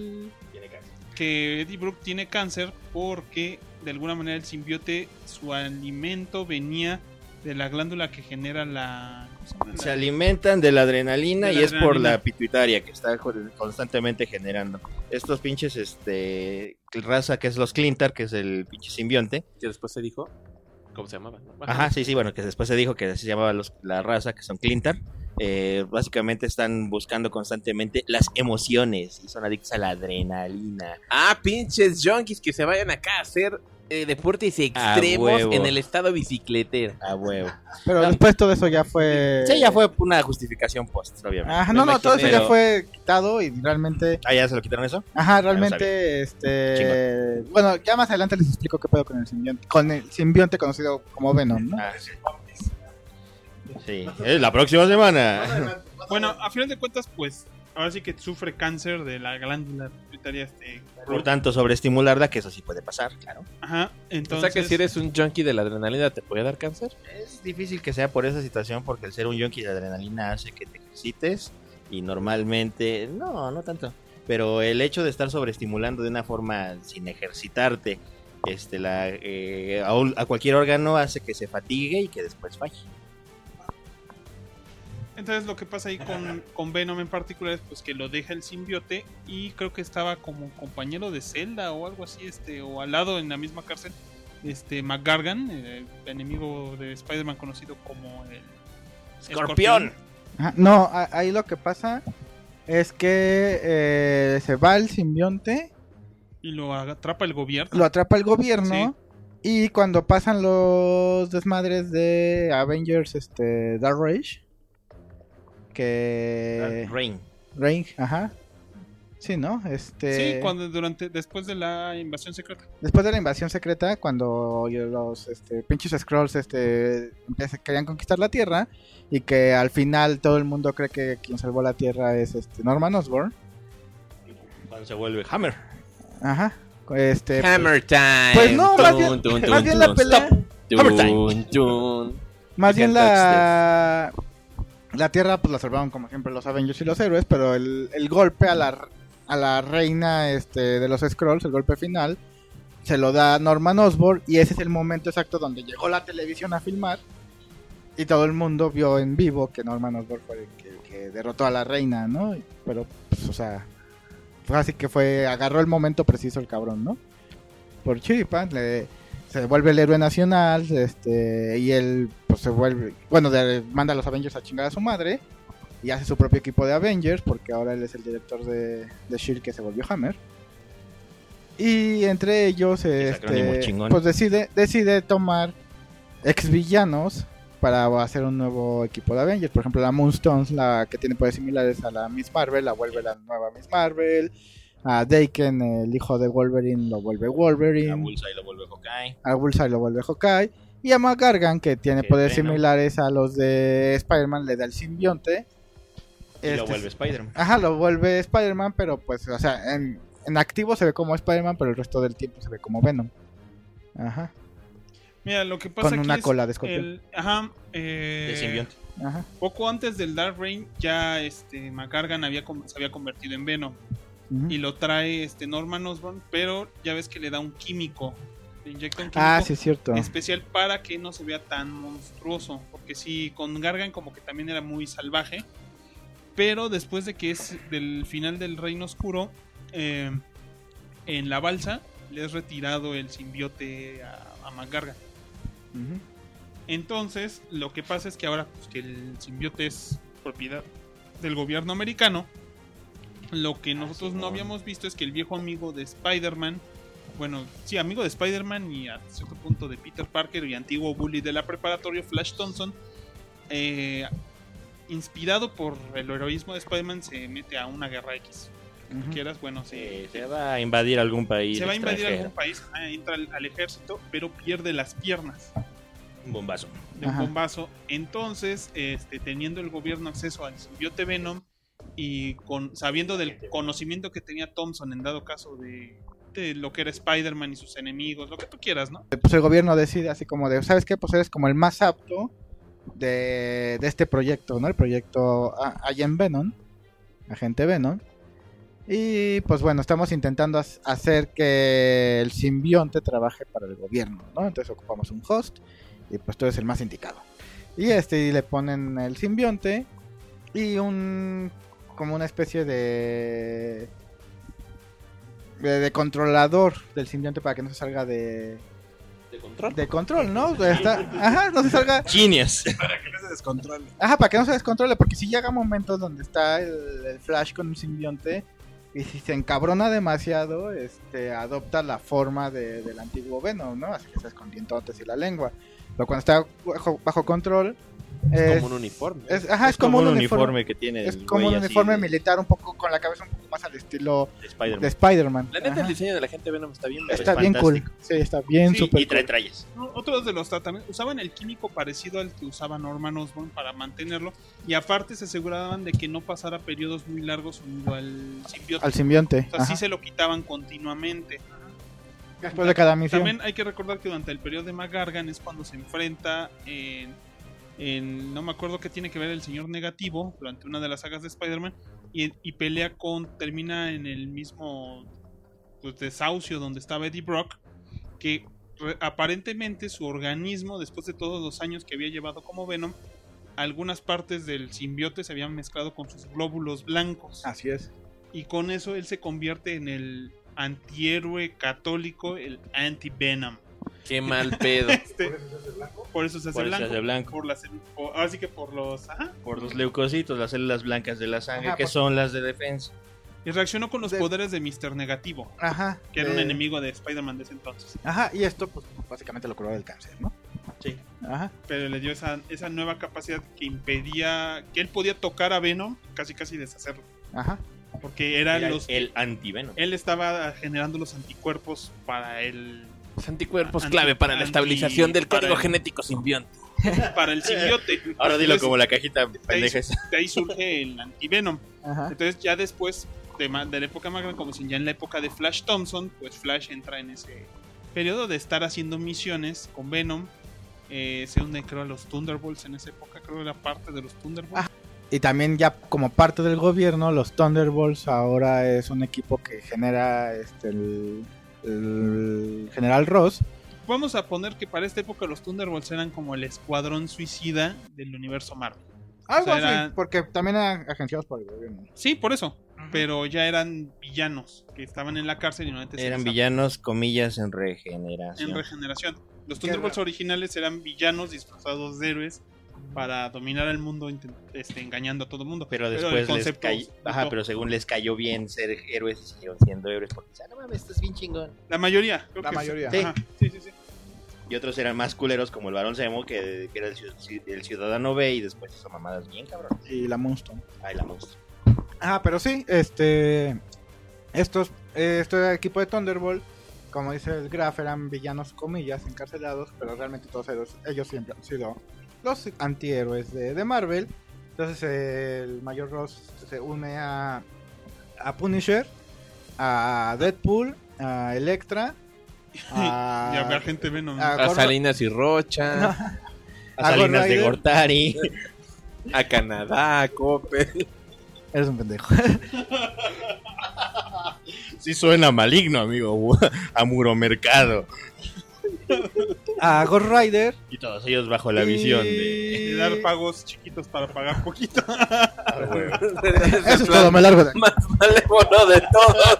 que Eddie Brock tiene cáncer porque de alguna manera el simbionte, su alimento venía de la glándula que genera la... ¿cómo se llama? Se alimentan de la adrenalina De la y es por adrenalina. la pituitaria que está constantemente generando. Estos pinches, raza que es los Clintar, que es el pinche simbionte. Que después se dijo. ¿Cómo se llamaba? ¿No? Ajá, sí, bueno, que después se dijo que se llamaba la raza, que son Clintar. Básicamente están buscando constantemente las emociones y son adictos a la adrenalina. Ah, pinches junkies que se vayan acá a hacer deportes extremos huevo. en el estado bicicletero. A huevo. Pero después todo eso ya fue... Sí, ya fue una justificación post, obviamente. Ajá, Me no, todo eso imaginé. ya fue quitado y realmente... Ah, ¿ya se lo quitaron eso? Ajá, realmente, bueno, ya más adelante les explico qué pedo con el simbionte conocido como Venom, ¿no? Ah, sí. Sí, la próxima semana. Bueno, a final de cuentas, pues, ahora sí que sufre cáncer de la glándula pituitaria, Por tanto, sobreestimularla, que eso sí puede pasar, claro. Ajá, O entonces... sea que si eres un junkie de la adrenalina, ¿te puede dar cáncer? Es difícil que sea por esa situación, porque el ser un junkie de adrenalina hace que te ejercites y normalmente, no tanto. Pero el hecho de estar sobreestimulando de una forma sin ejercitarte a cualquier órgano hace que se fatigue y que después falle. Entonces lo que pasa ahí con Venom en particular es pues que lo deja el simbiote y creo que estaba como compañero de celda o algo así, o al lado en la misma cárcel, McGargan, el enemigo de Spider-Man conocido como el ¡Escorpión! Ajá, no, ahí lo que pasa es que se va el simbionte, Y lo atrapa el gobierno. lo atrapa el gobierno y cuando pasan los desmadres de Avengers, Dark Rage, que... Rain. Ajá. Sí, ¿no? Sí, después de la invasión secreta. Después de la invasión secreta, cuando los pinches Skrulls querían conquistar la Tierra y que al final todo el mundo cree que quien salvó la Tierra es Norman Osborn. Cuando se vuelve Hammer. Ajá. Hammer time. Pues no, más bien, Tun, más bien la pelea, Tun, Hammer tun. más bien You can't la Tierra pues la salvaron como siempre los Avengers y los héroes, pero el golpe a la reina de los Skrulls, el golpe final, se lo da Norman Osborn y ese es el momento exacto donde llegó la televisión a filmar y todo el mundo vio en vivo que Norman Osborn fue el que derrotó a la reina, ¿no? Pero, pues, o sea, fue así que agarró el momento preciso el cabrón, ¿no? Por chiripa, se vuelve el héroe nacional, y él, pues, se vuelve, bueno, manda a los Avengers a chingar a su madre y hace su propio equipo de Avengers porque ahora él es el director de S.H.I.E.L.D. que se volvió Hammer. Y entre ellos, acrónimo chingón. pues decide tomar ex villanos para hacer un nuevo equipo de Avengers. Por ejemplo, la Moonstones, la que tiene poderes similares a la Miss Marvel, la vuelve la nueva Miss Marvel. A Daken, el hijo de Wolverine, lo vuelve Wolverine. A Bullseye lo vuelve Hawkeye. A Bullseye lo vuelve Hawkeye. Y a McGargan, que tiene Que poderes Venom. similares a los de Spider-Man, le da el simbionte. Y lo vuelve Spider-Man. Ajá, lo vuelve Spider-Man, pero pues, o sea, en activo se ve como Spider-Man, pero el resto del tiempo se ve como Venom. Ajá. Mira, lo que pasa Con aquí una es cola de escorpión. De simbionte. Ajá. Poco antes del Dark Reign ya McGargan se había convertido en Venom Ujú. y lo trae Norman Osborn, pero ya ves que le da un químico, le inyecta un químico Ah, sí, es cierto. especial para que no se vea tan monstruoso, porque sí, con Gargan como que también era muy salvaje, pero después de que es del final del Reino Oscuro, en la balsa le es retirado el simbiote a McGargan. Ujú. Entonces, lo que pasa es que ahora pues, que el simbiote es propiedad del gobierno americano, lo que nosotros no habíamos visto es que el viejo amigo de Spider-Man, bueno, sí, amigo de Spider-Man y a cierto punto de Peter Parker y antiguo bully de la preparatoria, Flash Thompson, inspirado por el heroísmo de Spider-Man, se mete a una guerra X. Ujú. Quieras, bueno, Se va a invadir algún país se va a invadir extranjero. algún país, entra al ejército, pero pierde las piernas. Un bombazo. de un Ajá. bombazo. Entonces, teniendo el gobierno acceso al simbionte Venom y sabiendo del conocimiento que tenía Thompson en dado caso de lo que era Spider-Man y sus enemigos, lo que tú quieras, ¿no? Pues el gobierno decide así como de, ¿sabes qué? Pues eres como el más apto de este proyecto, ¿no? El proyecto Agent Venom, Agente Venom. Y pues bueno, estamos intentando hacer que el simbionte trabaje para el gobierno, ¿no? Entonces ocupamos un host y pues tú eres el más indicado. Y y le ponen el simbionte y como una especie de controlador del simbionte para que no se salga de control, ¿no? No se salga. Genius. Para que no se descontrole. Para que no se descontrole, porque si llega momentos donde está el Flash con un simbionte y si se encabrona demasiado, adopta la forma del antiguo Venom, ¿no? Así que se escondientotes y la lengua. Pero cuando está bajo control Es como un uniforme. Es como un uniforme que tiene. Es el como güey un así uniforme de militar, un poco con la cabeza un poco más al estilo de Spider-Man. de Spider-Man. La neta, el Ajá. diseño de la gente Venom está bien. Está es bien fantástico. cool. Sí, está bien Sí, súper Y trae cool. trayes. No, otros de los tratamientos usaban el químico parecido al que usaba Norman Osborn para mantenerlo, y aparte se aseguraban de que no pasara periodos muy largos unido al simbionte. Al simbionte. O sea, sí Ajá. se lo quitaban continuamente. Después de cada misión. También hay que recordar que durante el periodo de McGargan es cuando se enfrenta no me acuerdo qué tiene que ver el señor negativo durante una de las sagas de Spider-Man, y pelea termina en el mismo pues, desahucio donde estaba Eddie Brock, que aparentemente su organismo, después de todos los años que había llevado como Venom, algunas partes del simbionte se habían mezclado con sus glóbulos blancos, Así es. y con eso él se convierte en el antihéroe católico, el anti-Venom. Qué mal pedo. Por eso se hace Por eso se blanco. hace blanco. Ahora sí que por los... Ajá. Por los leucocitos, las células blancas de la sangre, Ajá, que pues- son las de defensa. Y reaccionó con los De- poderes de Mr. Negativo, Ajá. que era un enemigo de Spider-Man de ese entonces. Ajá, y esto pues básicamente lo curó del cáncer, ¿no? Sí. Ajá. Pero le dio esa nueva capacidad que impedía... Que él podía tocar a Venom, casi deshacerlo. Ajá. Porque eran Era los... el antivenom. Él estaba generando los anticuerpos para el... Los anticuerpos Anti- clave para la estabilización del para código el- genético simbionte. para el simbionte. Ahora dilo Entonces, como la cajita pendeja esa. de ahí surge el antivenom. Ajá. Entonces ya después de la época más grande, como si ya en la época de Flash Thompson, pues Flash entra en ese periodo de estar haciendo misiones con Venom. Se une creo a los Thunderbolts en esa época, creo que era parte de los Thunderbolts. Y también ya como parte del gobierno, los Thunderbolts ahora es un equipo que genera el General Ross. Vamos a poner que para esta época los Thunderbolts eran como el escuadrón suicida del universo Marvel. Algo O sea, era- así, porque también eran agenciados por el gobierno. Sí, por eso. Pero ya eran villanos que estaban en la cárcel y normalmente se Eran les villanos, comillas, en regeneración. en regeneración. Los Thunderbolts originales eran villanos disfrazados de héroes para dominar el mundo engañando a todo el mundo. Pero el después les concepto cayó. Ajá, gustó. pero según les cayó bien ser héroes, siguieron siendo héroes. Porque, no mames, estás bien chingón. La mayoría. Creo La que mayoría. Sí. Ajá, sí. Y otros eran más culeros, como el Barón Zemo, que era el ciudadano B, y después hizo mamadas bien cabrón. Y la Moonstone. Ay, la monstruo. Pero sí, este equipo de Thunderbolt, como dice el Graf, eran villanos comillas, encarcelados, pero realmente todos ellos siempre han sido los antihéroes de Marvel. Entonces el Mayor Ross se une a Punisher, a Deadpool, a Electra, a, Y había gente Venom. a A Ghost- Salinas y Rocha, A A Salinas Ghost de Rider. Gortari. a Canadá, a Coppel. Eres un pendejo. Sí suena maligno, amigo. A Muromercado. A Ghost Rider. Y todos ellos bajo la visión de... De dar pagos chiquitos para pagar poquito. Eso es todo, me largo de aquí. Más malévolo de todos.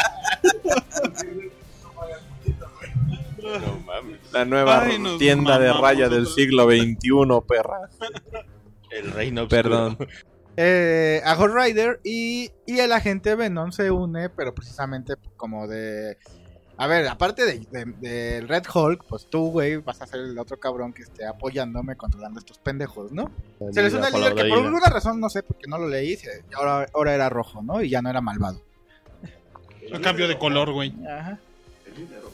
No mames. La nueva Ay, nos tienda de mamamos raya del nosotros. siglo XXI, perra. El reino oscuro. Perdón. A Ghost Rider y el agente Venom se une, pero precisamente como de... A ver, aparte del Red Hulk, pues tú, güey, vas a ser el otro cabrón que esté apoyándome controlando a estos pendejos, ¿no? Se les une el líder que por alguna razón, no sé, porque no lo leí, ahora era rojo, ¿no? Y ya no era malvado. A cambio de color, güey. Ajá.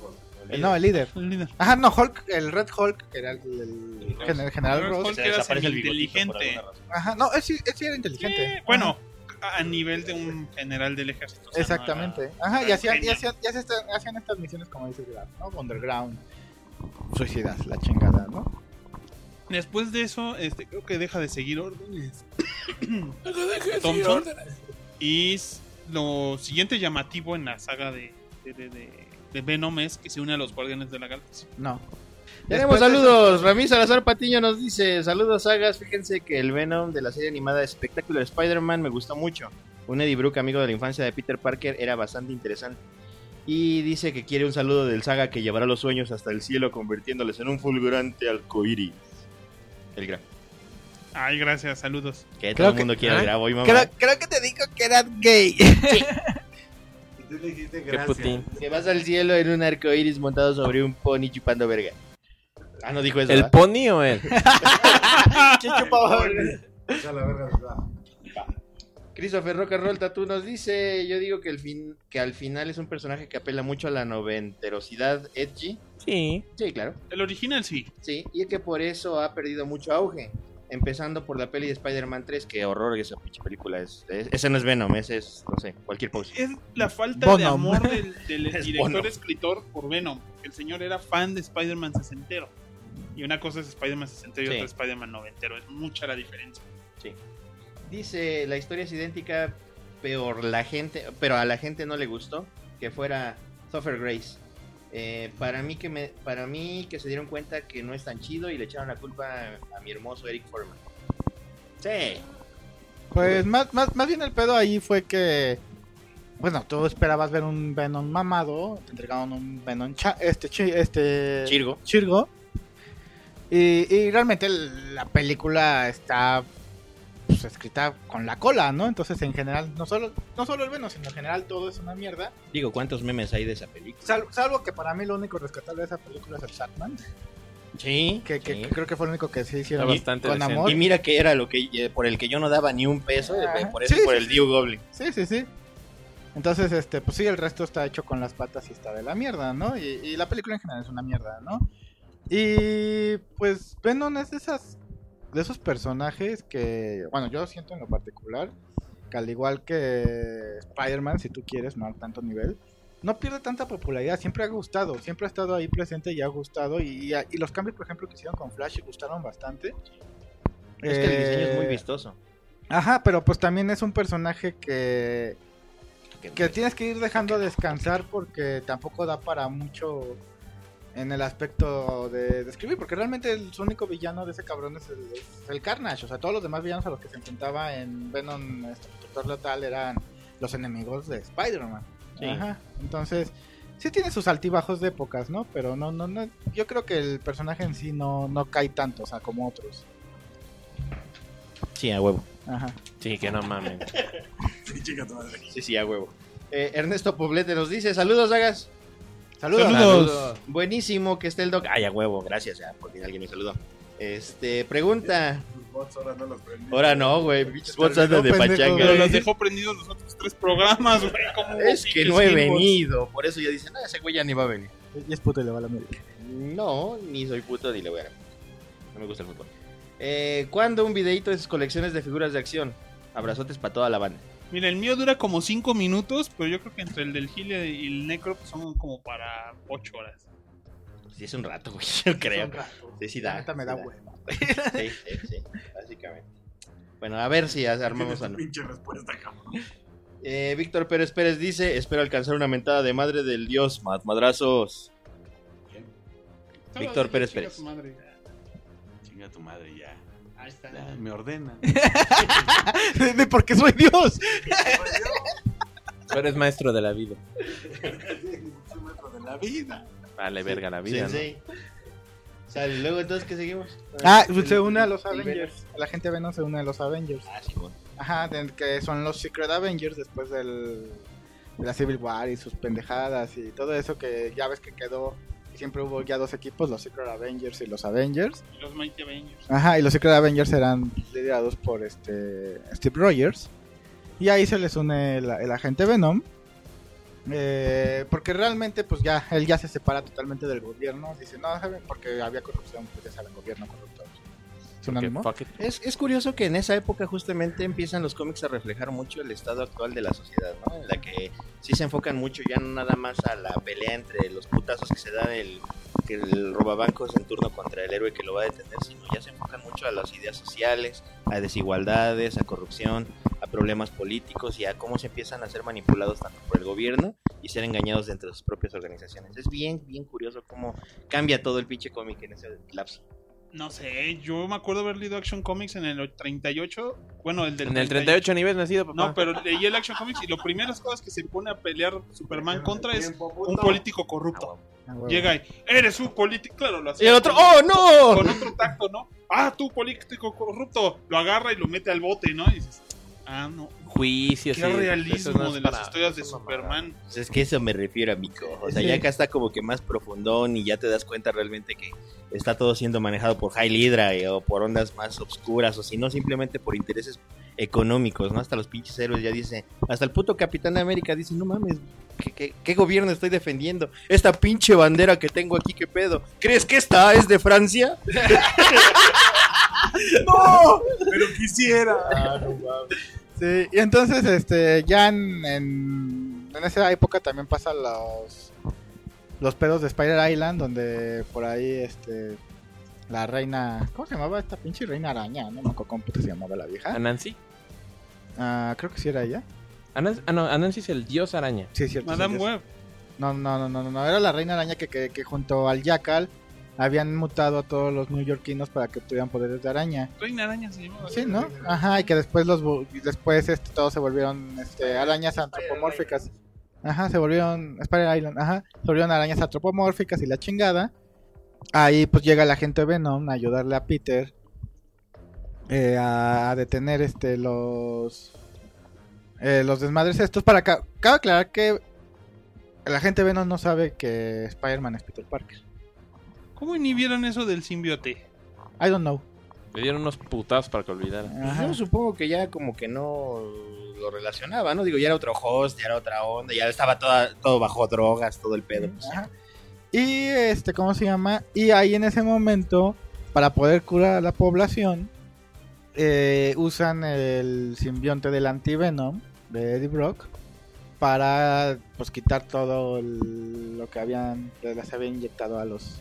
No, el líder. El líder. Ajá, no, Hulk, el Red Hulk, que era el general Red Ross. Hulk Se era desaparece el bigotito por semi-inteligente. alguna razón. Ajá, no, él sí era inteligente. Bueno, a nivel de un general del ejército. O sea, Exactamente. no Ajá, y era hacían genio. estas misiones como dices, ¿no? Underground. Suicidas, la chingada, ¿no? Después de eso, creo que deja de seguir órdenes. Thompson. Y lo siguiente llamativo en la saga de Venom es que se une a los Guardianes de la Galaxia. No. Tenemos Después de saludos. Ramí Salazar Patiño nos dice: saludos, sagas. Fíjense que el Venom de la serie animada Spectacular Spider-Man me gustó mucho. Un Eddie Brook, amigo de la infancia de Peter Parker, era bastante interesante. Y dice que quiere un saludo del saga que llevará los sueños hasta el cielo, convirtiéndoles en un fulgurante arcoíris. El Gra. Ay, gracias, saludos. Que Creo todo el que- mundo quiere el Gra hoy, mamá. Creo que te digo que eras gay. Y tú le dijiste Qué gracias. putín. Que vas al cielo en un arcoíris montado sobre un pony chupando verga. Ah, no dijo eso, ¿El ¿verdad? pony o él? ¿Quién chupaba verga? Echa la verga, ¿verdad? Christopher Rock and Roll Tattoo nos dice: yo digo que al final es un personaje que apela mucho a la noventerosidad edgy. Sí. Sí, claro. El original sí. Sí, y es que por eso ha perdido mucho auge. Empezando por la peli de Spider-Man 3, que horror esa pinche película ese no es Venom, ese es, no sé, cualquier cosa. Es la falta de Venom. amor del Es director Venom. escritor por Venom. El señor era fan de Spider-Man sesentero. Y una cosa es Spider-Man sesentero y Sí. otra es Spider-Man noventero. Es mucha la diferencia. Sí. Dice: la historia es idéntica, pero a la gente no le gustó que fuera Topher Grace. Para mí que se dieron cuenta que no es tan chido y le echaron la culpa a mi hermoso Eric Foreman. Sí. Pues más bien el pedo ahí fue que, bueno, tú esperabas ver un Venom mamado, te entregaron un Venom Chirgo. Y realmente la película está pues, escrita con la cola, ¿no? Entonces en general, no solo el Venom, sino en general todo es una mierda. Digo, ¿cuántos memes hay de esa película? Salvo que para mí lo único rescatable de esa película es el Sandman, Sí. que sí. creo que fue lo único que sí hicieron Está bastante con decente. amor. Y mira que era lo que por el que yo no daba ni un peso, Ajá. por eso Sí, y por sí, el sí. Dio Goblin. Sí. Entonces, pues sí, el resto está hecho con las patas y está de la mierda, ¿no? Y la película en general es una mierda, ¿no? Y pues Venom es de esos personajes que, bueno, yo siento en lo particular que al igual que Spider-Man, si tú quieres, no a tanto nivel, no pierde tanta popularidad, siempre ha gustado, siempre ha estado ahí presente y ha gustado. Y los cambios, por ejemplo, que hicieron con Flash gustaron bastante. Es que el diseño es muy vistoso. Ajá, pero pues también es un personaje que tienes que ir dejando descansar porque tampoco da para mucho en el aspecto de escribir, porque realmente su único villano de ese cabrón es el Carnage. O sea, todos los demás villanos a los que se enfrentaba en Venom, Doctor Letal, eran los enemigos de Spider-Man. Sí. Ajá. Entonces, sí tiene sus altibajos de épocas, ¿no? Pero no, yo creo que el personaje en sí no cae tanto, o sea, como otros. Sí, a huevo. Ajá. Sí, que no mames. Sí, chica tu madre. Sí, a huevo. Ernesto Poblete nos dice: saludos, sagas. Saludos. Buenísimo que esté el doc. Ay, a huevo, gracias, ya, por fin alguien me saludó. Pregunta. Tus bots ahora no los prendí. Ahora no, güey, bichos bots olvidó, andan de pendejo. pachanga. Pero los dejó prendidos los otros 3 programas, güey. ¿Cómo Es que pinches no he gimbals? venido, por eso ya dicen: no, ese güey ya ni va a venir. Y es puto y le va a la América. No, ni soy puto ni le voy a ganar. No me gusta el fútbol. ¿Cuándo un videito de sus colecciones de figuras de acción? Abrazotes para toda la banda. Mira, el mío dura como 5 minutos, pero yo creo que entre el del Gil y el Necro pues, son como para 8 horas. Sí, es un rato, güey, yo creo. Sí, sí La da. neta me sí da da. hueva. Sí, básicamente. Bueno, a ver si armamos Tienes algo. pinche respuesta, cabrón. Víctor Pérez Pérez dice: espero alcanzar una mentada de madre del dios madrazos. Víctor Pérez Chinga Pérez. tu madre. Chinga tu madre ya. Ahí está. Ya, me ordena. De porque soy Dios. Tú eres maestro de la vida. Soy maestro de la vida. Vale, verga la vida, ¿no? Sí. Sale, luego entonces, ¿qué seguimos? Se une a los el Avengers. La gente Venom se une a los Avengers. Ah, sí, bueno. Ajá, que son los Secret Avengers después de la Civil War y sus pendejadas y todo eso que ya ves que quedó. Siempre hubo ya 2 equipos, los Secret Avengers y los Avengers. Y los Mighty Avengers. Ajá, y los Secret Avengers eran liderados por Steve Rogers. Y ahí se les une el agente Venom. Porque realmente pues ya él ya se separa totalmente del gobierno. Dice, no, ¿saben? Porque había corrupción, pues ya saben, gobierno corrupto. Sinónimo. Fuck it. Es curioso que en esa época justamente empiezan los cómics a reflejar mucho el estado actual de la sociedad, ¿no? En la que sí se enfocan mucho ya no nada más a la pelea entre los putazos que se da que el robabancos en turno contra el héroe que lo va a detener, sino ya se enfocan mucho a las ideas sociales, a desigualdades, a corrupción, a problemas políticos y a cómo se empiezan a ser manipulados tanto por el gobierno y ser engañados dentro de sus propias organizaciones. Es bien curioso cómo cambia todo el pinche cómic en ese lapso. No sé, yo me acuerdo haber leído Action Comics en el 38. Bueno, el del En el 38 ni ves nacido, papá. No, pero leí el Action Comics y lo primeras cosas que se pone a pelear Superman contra es un político corrupto. Llega y, eres un político, claro, lo hace. Y el otro, ¡oh, no! Con otro tacto, ¿no? Ah, tú político corrupto. Lo agarra y lo mete al bote, ¿no? Y dices, ah, no. Juicio, Qué sí, eso realismo no es de para- las historias de eso no es Superman. Pues es que eso me refiero, amigo. O sea, Sí. ya acá está como que más profundón y ya te das cuenta realmente que está todo siendo manejado por High Hydra o por ondas más obscuras o si no simplemente por intereses económicos, ¿no? Hasta los pinches héroes ya dicen, hasta el puto Capitán de América dice, no mames, ¿qué gobierno estoy defendiendo? Esta pinche bandera que tengo aquí, ¿qué pedo? ¿Crees que esta es de Francia? ¡No! Pero quisiera. Sí, y entonces ya en esa época también pasan los pedos de Spider Island, donde por ahí la reina, ¿cómo se llamaba esta pinche reina araña? No me acuerdo cómo puta se llamaba la ¿A vieja. Nancy? Creo que sí era ella. No, a Nancy es el dios araña. Sí, cierto. Madame sí, Web. No, era la reina araña que junto al Jackal habían mutado a todos los neoyorquinos para que tuvieran poderes de araña. Reina Araña se llamaba. Sí, ¿no? Ajá, y que después todos se volvieron arañas antropomórficas. Ajá, se volvieron Spider Island, ajá, se volvieron arañas antropomórficas y la chingada. Ahí pues llega el agente Venom a ayudarle a Peter a detener los desmadres estos cabe aclarar que el agente Venom no sabe que Spider-Man es Peter Parker. ¿Cómo inhibieron eso del simbiote? I don't know. Le dieron unos putazos para que olvidara. Ajá. Yo supongo que ya como que no lo relacionaba, ¿no? Digo, ya era otro host, ya era otra onda, ya estaba todo bajo drogas, todo el pedo. Pues, Ajá. Y ¿cómo se llama? Y ahí en ese momento, para poder curar a la población, usan el simbionte del anti-Venom de Eddie Brock para pues quitar todo lo que les había inyectado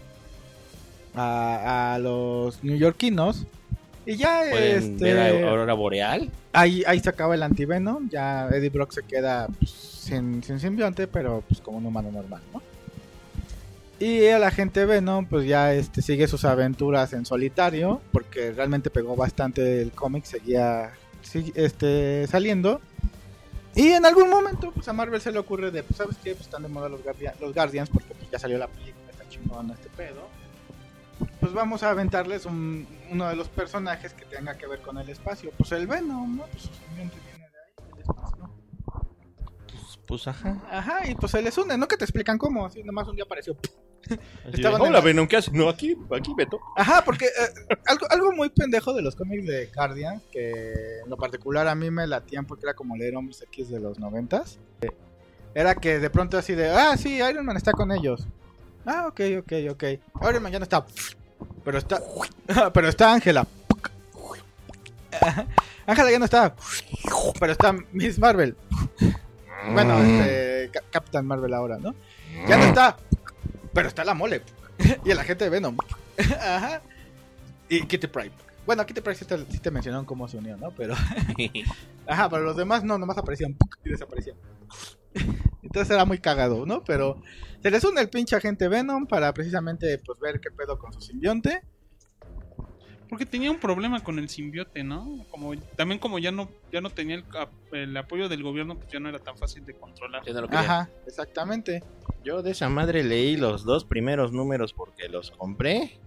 a los neoyorquinos. Y ya ¿Pueden ver a Aurora Boreal? ahí se acaba el anti-Venom. Ya Eddie Brock se queda pues, sin simbionte, pero pues como un humano normal, ¿no? Y el agente Venom pues ya sigue sus aventuras en solitario, porque realmente pegó bastante el cómic, seguía saliendo. Y en algún momento pues a Marvel se le ocurre de, pues sabes qué, pues están de moda los Guardians, porque pues ya salió la película, está chingón este pedo. Pues vamos a aventarles uno de los personajes que tenga que ver con el espacio. Pues el Venom, ¿no? Pues su simbionte viene de ahí, del espacio, ¿no? Pues ajá. Ajá, y pues se les une, ¿no? Que te explican cómo, así nomás un día apareció. Así Estaban de, en Hola, la- Venom, ¿qué haces? No, aquí Beto. Ajá, porque algo muy pendejo de los cómics de Guardian, que en lo particular a mí me latían porque era como leer Hombres X de los 90s, era que de pronto así de, sí, Iron Man está con ellos. Ok. Iron Man ya no está, pero está Ángela. Ajá. Ángela ya no está, pero está Miss Marvel. Bueno, Captain Marvel ahora, ¿no? Ya no está, pero está la mole. Y el agente de Venom. Ajá. Y Kitty Pryde. Bueno, Kitty Pryde sí te mencionaron cómo se unió, ¿no? Pero. Ajá, pero los demás no, nomás aparecían y desaparecían. Entonces era muy cagado, ¿no? Pero se les une el pinche agente Venom para precisamente pues ver qué pedo con su simbionte. Porque tenía un problema con el simbiote, ¿no? También como ya no tenía el apoyo del gobierno, pues ya no era tan fácil de controlar. Yo no lo quería. Ajá, exactamente. Yo de esa madre leí los 2 primeros números porque los compré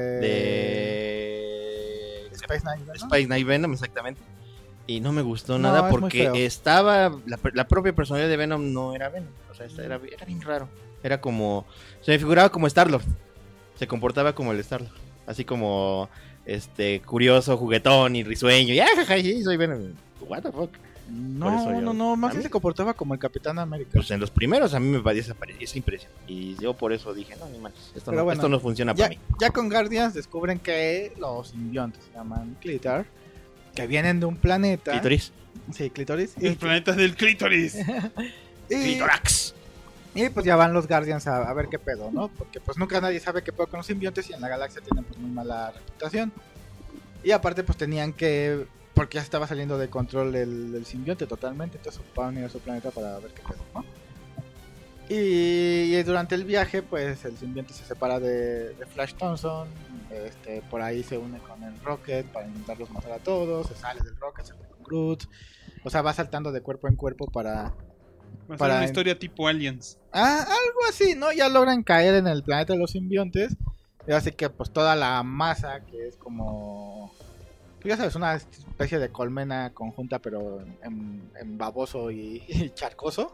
de Space Knight, ¿no? Spice Night Venom, exactamente. Y no me gustó No, nada es muy porque feo. estaba la propia personalidad de Venom no era Venom, o sea, era bien raro. Era como se me figuraba como Star-Lord. Se comportaba como el Star-Lord, así como curioso, juguetón y risueño. Y sí, soy Venom. What the fuck. Por eso yo- No, más a bien mí- se comportaba como el Capitán América. Pues en los primeros a mí me parecía esa impresión. Y yo por eso dije, no, ni manches, esto, Pero no, bueno, esto no funciona ya, para mí. ya con Guardians descubren que los simbiontes se llaman Clitar, que vienen de un planeta. Clitoris. Sí, Clitoris. El planeta del clítoris. y, Clitorax. y pues ya van los Guardians a ver qué pedo, ¿no? Porque pues nunca nadie sabe qué pedo con los simbiontes y en la galaxia tienen pues muy mala reputación. Y aparte pues tenían que... Porque ya estaba saliendo de control el simbionte totalmente, entonces ocupaban ir a su planeta para ver qué pedo, ¿no? Y durante el viaje, pues el simbionte se separa de Flash Thompson, por ahí se une con el Rocket para intentarlos matar a todos, se sale del Rocket, se une con Groot, o sea, va saltando de cuerpo en cuerpo para... Va a ser Para- una historia tipo Aliens. algo así, ¿no? Ya logran caer en el planeta de los simbiontes, y así que pues toda la masa, que es como... Ya sabes, una especie de colmena conjunta, pero en baboso y charcoso.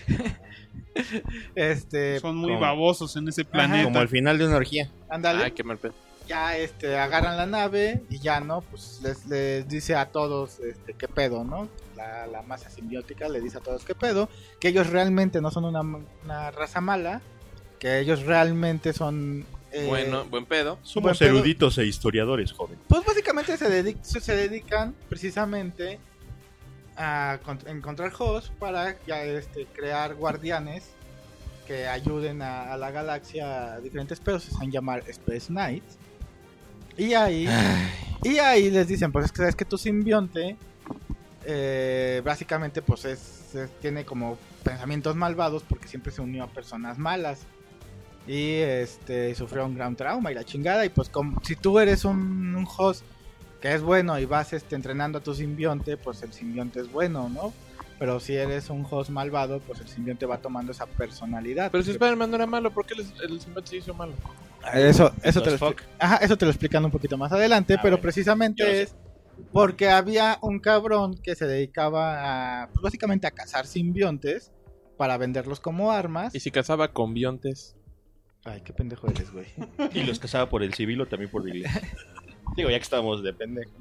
Son muy como- babosos en ese planeta. Como al final de una orgía. Ándale. Ay, qué mal pedo. Ya agarran la nave y ya, ¿no? Pues les dice a todos qué pedo, ¿no? La masa simbiótica le dice a todos qué pedo, que ellos realmente no son una raza mala, que ellos realmente son... Bueno, buen pedo. Somos pedo. eruditos e historiadores, joven. Pues básicamente se dedican precisamente a encontrar hosts para ya crear guardianes que ayuden a la galaxia a diferentes pedos, se hacen llamar Space Knights. Y ahí les dicen, pues es que tu simbionte básicamente pues tiene como pensamientos malvados porque siempre se unió a personas malas. Y sufrió un gran trauma y la chingada. Y pues si tú eres un host que es bueno y vas entrenando a tu simbionte, pues el simbionte es bueno, ¿no? Pero si eres un host malvado, pues el simbionte va tomando esa personalidad. Pero si Spider-Man no era malo, ¿por qué el simbionte se hizo malo? Eso te lo Fuck. eso te lo explican un poquito más adelante, pero Bueno, precisamente yo lo sé. es porque había un cabrón que se dedicaba pues básicamente a cazar simbiontes para venderlos como armas. Y si cazaba con biontes. Ay, qué pendejo eres, güey. Y los casaba por el civil o también por la iglesia. Digo, ya que estábamos de pendejos.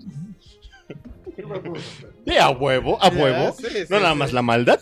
A huevo, a huevo. Sí, sí, No nada sí. más la maldad.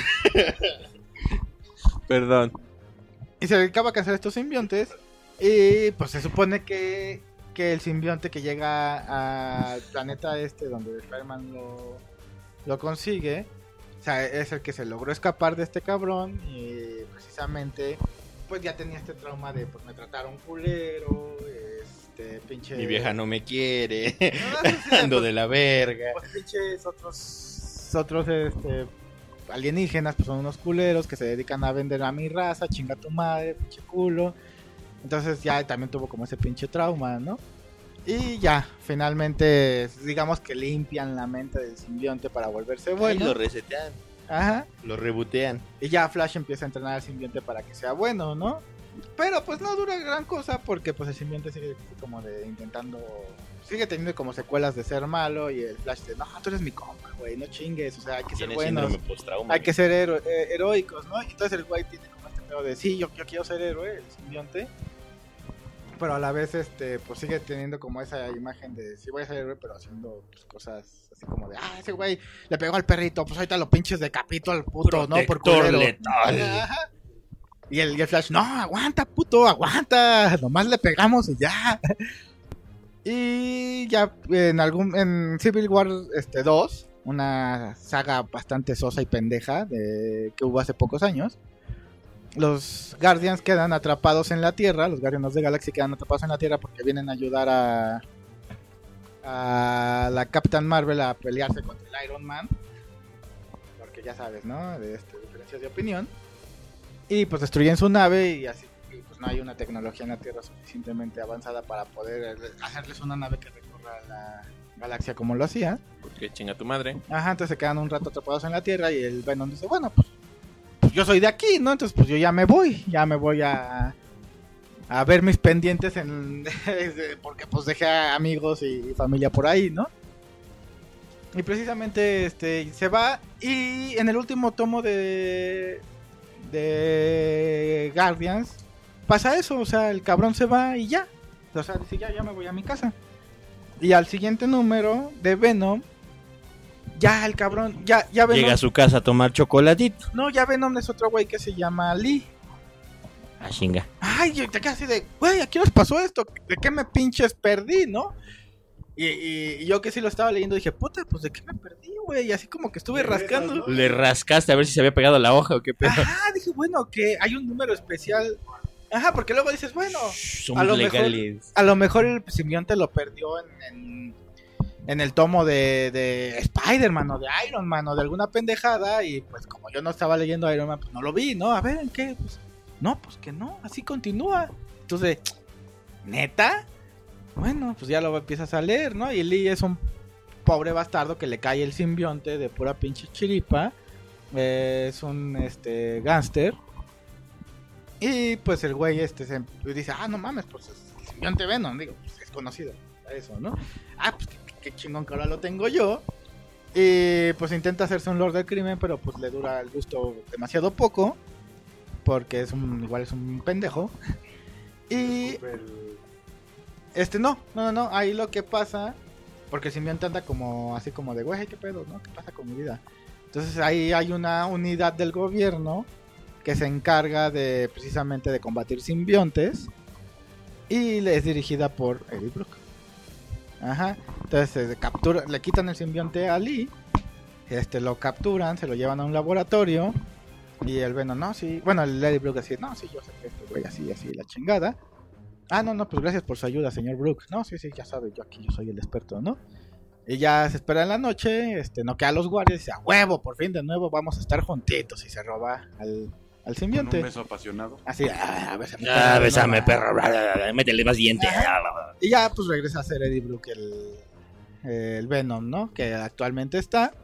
Perdón. Y se dedicaba a cazar estos simbiontes. Y pues se supone que el simbionte que llega al planeta donde Spider-Man lo consigue, o sea, es el que se logró escapar de este cabrón. Y precisamente pues ya tenía este trauma de pues me trataron culero, pinche... Mi vieja no me quiere. No, sí, sí, Ando pues, de la verga. pues pinches otros alienígenas, pues son unos culeros que se dedican a vender a mi raza, chinga tu madre, pinche culo. Entonces ya también tuvo como ese pinche trauma, ¿no? Y ya, finalmente, digamos que limpian la mente del simbionte para volverse Ay, bueno. lo resetean, Ajá. lo rebotean. Y ya Flash empieza a entrenar al simbionte para que sea bueno, ¿no? Pero pues no dura gran cosa porque pues el simbionte sigue como de intentando... Sigue teniendo como secuelas de ser malo y el Flash dice, no, tú eres mi compa, güey, no chingues, o sea, hay que ser Tiene buenos, síndrome postrauma. hay que ser heroicos, ¿no? Y entonces el güey tiene como este pedo de, sí, yo quiero ser héroe, el simbionte. Pero a la vez, pues sigue teniendo como esa imagen de, sí voy a ser héroe, pero haciendo pues, cosas así como de, ese güey le pegó al perrito, pues ahorita lo pinches decapito al puto, ¿no? Por Protector culero. letal. Ajá. Y el Flash, no, aguanta, puto, aguanta. Nomás le pegamos y ya. Y ya en Civil War 2, una saga bastante sosa y pendeja que hubo hace pocos años, los Guardians quedan atrapados en la Tierra, los Guardians of the Galaxy quedan atrapados en la Tierra porque vienen a ayudar a la Captain Marvel a pelearse contra el Iron Man. Porque ya sabes, ¿no? De diferencias de opinión. Y pues destruyen su nave y así pues no hay una tecnología en la Tierra suficientemente avanzada para poder hacerles una nave que recorra la galaxia como lo hacía. Porque chinga tu madre. Ajá, entonces se quedan un rato atrapados en la Tierra y el Venom dice, bueno, pues yo soy de aquí, ¿no? Entonces pues yo ya me voy a ver mis pendientes porque pues dejé a amigos y familia por ahí, ¿no? Y precisamente se va y en el último tomo de Guardians pasa eso, o sea, el cabrón se va y ya. O sea, dice, ya me voy a mi casa. Y al siguiente número de Venom Ya el cabrón, ya Venom. Llega a su casa a tomar chocolatito. No, ya Venom es otro güey que se llama Lee. Ah, chinga. Ay, yo te quedé así de, güey, ¿a qué nos pasó esto? ¿De qué me pinches perdí, no? Y yo que sí lo estaba leyendo dije, puta, pues ¿de qué me perdí, güey? Y así como que estuve rascando. Le rascaste a ver si se había pegado la hoja o qué pedo. Ajá, dije, bueno, que hay un número especial. Ajá, porque luego dices, bueno, Somos lo legales. a lo mejor el simbionte lo perdió en el tomo de Spider-Man o de Iron Man o de alguna pendejada. Y pues como yo no estaba leyendo Iron Man, pues no lo vi, ¿no? A ver, ¿en qué? Pues no, pues que no, así continúa. Entonces, ¿neta? Bueno, pues ya lo empiezas a leer, ¿no? Y Lee es un pobre bastardo que le cae el simbionte de pura pinche chiripa. Es un gángster. Y pues el güey se dice, no mames, pues el simbionte Venom, digo, pues es conocido eso, ¿no? Pues qué chingón que ahora lo tengo yo. Y pues intenta hacerse un lord del crimen, pero pues le dura el gusto demasiado poco. Porque igual es un pendejo. Y no, ahí lo que pasa, porque el simbionte anda como así como de, güey, ¿qué pedo, no? ¿Qué pasa con mi vida? Entonces ahí hay una unidad del gobierno que se encarga de precisamente de combatir simbiontes y es dirigida por Eddie Brock. Ajá. Entonces le quitan el simbionte a Lee, lo capturan, se lo llevan a un laboratorio y el Venom, no, sí, bueno, el Eddie Brock así, no, sí, yo sé que este güey así, la chingada. No, pues gracias por su ayuda, señor Brook. No, sí, ya sabe, yo soy el experto, ¿no? Y ya se espera en la noche, noquea a los guardias y dice, a huevo, por fin de nuevo vamos a estar juntitos. Y se roba al simbionte. Con un beso apasionado. Así, bésame, Bésame, perro. Métele más diente. Y ya, pues regresa a ser Eddie Brook el Venom, ¿no? Que actualmente está.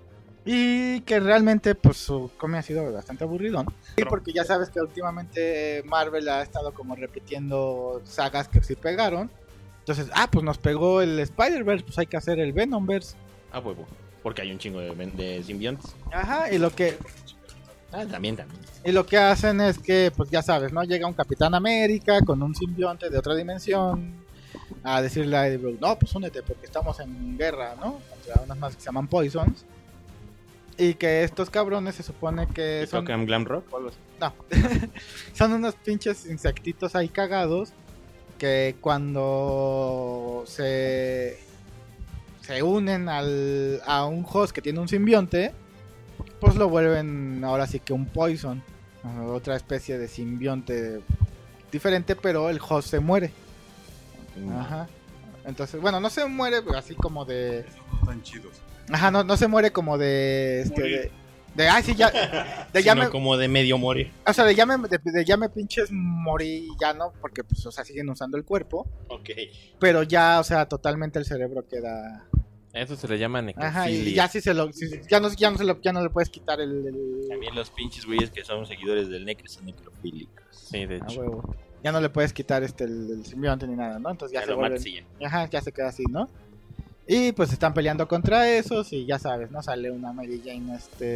Y que realmente, pues, su cómic ha sido bastante aburridón. Sí, porque ya sabes que últimamente Marvel ha estado como repitiendo sagas que sí pegaron. Entonces, pues nos pegó el Spider-Verse, pues hay que hacer el Venomverse. Huevo. Porque hay un chingo de simbiontes. Ajá, y lo que... También. Y lo que hacen es que, pues ya sabes, ¿no? Llega un Capitán América con un simbionte de otra dimensión a decirle a Eddie Brock, no, pues únete porque estamos en guerra, ¿no? Contra unas más que se llaman Poisons. Y que estos cabrones se supone que son... ¿Tocan glam rock o algo así? No, son unos pinches insectitos ahí cagados que cuando se unen a un host que tiene un simbionte, pues lo vuelven ahora sí que un poison, otra especie de simbionte diferente, pero el host se muere. Ajá. Entonces, bueno, no se muere así como de... Están chidos. Ajá, no se muere como de sí, ya de ya me, como de medio morir. o sea, de ya me pinches morí ya, no, porque pues o sea, siguen usando el cuerpo, Ok. pero ya, o sea, totalmente el cerebro queda. Eso se le llama necrofilia. Ajá, y ya ya no le puedes quitar el También los pinches güeyes que son seguidores del necro son necrofílicos. Sí, de hecho. huevo. Ya no le puedes quitar el simbionte ni nada, ¿no? Entonces ya se lo vuelven, matas y ya. ajá, ya se queda así, ¿no? Y pues están peleando contra esos y ya sabes, ¿no? Sale una Mary Jane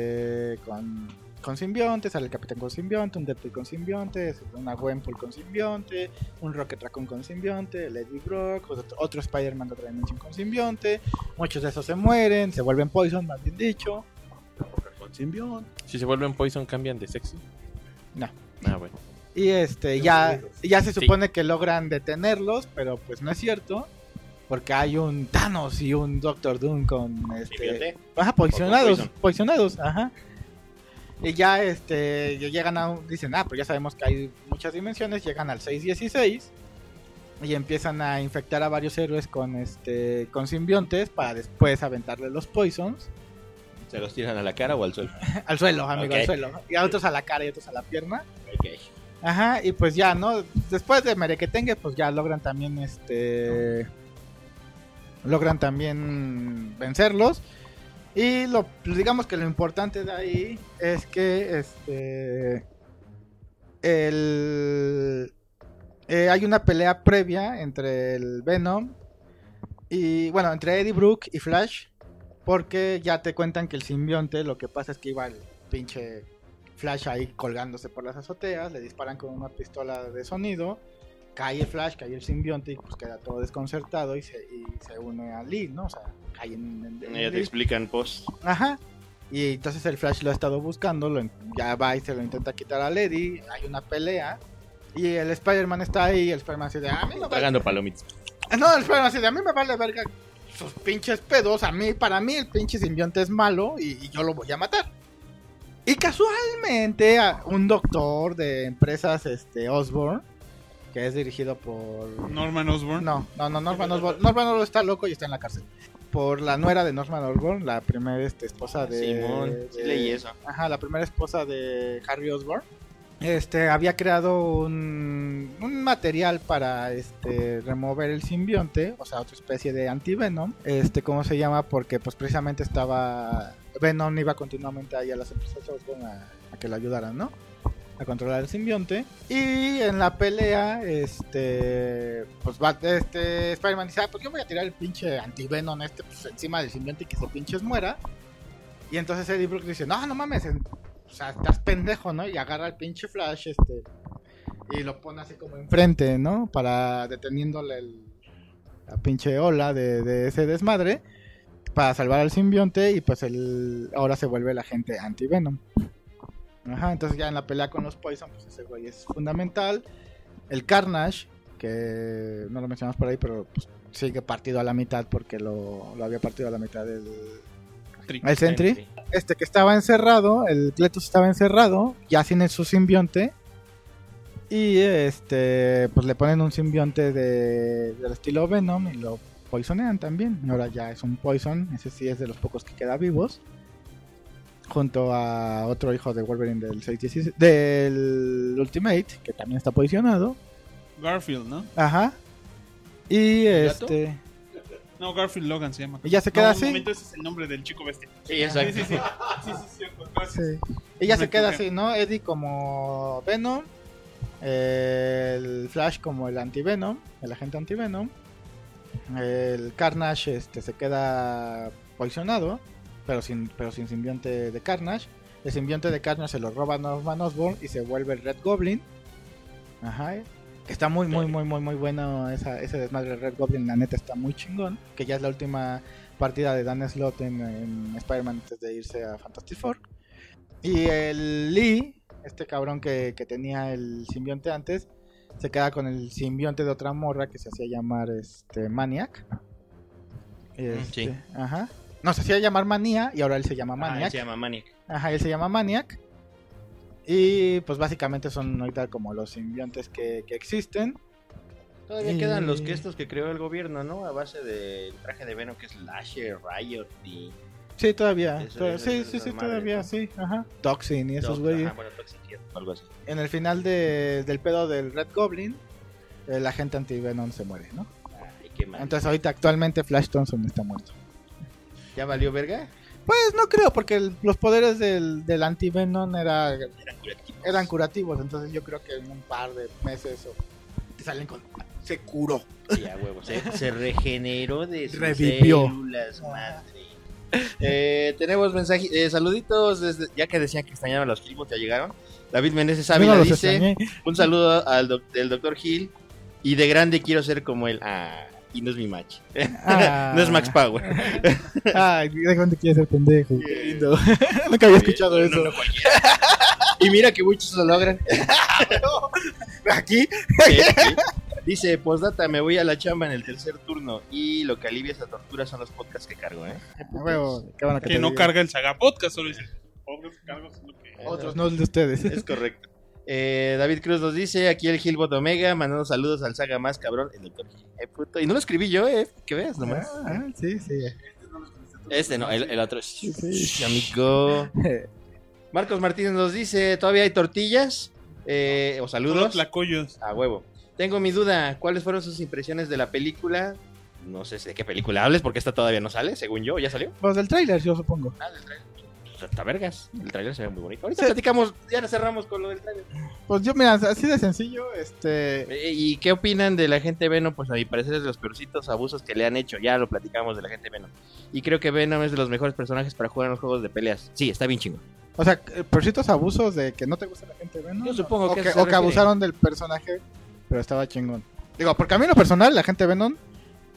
con simbionte, sale el Capitán con simbionte, un Deadpool con simbionte, una Gwenpool con simbionte, un Rocket Raccoon con simbionte, el Eddie Brock, otro Spider-Man de otra dimensión con simbionte. Muchos de esos se mueren, se vuelven Poison, más bien dicho. Con simbionte. Si se vuelven Poison, ¿cambian de sexo? No. Bueno. Y ya se supone que logran detenerlos, pero pues no es cierto. Porque hay un Thanos y un Doctor Doom con ¿Simbionte? ajá, Poison. poisonados, ajá. Y ya llegan dicen, pues ya sabemos que hay muchas dimensiones, llegan al 616 y empiezan a infectar a varios héroes con simbiontes para después aventarle los poisons. ¿Se los tiran a la cara o al suelo? Al suelo, amigo, Ok. al suelo. Y a otros a la cara y a otros a la pierna. Ok. Ajá, y pues ya, ¿no? Después de merequetengue, pues ya logran también vencerlos. Y digamos que lo importante de ahí es que hay una pelea previa entre el Venom y bueno, entre Eddie Brook y Flash, porque ya te cuentan que el simbionte, lo que pasa es que iba el pinche Flash ahí colgándose por las azoteas, le disparan con una pistola de sonido, cae el Flash, cae el simbionte y pues queda todo desconcertado y se une a Lee, ¿no? O sea, ahí en Ya te explican post. Ajá. Y entonces el Flash lo ha estado buscando, ya va y se lo intenta quitar a Lady, hay una pelea. Y el Spider-Man está ahí, el Spider-Man dice, a mí no Tragando palomitas. No, el Spider-Man dice, a mí me vale verga sus pinches pedos, para mí el pinche simbionte es malo y yo lo voy a matar. Y casualmente un doctor de empresas Osborn, que es dirigido por... Norman Osborn. No, Norman Osborn. Norman Osborn está loco y está en la cárcel. Por la nuera de Norman Osborn, la primera esposa de... Simón, sí leí eso. Ajá, la primera esposa de Harry Osborn. Había creado un material para remover el simbionte, o sea, otra especie de antivenom. ¿Cómo se llama? Porque pues precisamente Venom iba continuamente ahí a las empresas Osborn a que lo ayudaran, ¿no? A controlar el simbionte. Y en la pelea, pues va, Spider-Man dice, pues yo voy a tirar el pinche antivenom pues encima del simbionte y que se pinches muera. Y entonces Eddie Brock dice, no mames, o sea, estás pendejo, ¿no? Y agarra el pinche Flash, y lo pone así como enfrente, ¿no? Para deteniéndole la pinche ola de ese desmadre, para salvar al simbionte, y pues ahora se vuelve el agente anti-Venom. Ajá, entonces ya en la pelea con los Poison, pues ese güey es fundamental. El Carnage, que no lo mencionamos por ahí, pero pues sigue partido a la mitad porque lo había partido a la mitad el Sentry. Que estaba encerrado, el Cletus estaba encerrado, ya sin su simbionte. Y pues le ponen un simbionte del estilo Venom y lo poisonean también. Ahora ya es un Poison, ese sí es de los pocos que queda vivos. Junto a otro hijo de Wolverine del Ultimate, que también está posicionado. Garfield, ¿no? Ajá. Y ¿Gato? No, Garfield Logan se llama. Y ya se queda En así. un momento ese es el nombre del chico bestia. Sí, exacto. Sí, cierto, gracias. Sí. Y ya Me se queda equivoqué. así, ¿no? Eddie como Venom, el Flash como el anti-Venom, el agente anti-Venom, el Carnage se queda poisonado, pero sin simbionte de Carnage. El simbionte de Carnage se lo roba Norman Osborn y se vuelve el Red Goblin. Ajá. Que está muy bueno ese desmadre del Red Goblin, la neta está muy chingón. Que ya es la última partida de Dan Slott en Spider-Man antes de irse a Fantastic Four. Y el Lee, cabrón que tenía el simbionte antes, se queda con el simbionte de otra morra que se hacía llamar Maniac. Sí. Ajá. No, se hacía llamar Manía y ahora él se llama Maniac. Se llama Maniac. Ajá, él se llama Maniac. Y pues básicamente son ahorita como los simbiontes que existen. Todavía quedan los estos que creó el gobierno, ¿no? A base del traje de Venom que es Lasher, Riot y... Sí, todavía. Eso, Sí, esas madres, todavía, ¿no? sí. Ajá. Toxin y esos Ajá, güeyes. bueno, Toxic, algo así. En el final del pedo del Red Goblin, el agente anti-Venom se muere, ¿no? Ay, qué mal. Entonces ahorita actualmente Flash Thompson está muerto. ¿Ya valió verga? Pues no creo, porque los poderes del anti-Venom Eran curativos. eran curativos. Entonces yo creo que en un par de meses te salen con... Se curó. Sí, a huevo. Se regeneró de sus Revivió. células, madre. Tenemos mensajes, saluditos, ya que decían que extrañaban los filmos, ya llegaron. David Meneses Yo Ávila no los dice, extrañé. un saludo del Dr. Gil, y de grande quiero ser como él. Y no es mi match. Ah. No es Max Power. Ay, ¿de dónde quieres ser pendejo? Qué lindo. Nunca había escuchado No, eso. no, cualquiera. Y mira que muchos lo logran. Aquí. Sí, sí. Dice, postdata, me voy a la chamba en el tercer turno y lo que alivia esa tortura son los podcasts que cargo, ¿eh? Huevo, qué bueno Que te no diga. carga el Saga Podcast, solo dice pobres cargos. Lo que... Otros, no el de ustedes. Es correcto. David Cruz nos dice, aquí el Gilbot Omega, mandando saludos al saga más cabrón, el doctor Gil. Puto. Y no lo escribí yo, que veas nomás. Sí, sí. Este no, el otro. Sí. Amigo. Marcos Martínez nos dice, ¿todavía hay tortillas? O Solo saludos. tlacoyos. A huevo. Tengo mi duda, ¿cuáles fueron sus impresiones de la película? No sé de qué película hables, porque esta todavía no sale, según yo. ¿Ya salió? Pues del tráiler, yo supongo. Del trailer. Pues está vergas. El trailer se ve muy bonito. Ahorita platicamos, ya cerramos con lo del trailer. Pues yo, mira, así de sencillo, ¿Y qué opinan de la gente Venom? Pues a mi parecer es de los peorcitos abusos que le han hecho. Ya lo platicamos de la gente Venom. Y creo que Venom es de los mejores personajes para jugar en los juegos de peleas. Sí, está bien chingo. O sea, por ciertos abusos de que no te gusta la gente Venom. Yo supongo o que que, eso se o que refiere. abusaron del personaje, pero estaba chingón. Digo, porque a mí en lo personal, la gente Venom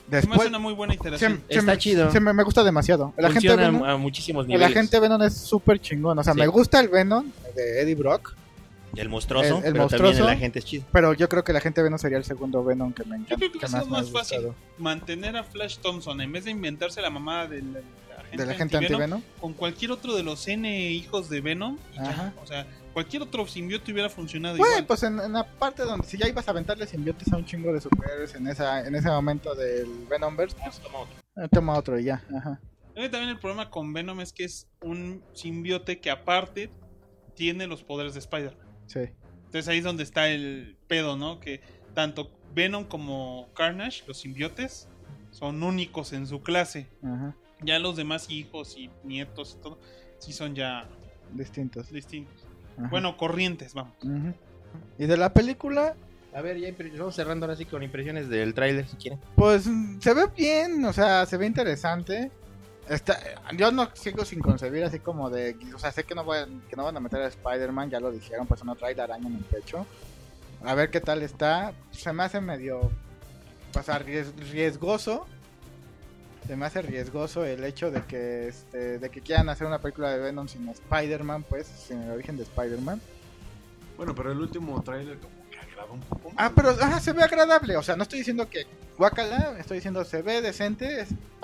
me Después, hace una muy buena iteración. Está chido. me gusta demasiado. El agente Funciona Venom, a muchísimos el niveles. agente Venom es súper chingón. O sea, Sí. me gusta el Venom de Eddie Brock, El monstruoso, el pero monstruoso. también el agente es chido. pero yo creo que el agente Venom sería el segundo Venom que me encanta. Yo creo que que eso es me ha más fácil. gustado. Mantener a Flash Thompson en vez de inventarse la mamada del Del agente anti-Venom. con cualquier otro de los N hijos de Venom. Y ya. Ajá. O sea, cualquier otro simbiote hubiera funcionado Bueno, igual. pues en la parte donde si ya ibas a aventarle simbiotes a un chingo de superhéroes en ese momento del Venomverse, pues, toma otro y ya. Ajá. Creo que también el problema con Venom es que es un simbiote que aparte tiene los poderes de Spider-Man. Sí. Entonces ahí es donde está el pedo, ¿no? Que tanto Venom como Carnage, los simbiotes, son únicos en su clase. Ajá. Ya los demás hijos y nietos y todo, sí son ya Distintos. distintos. Ajá. Bueno, corrientes, vamos. Ujú. Y de la película, A ver, ya vamos cerrando ahora sí con impresiones del tráiler, si quieren. pues se ve bien, o sea, se ve interesante. Yo no sigo sin concebir así como de, o sea, sé que no van a meter a Spider-Man, ya lo dijeron, pues no trae la araña en el pecho. A ver qué tal está. Se me hace medio, pues, riesgoso. Se me hace riesgoso el hecho de que quieran hacer una película de Venom sin Spider-Man, pues, sin el origen de Spider-Man. Bueno, pero el último tráiler como que agrada un poco más. Ah, pero se ve agradable. O sea, no estoy diciendo que guácala, estoy diciendo se ve decente.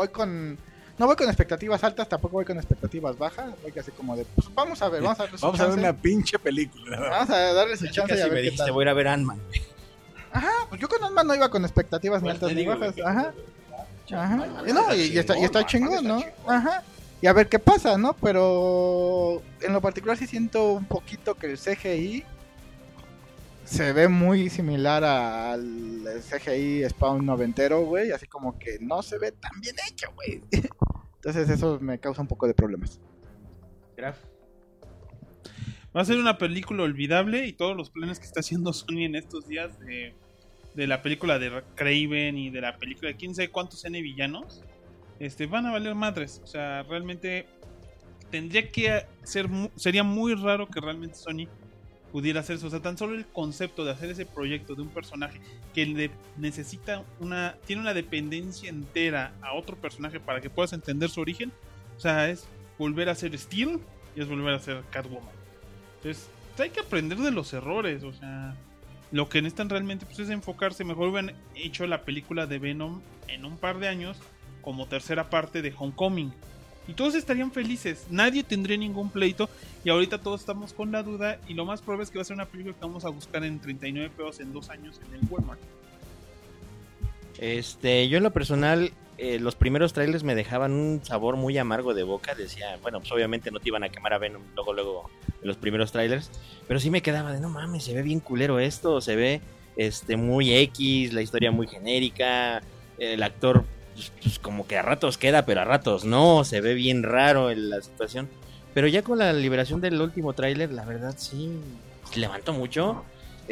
No voy con expectativas altas, tampoco voy con expectativas bajas. Voy así como de, pues vamos a ver, vamos a darle su Vamos a ver chance. una pinche película. Vamos a darle su chance y a Casi ver me qué dijiste, tal. voy a ir a ver Ant-Man. Ajá, pues yo con Ant-Man no iba con expectativas ni Pues altas te ni digo, bajas. güey, Ajá. Ajá. Y no, y está chingón, chingón, ¿no? está chingón. Ajá. Y a ver qué pasa, ¿no? Pero en lo particular sí siento un poquito que el CGI se ve muy similar al CGI Spawn noventero, güey. Así como que no se ve tan bien hecho, güey. Entonces eso me causa un poco de problemas. Graf. Va a ser una película olvidable y todos los planes que está haciendo Sony en estos días de la película de Kraven y de la película de quién sabe cuántos N villanos, van a valer madres. O sea, realmente tendría que sería muy raro que realmente Sony pudiera hacer eso. O sea, tan solo el concepto de hacer ese proyecto de un personaje que necesita tiene una dependencia entera a otro personaje para que puedas entender su origen. O sea, es volver a ser Steel y es volver a ser Catwoman. Entonces, hay que aprender de los errores. O sea, lo que necesitan realmente pues, es enfocarse. Mejor hubieran hecho la película de Venom en un par de años como tercera parte de Homecoming. Y todos estarían felices. Nadie tendría ningún pleito. Y ahorita todos estamos con la duda. Y lo más probable es que va a ser una película que vamos a buscar en 39 pesos en 2 años en el Walmart. Yo en lo personal, los primeros trailers me dejaban un sabor muy amargo de boca. Decía, bueno, pues obviamente no te iban a quemar a Venom luego en los primeros trailers. Pero sí me quedaba de, no mames, se ve bien culero esto. Se ve muy X, la historia muy genérica. El actor, pues como que a ratos queda, pero a ratos no. Se ve bien raro en la situación. Pero ya con la liberación del último tráiler, la verdad sí levantó mucho.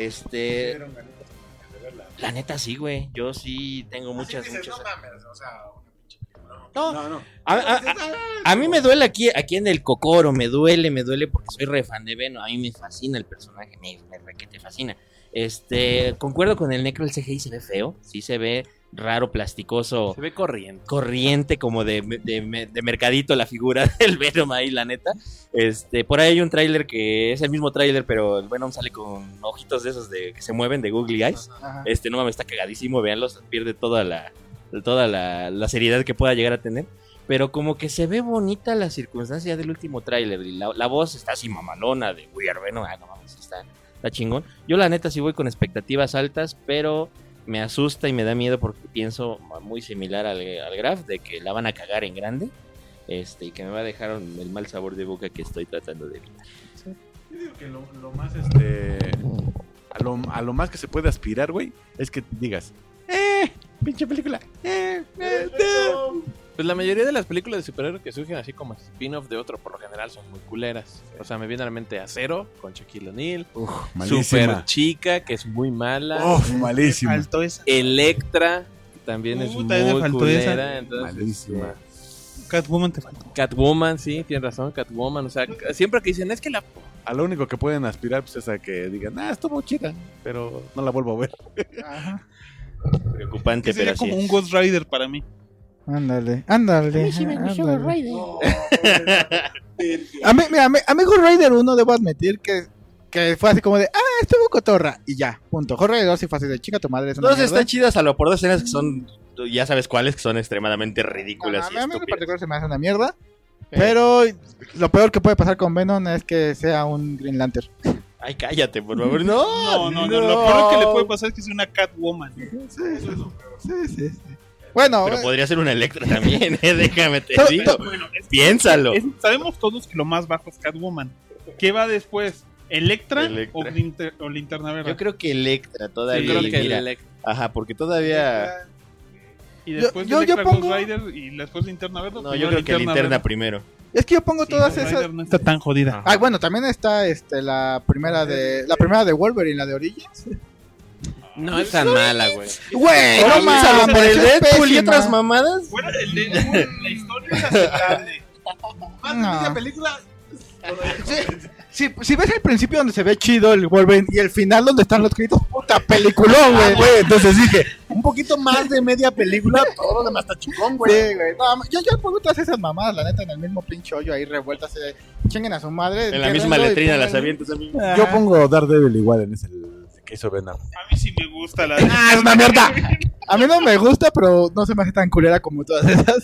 La neta sí, güey. Yo sí tengo muchas. No mames, o sea, una pinche película. No. A mí me duele aquí en el cocoro, me duele porque soy re fan de Venom. A mí me fascina el personaje, me requete fascina. Concuerdo con el Necro, el CGI se ve feo, sí se ve raro, plasticoso. Se ve corriente. Corriente, como de mercadito la figura del Venom ahí, la neta. Por ahí hay un tráiler que es el mismo tráiler, pero el Venom sale con ojitos de esos que se mueven, de Googly Eyes. Ajá. No mames, está cagadísimo, véanlos, pierde toda la seriedad que pueda llegar a tener. Pero como que se ve bonita la circunstancia del último tráiler. Y la voz está así mamalona de We Are Venom. No mames, está chingón. Yo la neta sí voy con expectativas altas, pero me asusta y me da miedo porque pienso muy similar al Graf, de que la van a cagar en grande. Y que me va a dejar el mal sabor de boca que estoy tratando de evitar. Yo digo que lo más, a lo más que se puede aspirar, güey, es que digas, pinche película, Pues la mayoría de las películas de superhéroes que surgen así como spin-off de otro, por lo general son muy culeras. O sea, me viene a la mente Acero, con Shaquille O'Neal. malísima. Super Chica, que es muy mala. Malísima. Faltó esa. Electra, que también es También me muy faltó culera. esa. Entonces, Malísima. Catwoman te faltó. Catwoman, sí, tienes razón, Catwoman. O sea, siempre que dicen, es que la... A lo único que pueden aspirar pues, es a que digan, estuvo chida, pero no la vuelvo a ver. Ajá. Preocupante, Que sería pero así como un es. Ghost Rider para mí. Ándale. No, A mí Ghost Rider 1 debo admitir que fue así como de, estuvo cotorra, y ya, punto. Ghost Rider 2 sí fue así de, chica tu madre, es una Dos mierda. están chidas a lo por dos escenas que son, ya sabes cuáles, que son extremadamente ridículas A y mí en estúpidas. particular se me hace una mierda, pero lo peor que puede pasar con Venom es que sea un Green Lantern. Ay, cállate, por favor. No, No. Lo peor que le puede pasar es que sea una Catwoman. Sí. Bueno, Pero podría ser una Electra también, déjame te To- digo. Bueno, Piénsalo. sabemos todos que lo más bajo es Catwoman. ¿Qué va después? ¿Electra, Electra. o Linterna Verde? Yo creo que Electra Yo todavía. creo que mira. el Ajá, porque todavía. Y después yo Electra, pongo- Ghost Rider y después Linterna Verde. No, yo creo que Linterna Verde. primero. es que yo pongo Sí, todas Ghost esas... Rider no está tan jodida. Bueno, también está la primera de Wolverine, la de Origins. No es tan mala, güey. Güey, no Piénsalo, por mames, el es Deadpool y pésima. otras mamadas. Fuera del Deadpool, la historia es aceptable. No. película. Si ves el principio donde se ve chido el Wolverine y el final donde están los créditos, puta peliculón, güey. Entonces dije, un poquito más de media película, todo lo demás está chingón, güey. Sí, güey. No, yo pongo todas esas mamadas, la neta, en el mismo pinche hoyo ahí revueltas. Chinguen a su madre. En la misma entiéndanlo y letrina las pónganlo. avientas a mí. Ajá. Yo pongo Daredevil igual en ese que hizo Venom. A mí sí me gusta la ¡Ah, es una mierda! A mí no me gusta, pero no se me hace tan culera como todas esas.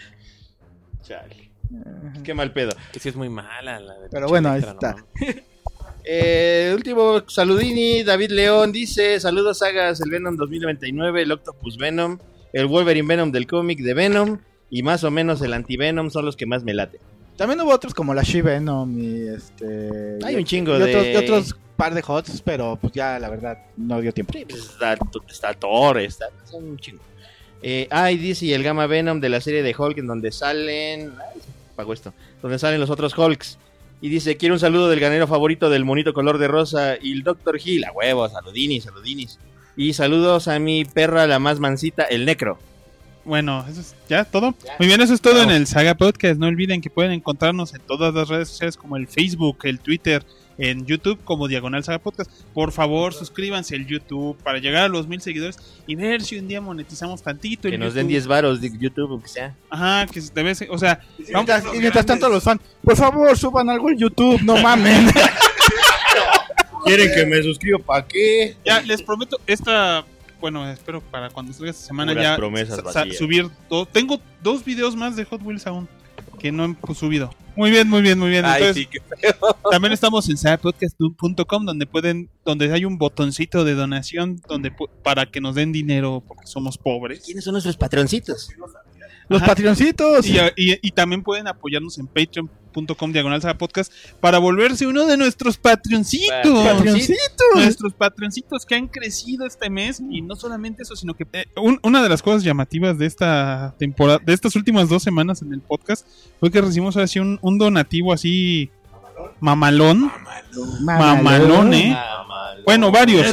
Chale. Qué mal pedo. Que sí es muy mala la de Pero bueno, ahí Electra, no está. mames. Último saludini, David León dice, saludos sagas, el Venom 2099, el Octopus Venom, el Wolverine Venom del cómic de Venom y más o menos el Anti-Venom son los que más me late. También hubo otros como la She-Venom y Hay un chingo y otros, de... y otros par de hots, pero pues ya la verdad no dio tiempo. Sí, pues está Thor, son un chingo. Y dice, y el Gamma Venom de la serie de Hulk en donde salen... Ay, se apagó esto. Donde salen los otros Hulks. Y dice, quiero un saludo del ganero favorito del monito color de rosa y el Dr. Hill. A huevo, saludinis. Y saludos a mi perra, la más mansita, el Necro. Bueno, eso es ya todo. Muy bien, eso es todo en el Saga Podcast. No olviden que pueden encontrarnos en todas las redes sociales como el Facebook, el Twitter, en YouTube como Diagonal Saga Podcast. Por favor, suscríbanse al YouTube para llegar a los 1000 seguidores y ver si un día monetizamos tantito. Que el nos den YouTube. 10 varos de YouTube, aunque sea. Ajá, que debe ser, o sea, Y mientras tanto los fans, por favor suban algo en YouTube, no mamen. ¿Quieren que me suscriba? ¿Para qué? ya les prometo bueno, espero para cuando salga esta semana Puras ya promesas vacías. subir tengo 2 videos más de Hot Wheels aún que no he subido. Muy bien. Entonces, sí, que también estamos en sagapodcast.com donde hay un botoncito de donación para que nos den dinero porque somos pobres. ¿Quiénes son nuestros patroncitos? Los Ajá. patrioncitos. Y también pueden apoyarnos en patreon.com/sagapodcast para volverse uno de nuestros patroncitos. Patrioncitos. Nuestros patroncitos que han crecido este mes. Y no solamente eso, sino que una de las cosas llamativas de esta temporada, de estas últimas 2 semanas en el podcast, fue que recibimos así un donativo así mamalón. Mamalón, Bueno, varios,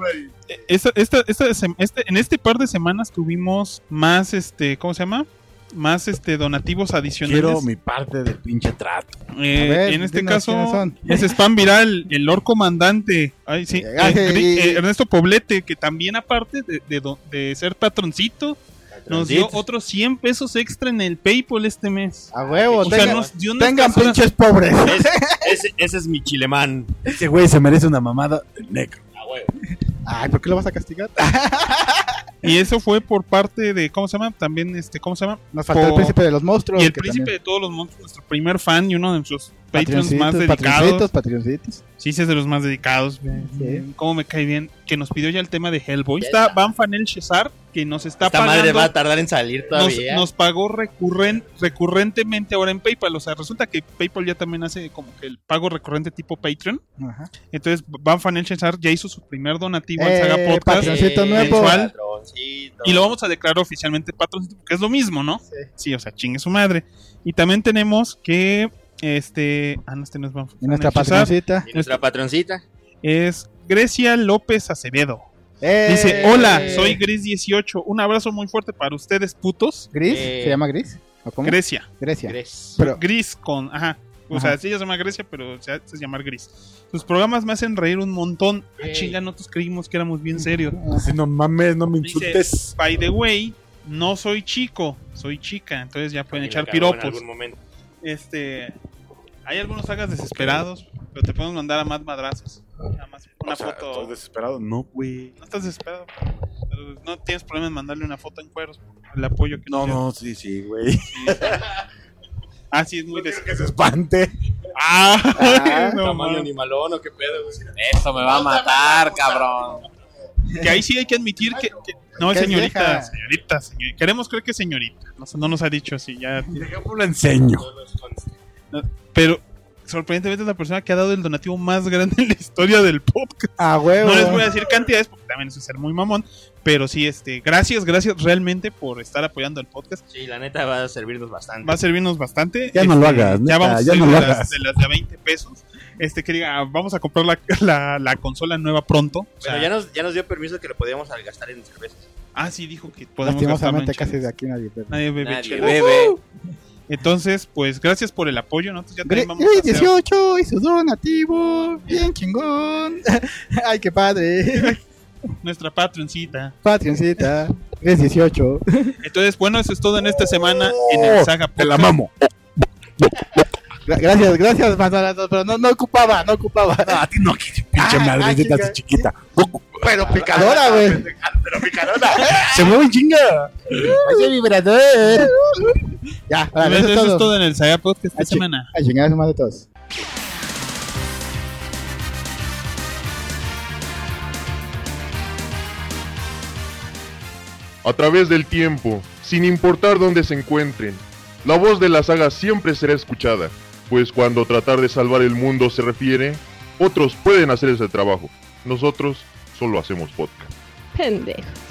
en este par de semanas tuvimos más, ¿cómo se llama? Más donativos adicionales. Quiero mi parte del pinche trato. ver, En este dinos quiénes caso son. es spam viral, el Lord Comandante. Ay, sí, Ernesto Poblete, que también aparte de ser patroncito, nos dio otros 100 pesos extra en el PayPal este mes. A huevo, O sea, tengan, nos dio unas tengan personas- pinches pobres. Ese es mi chilemán. Ese güey se merece una mamada del Necro. Ay, ¿por qué lo vas a castigar? Y eso fue por parte de, ¿cómo se llama? También, ¿cómo se llama? Nos faltó el príncipe de los monstruos. Y el que príncipe también- de todos los monstruos, nuestro primer fan y uno de nuestros Patreons más Patrioncitos, dedicados. patrioncitos. Sí, sí, es de los más dedicados. Sí. Cómo me cae bien. Que nos pidió ya el tema de Hellboy. Está Van Fanel Cesar, que nos está Esta pagando. madre va a tardar en salir nos, todavía. nos pagó recurrentemente ahora en PayPal. O sea, resulta que PayPal ya también hace como que el pago recurrente tipo Patreon. Ajá. Entonces, Van Fanel Cesar ya hizo su primer donativo al Saga Podcast. patroncito nuevo. mensual. Patroncito. Y lo vamos a declarar oficialmente patroncito, porque es lo mismo, ¿no? Sí. O sea, chingue su madre. Y también tenemos que no, este no es Van Y nuestra Fanel Cesar, patroncita. Y nuestra patroncita. es Grecia López Acevedo. Dice, hola, soy Gris18. Un abrazo muy fuerte para ustedes, putos. ¿Gris? Eh, ¿Se llama Gris? ¿O cómo? Grecia. Grecia. Gres. Pero, Gris con, ajá. O sea, sí ella se llama Grecia, pero se hace llamar Gris. Sus programas me hacen reír un montón. Chinga, nosotros creímos que éramos bien serios. Si no mames, no me Dice, insultes. by the way, no soy chico, soy chica. Entonces ya pueden Y la echar cagó en piropos. algún momento. Hay algunos sagas desesperados, pero te podemos mandar a más madrazos. Nada más una O sea, foto. ¿estás desesperado? No, güey. No estás desesperado. Pero no tienes problema en mandarle una foto en cueros por el apoyo que nos dio. No, sí, güey. Ah, sí, es muy Que se espante. no, Tamaño man. animalón o qué pedo, güey. Eso me va a matar, cabrón. Que ahí sí hay que admitir que no, Que es señorita, vieja. señorita. Queremos creer que es señorita. No nos ha dicho así, ya. Déjame lo enseño. Pero sorprendentemente es la persona que ha dado el donativo más grande en la historia del podcast. A huevo. No les voy a decir cantidades porque también eso es ser muy mamón. Pero sí, gracias realmente por estar apoyando el podcast. Sí, la neta va a servirnos bastante. Va a servirnos bastante. Ya no lo hagas, Ya neta, vamos a ya salir no lo de las hagas. de las de a 20 pesos. Que diga, vamos a comprar la consola nueva pronto. O sea, Pero ya nos dio permiso que lo podíamos gastar en cervezas. sí dijo que podemos gastarlo en Lastimosamente casi chelas. de aquí nadie bebe. Nadie bebe Nadie chelas. bebe. Entonces, pues gracias por el apoyo. Nosotros ya también vamos a Grey hacer 18 y su donativo. Bien chingón. Ay, qué padre. nuestra patroncita. Patreoncita. Grey 18. Entonces, bueno, eso es todo en esta semana en el Saga Te la Podcast. mamo. Gracias, Manzanato, pero no ocupaba. A ti no, que pinche madrecita así chiquita. Pero picadora, güey. Pero picadora. Se mueve en chinga. Oye, vibrador. Ya, vale, Eso eso es todo en el Saga Podcast esta Ay, semana. Ay, chingada su madre todos. A través del tiempo, sin importar dónde se encuentren, la voz de la saga siempre será escuchada, pues cuando tratar de salvar el mundo se refiere, otros pueden hacer ese trabajo. Nosotros solo hacemos podcast. Pendejos.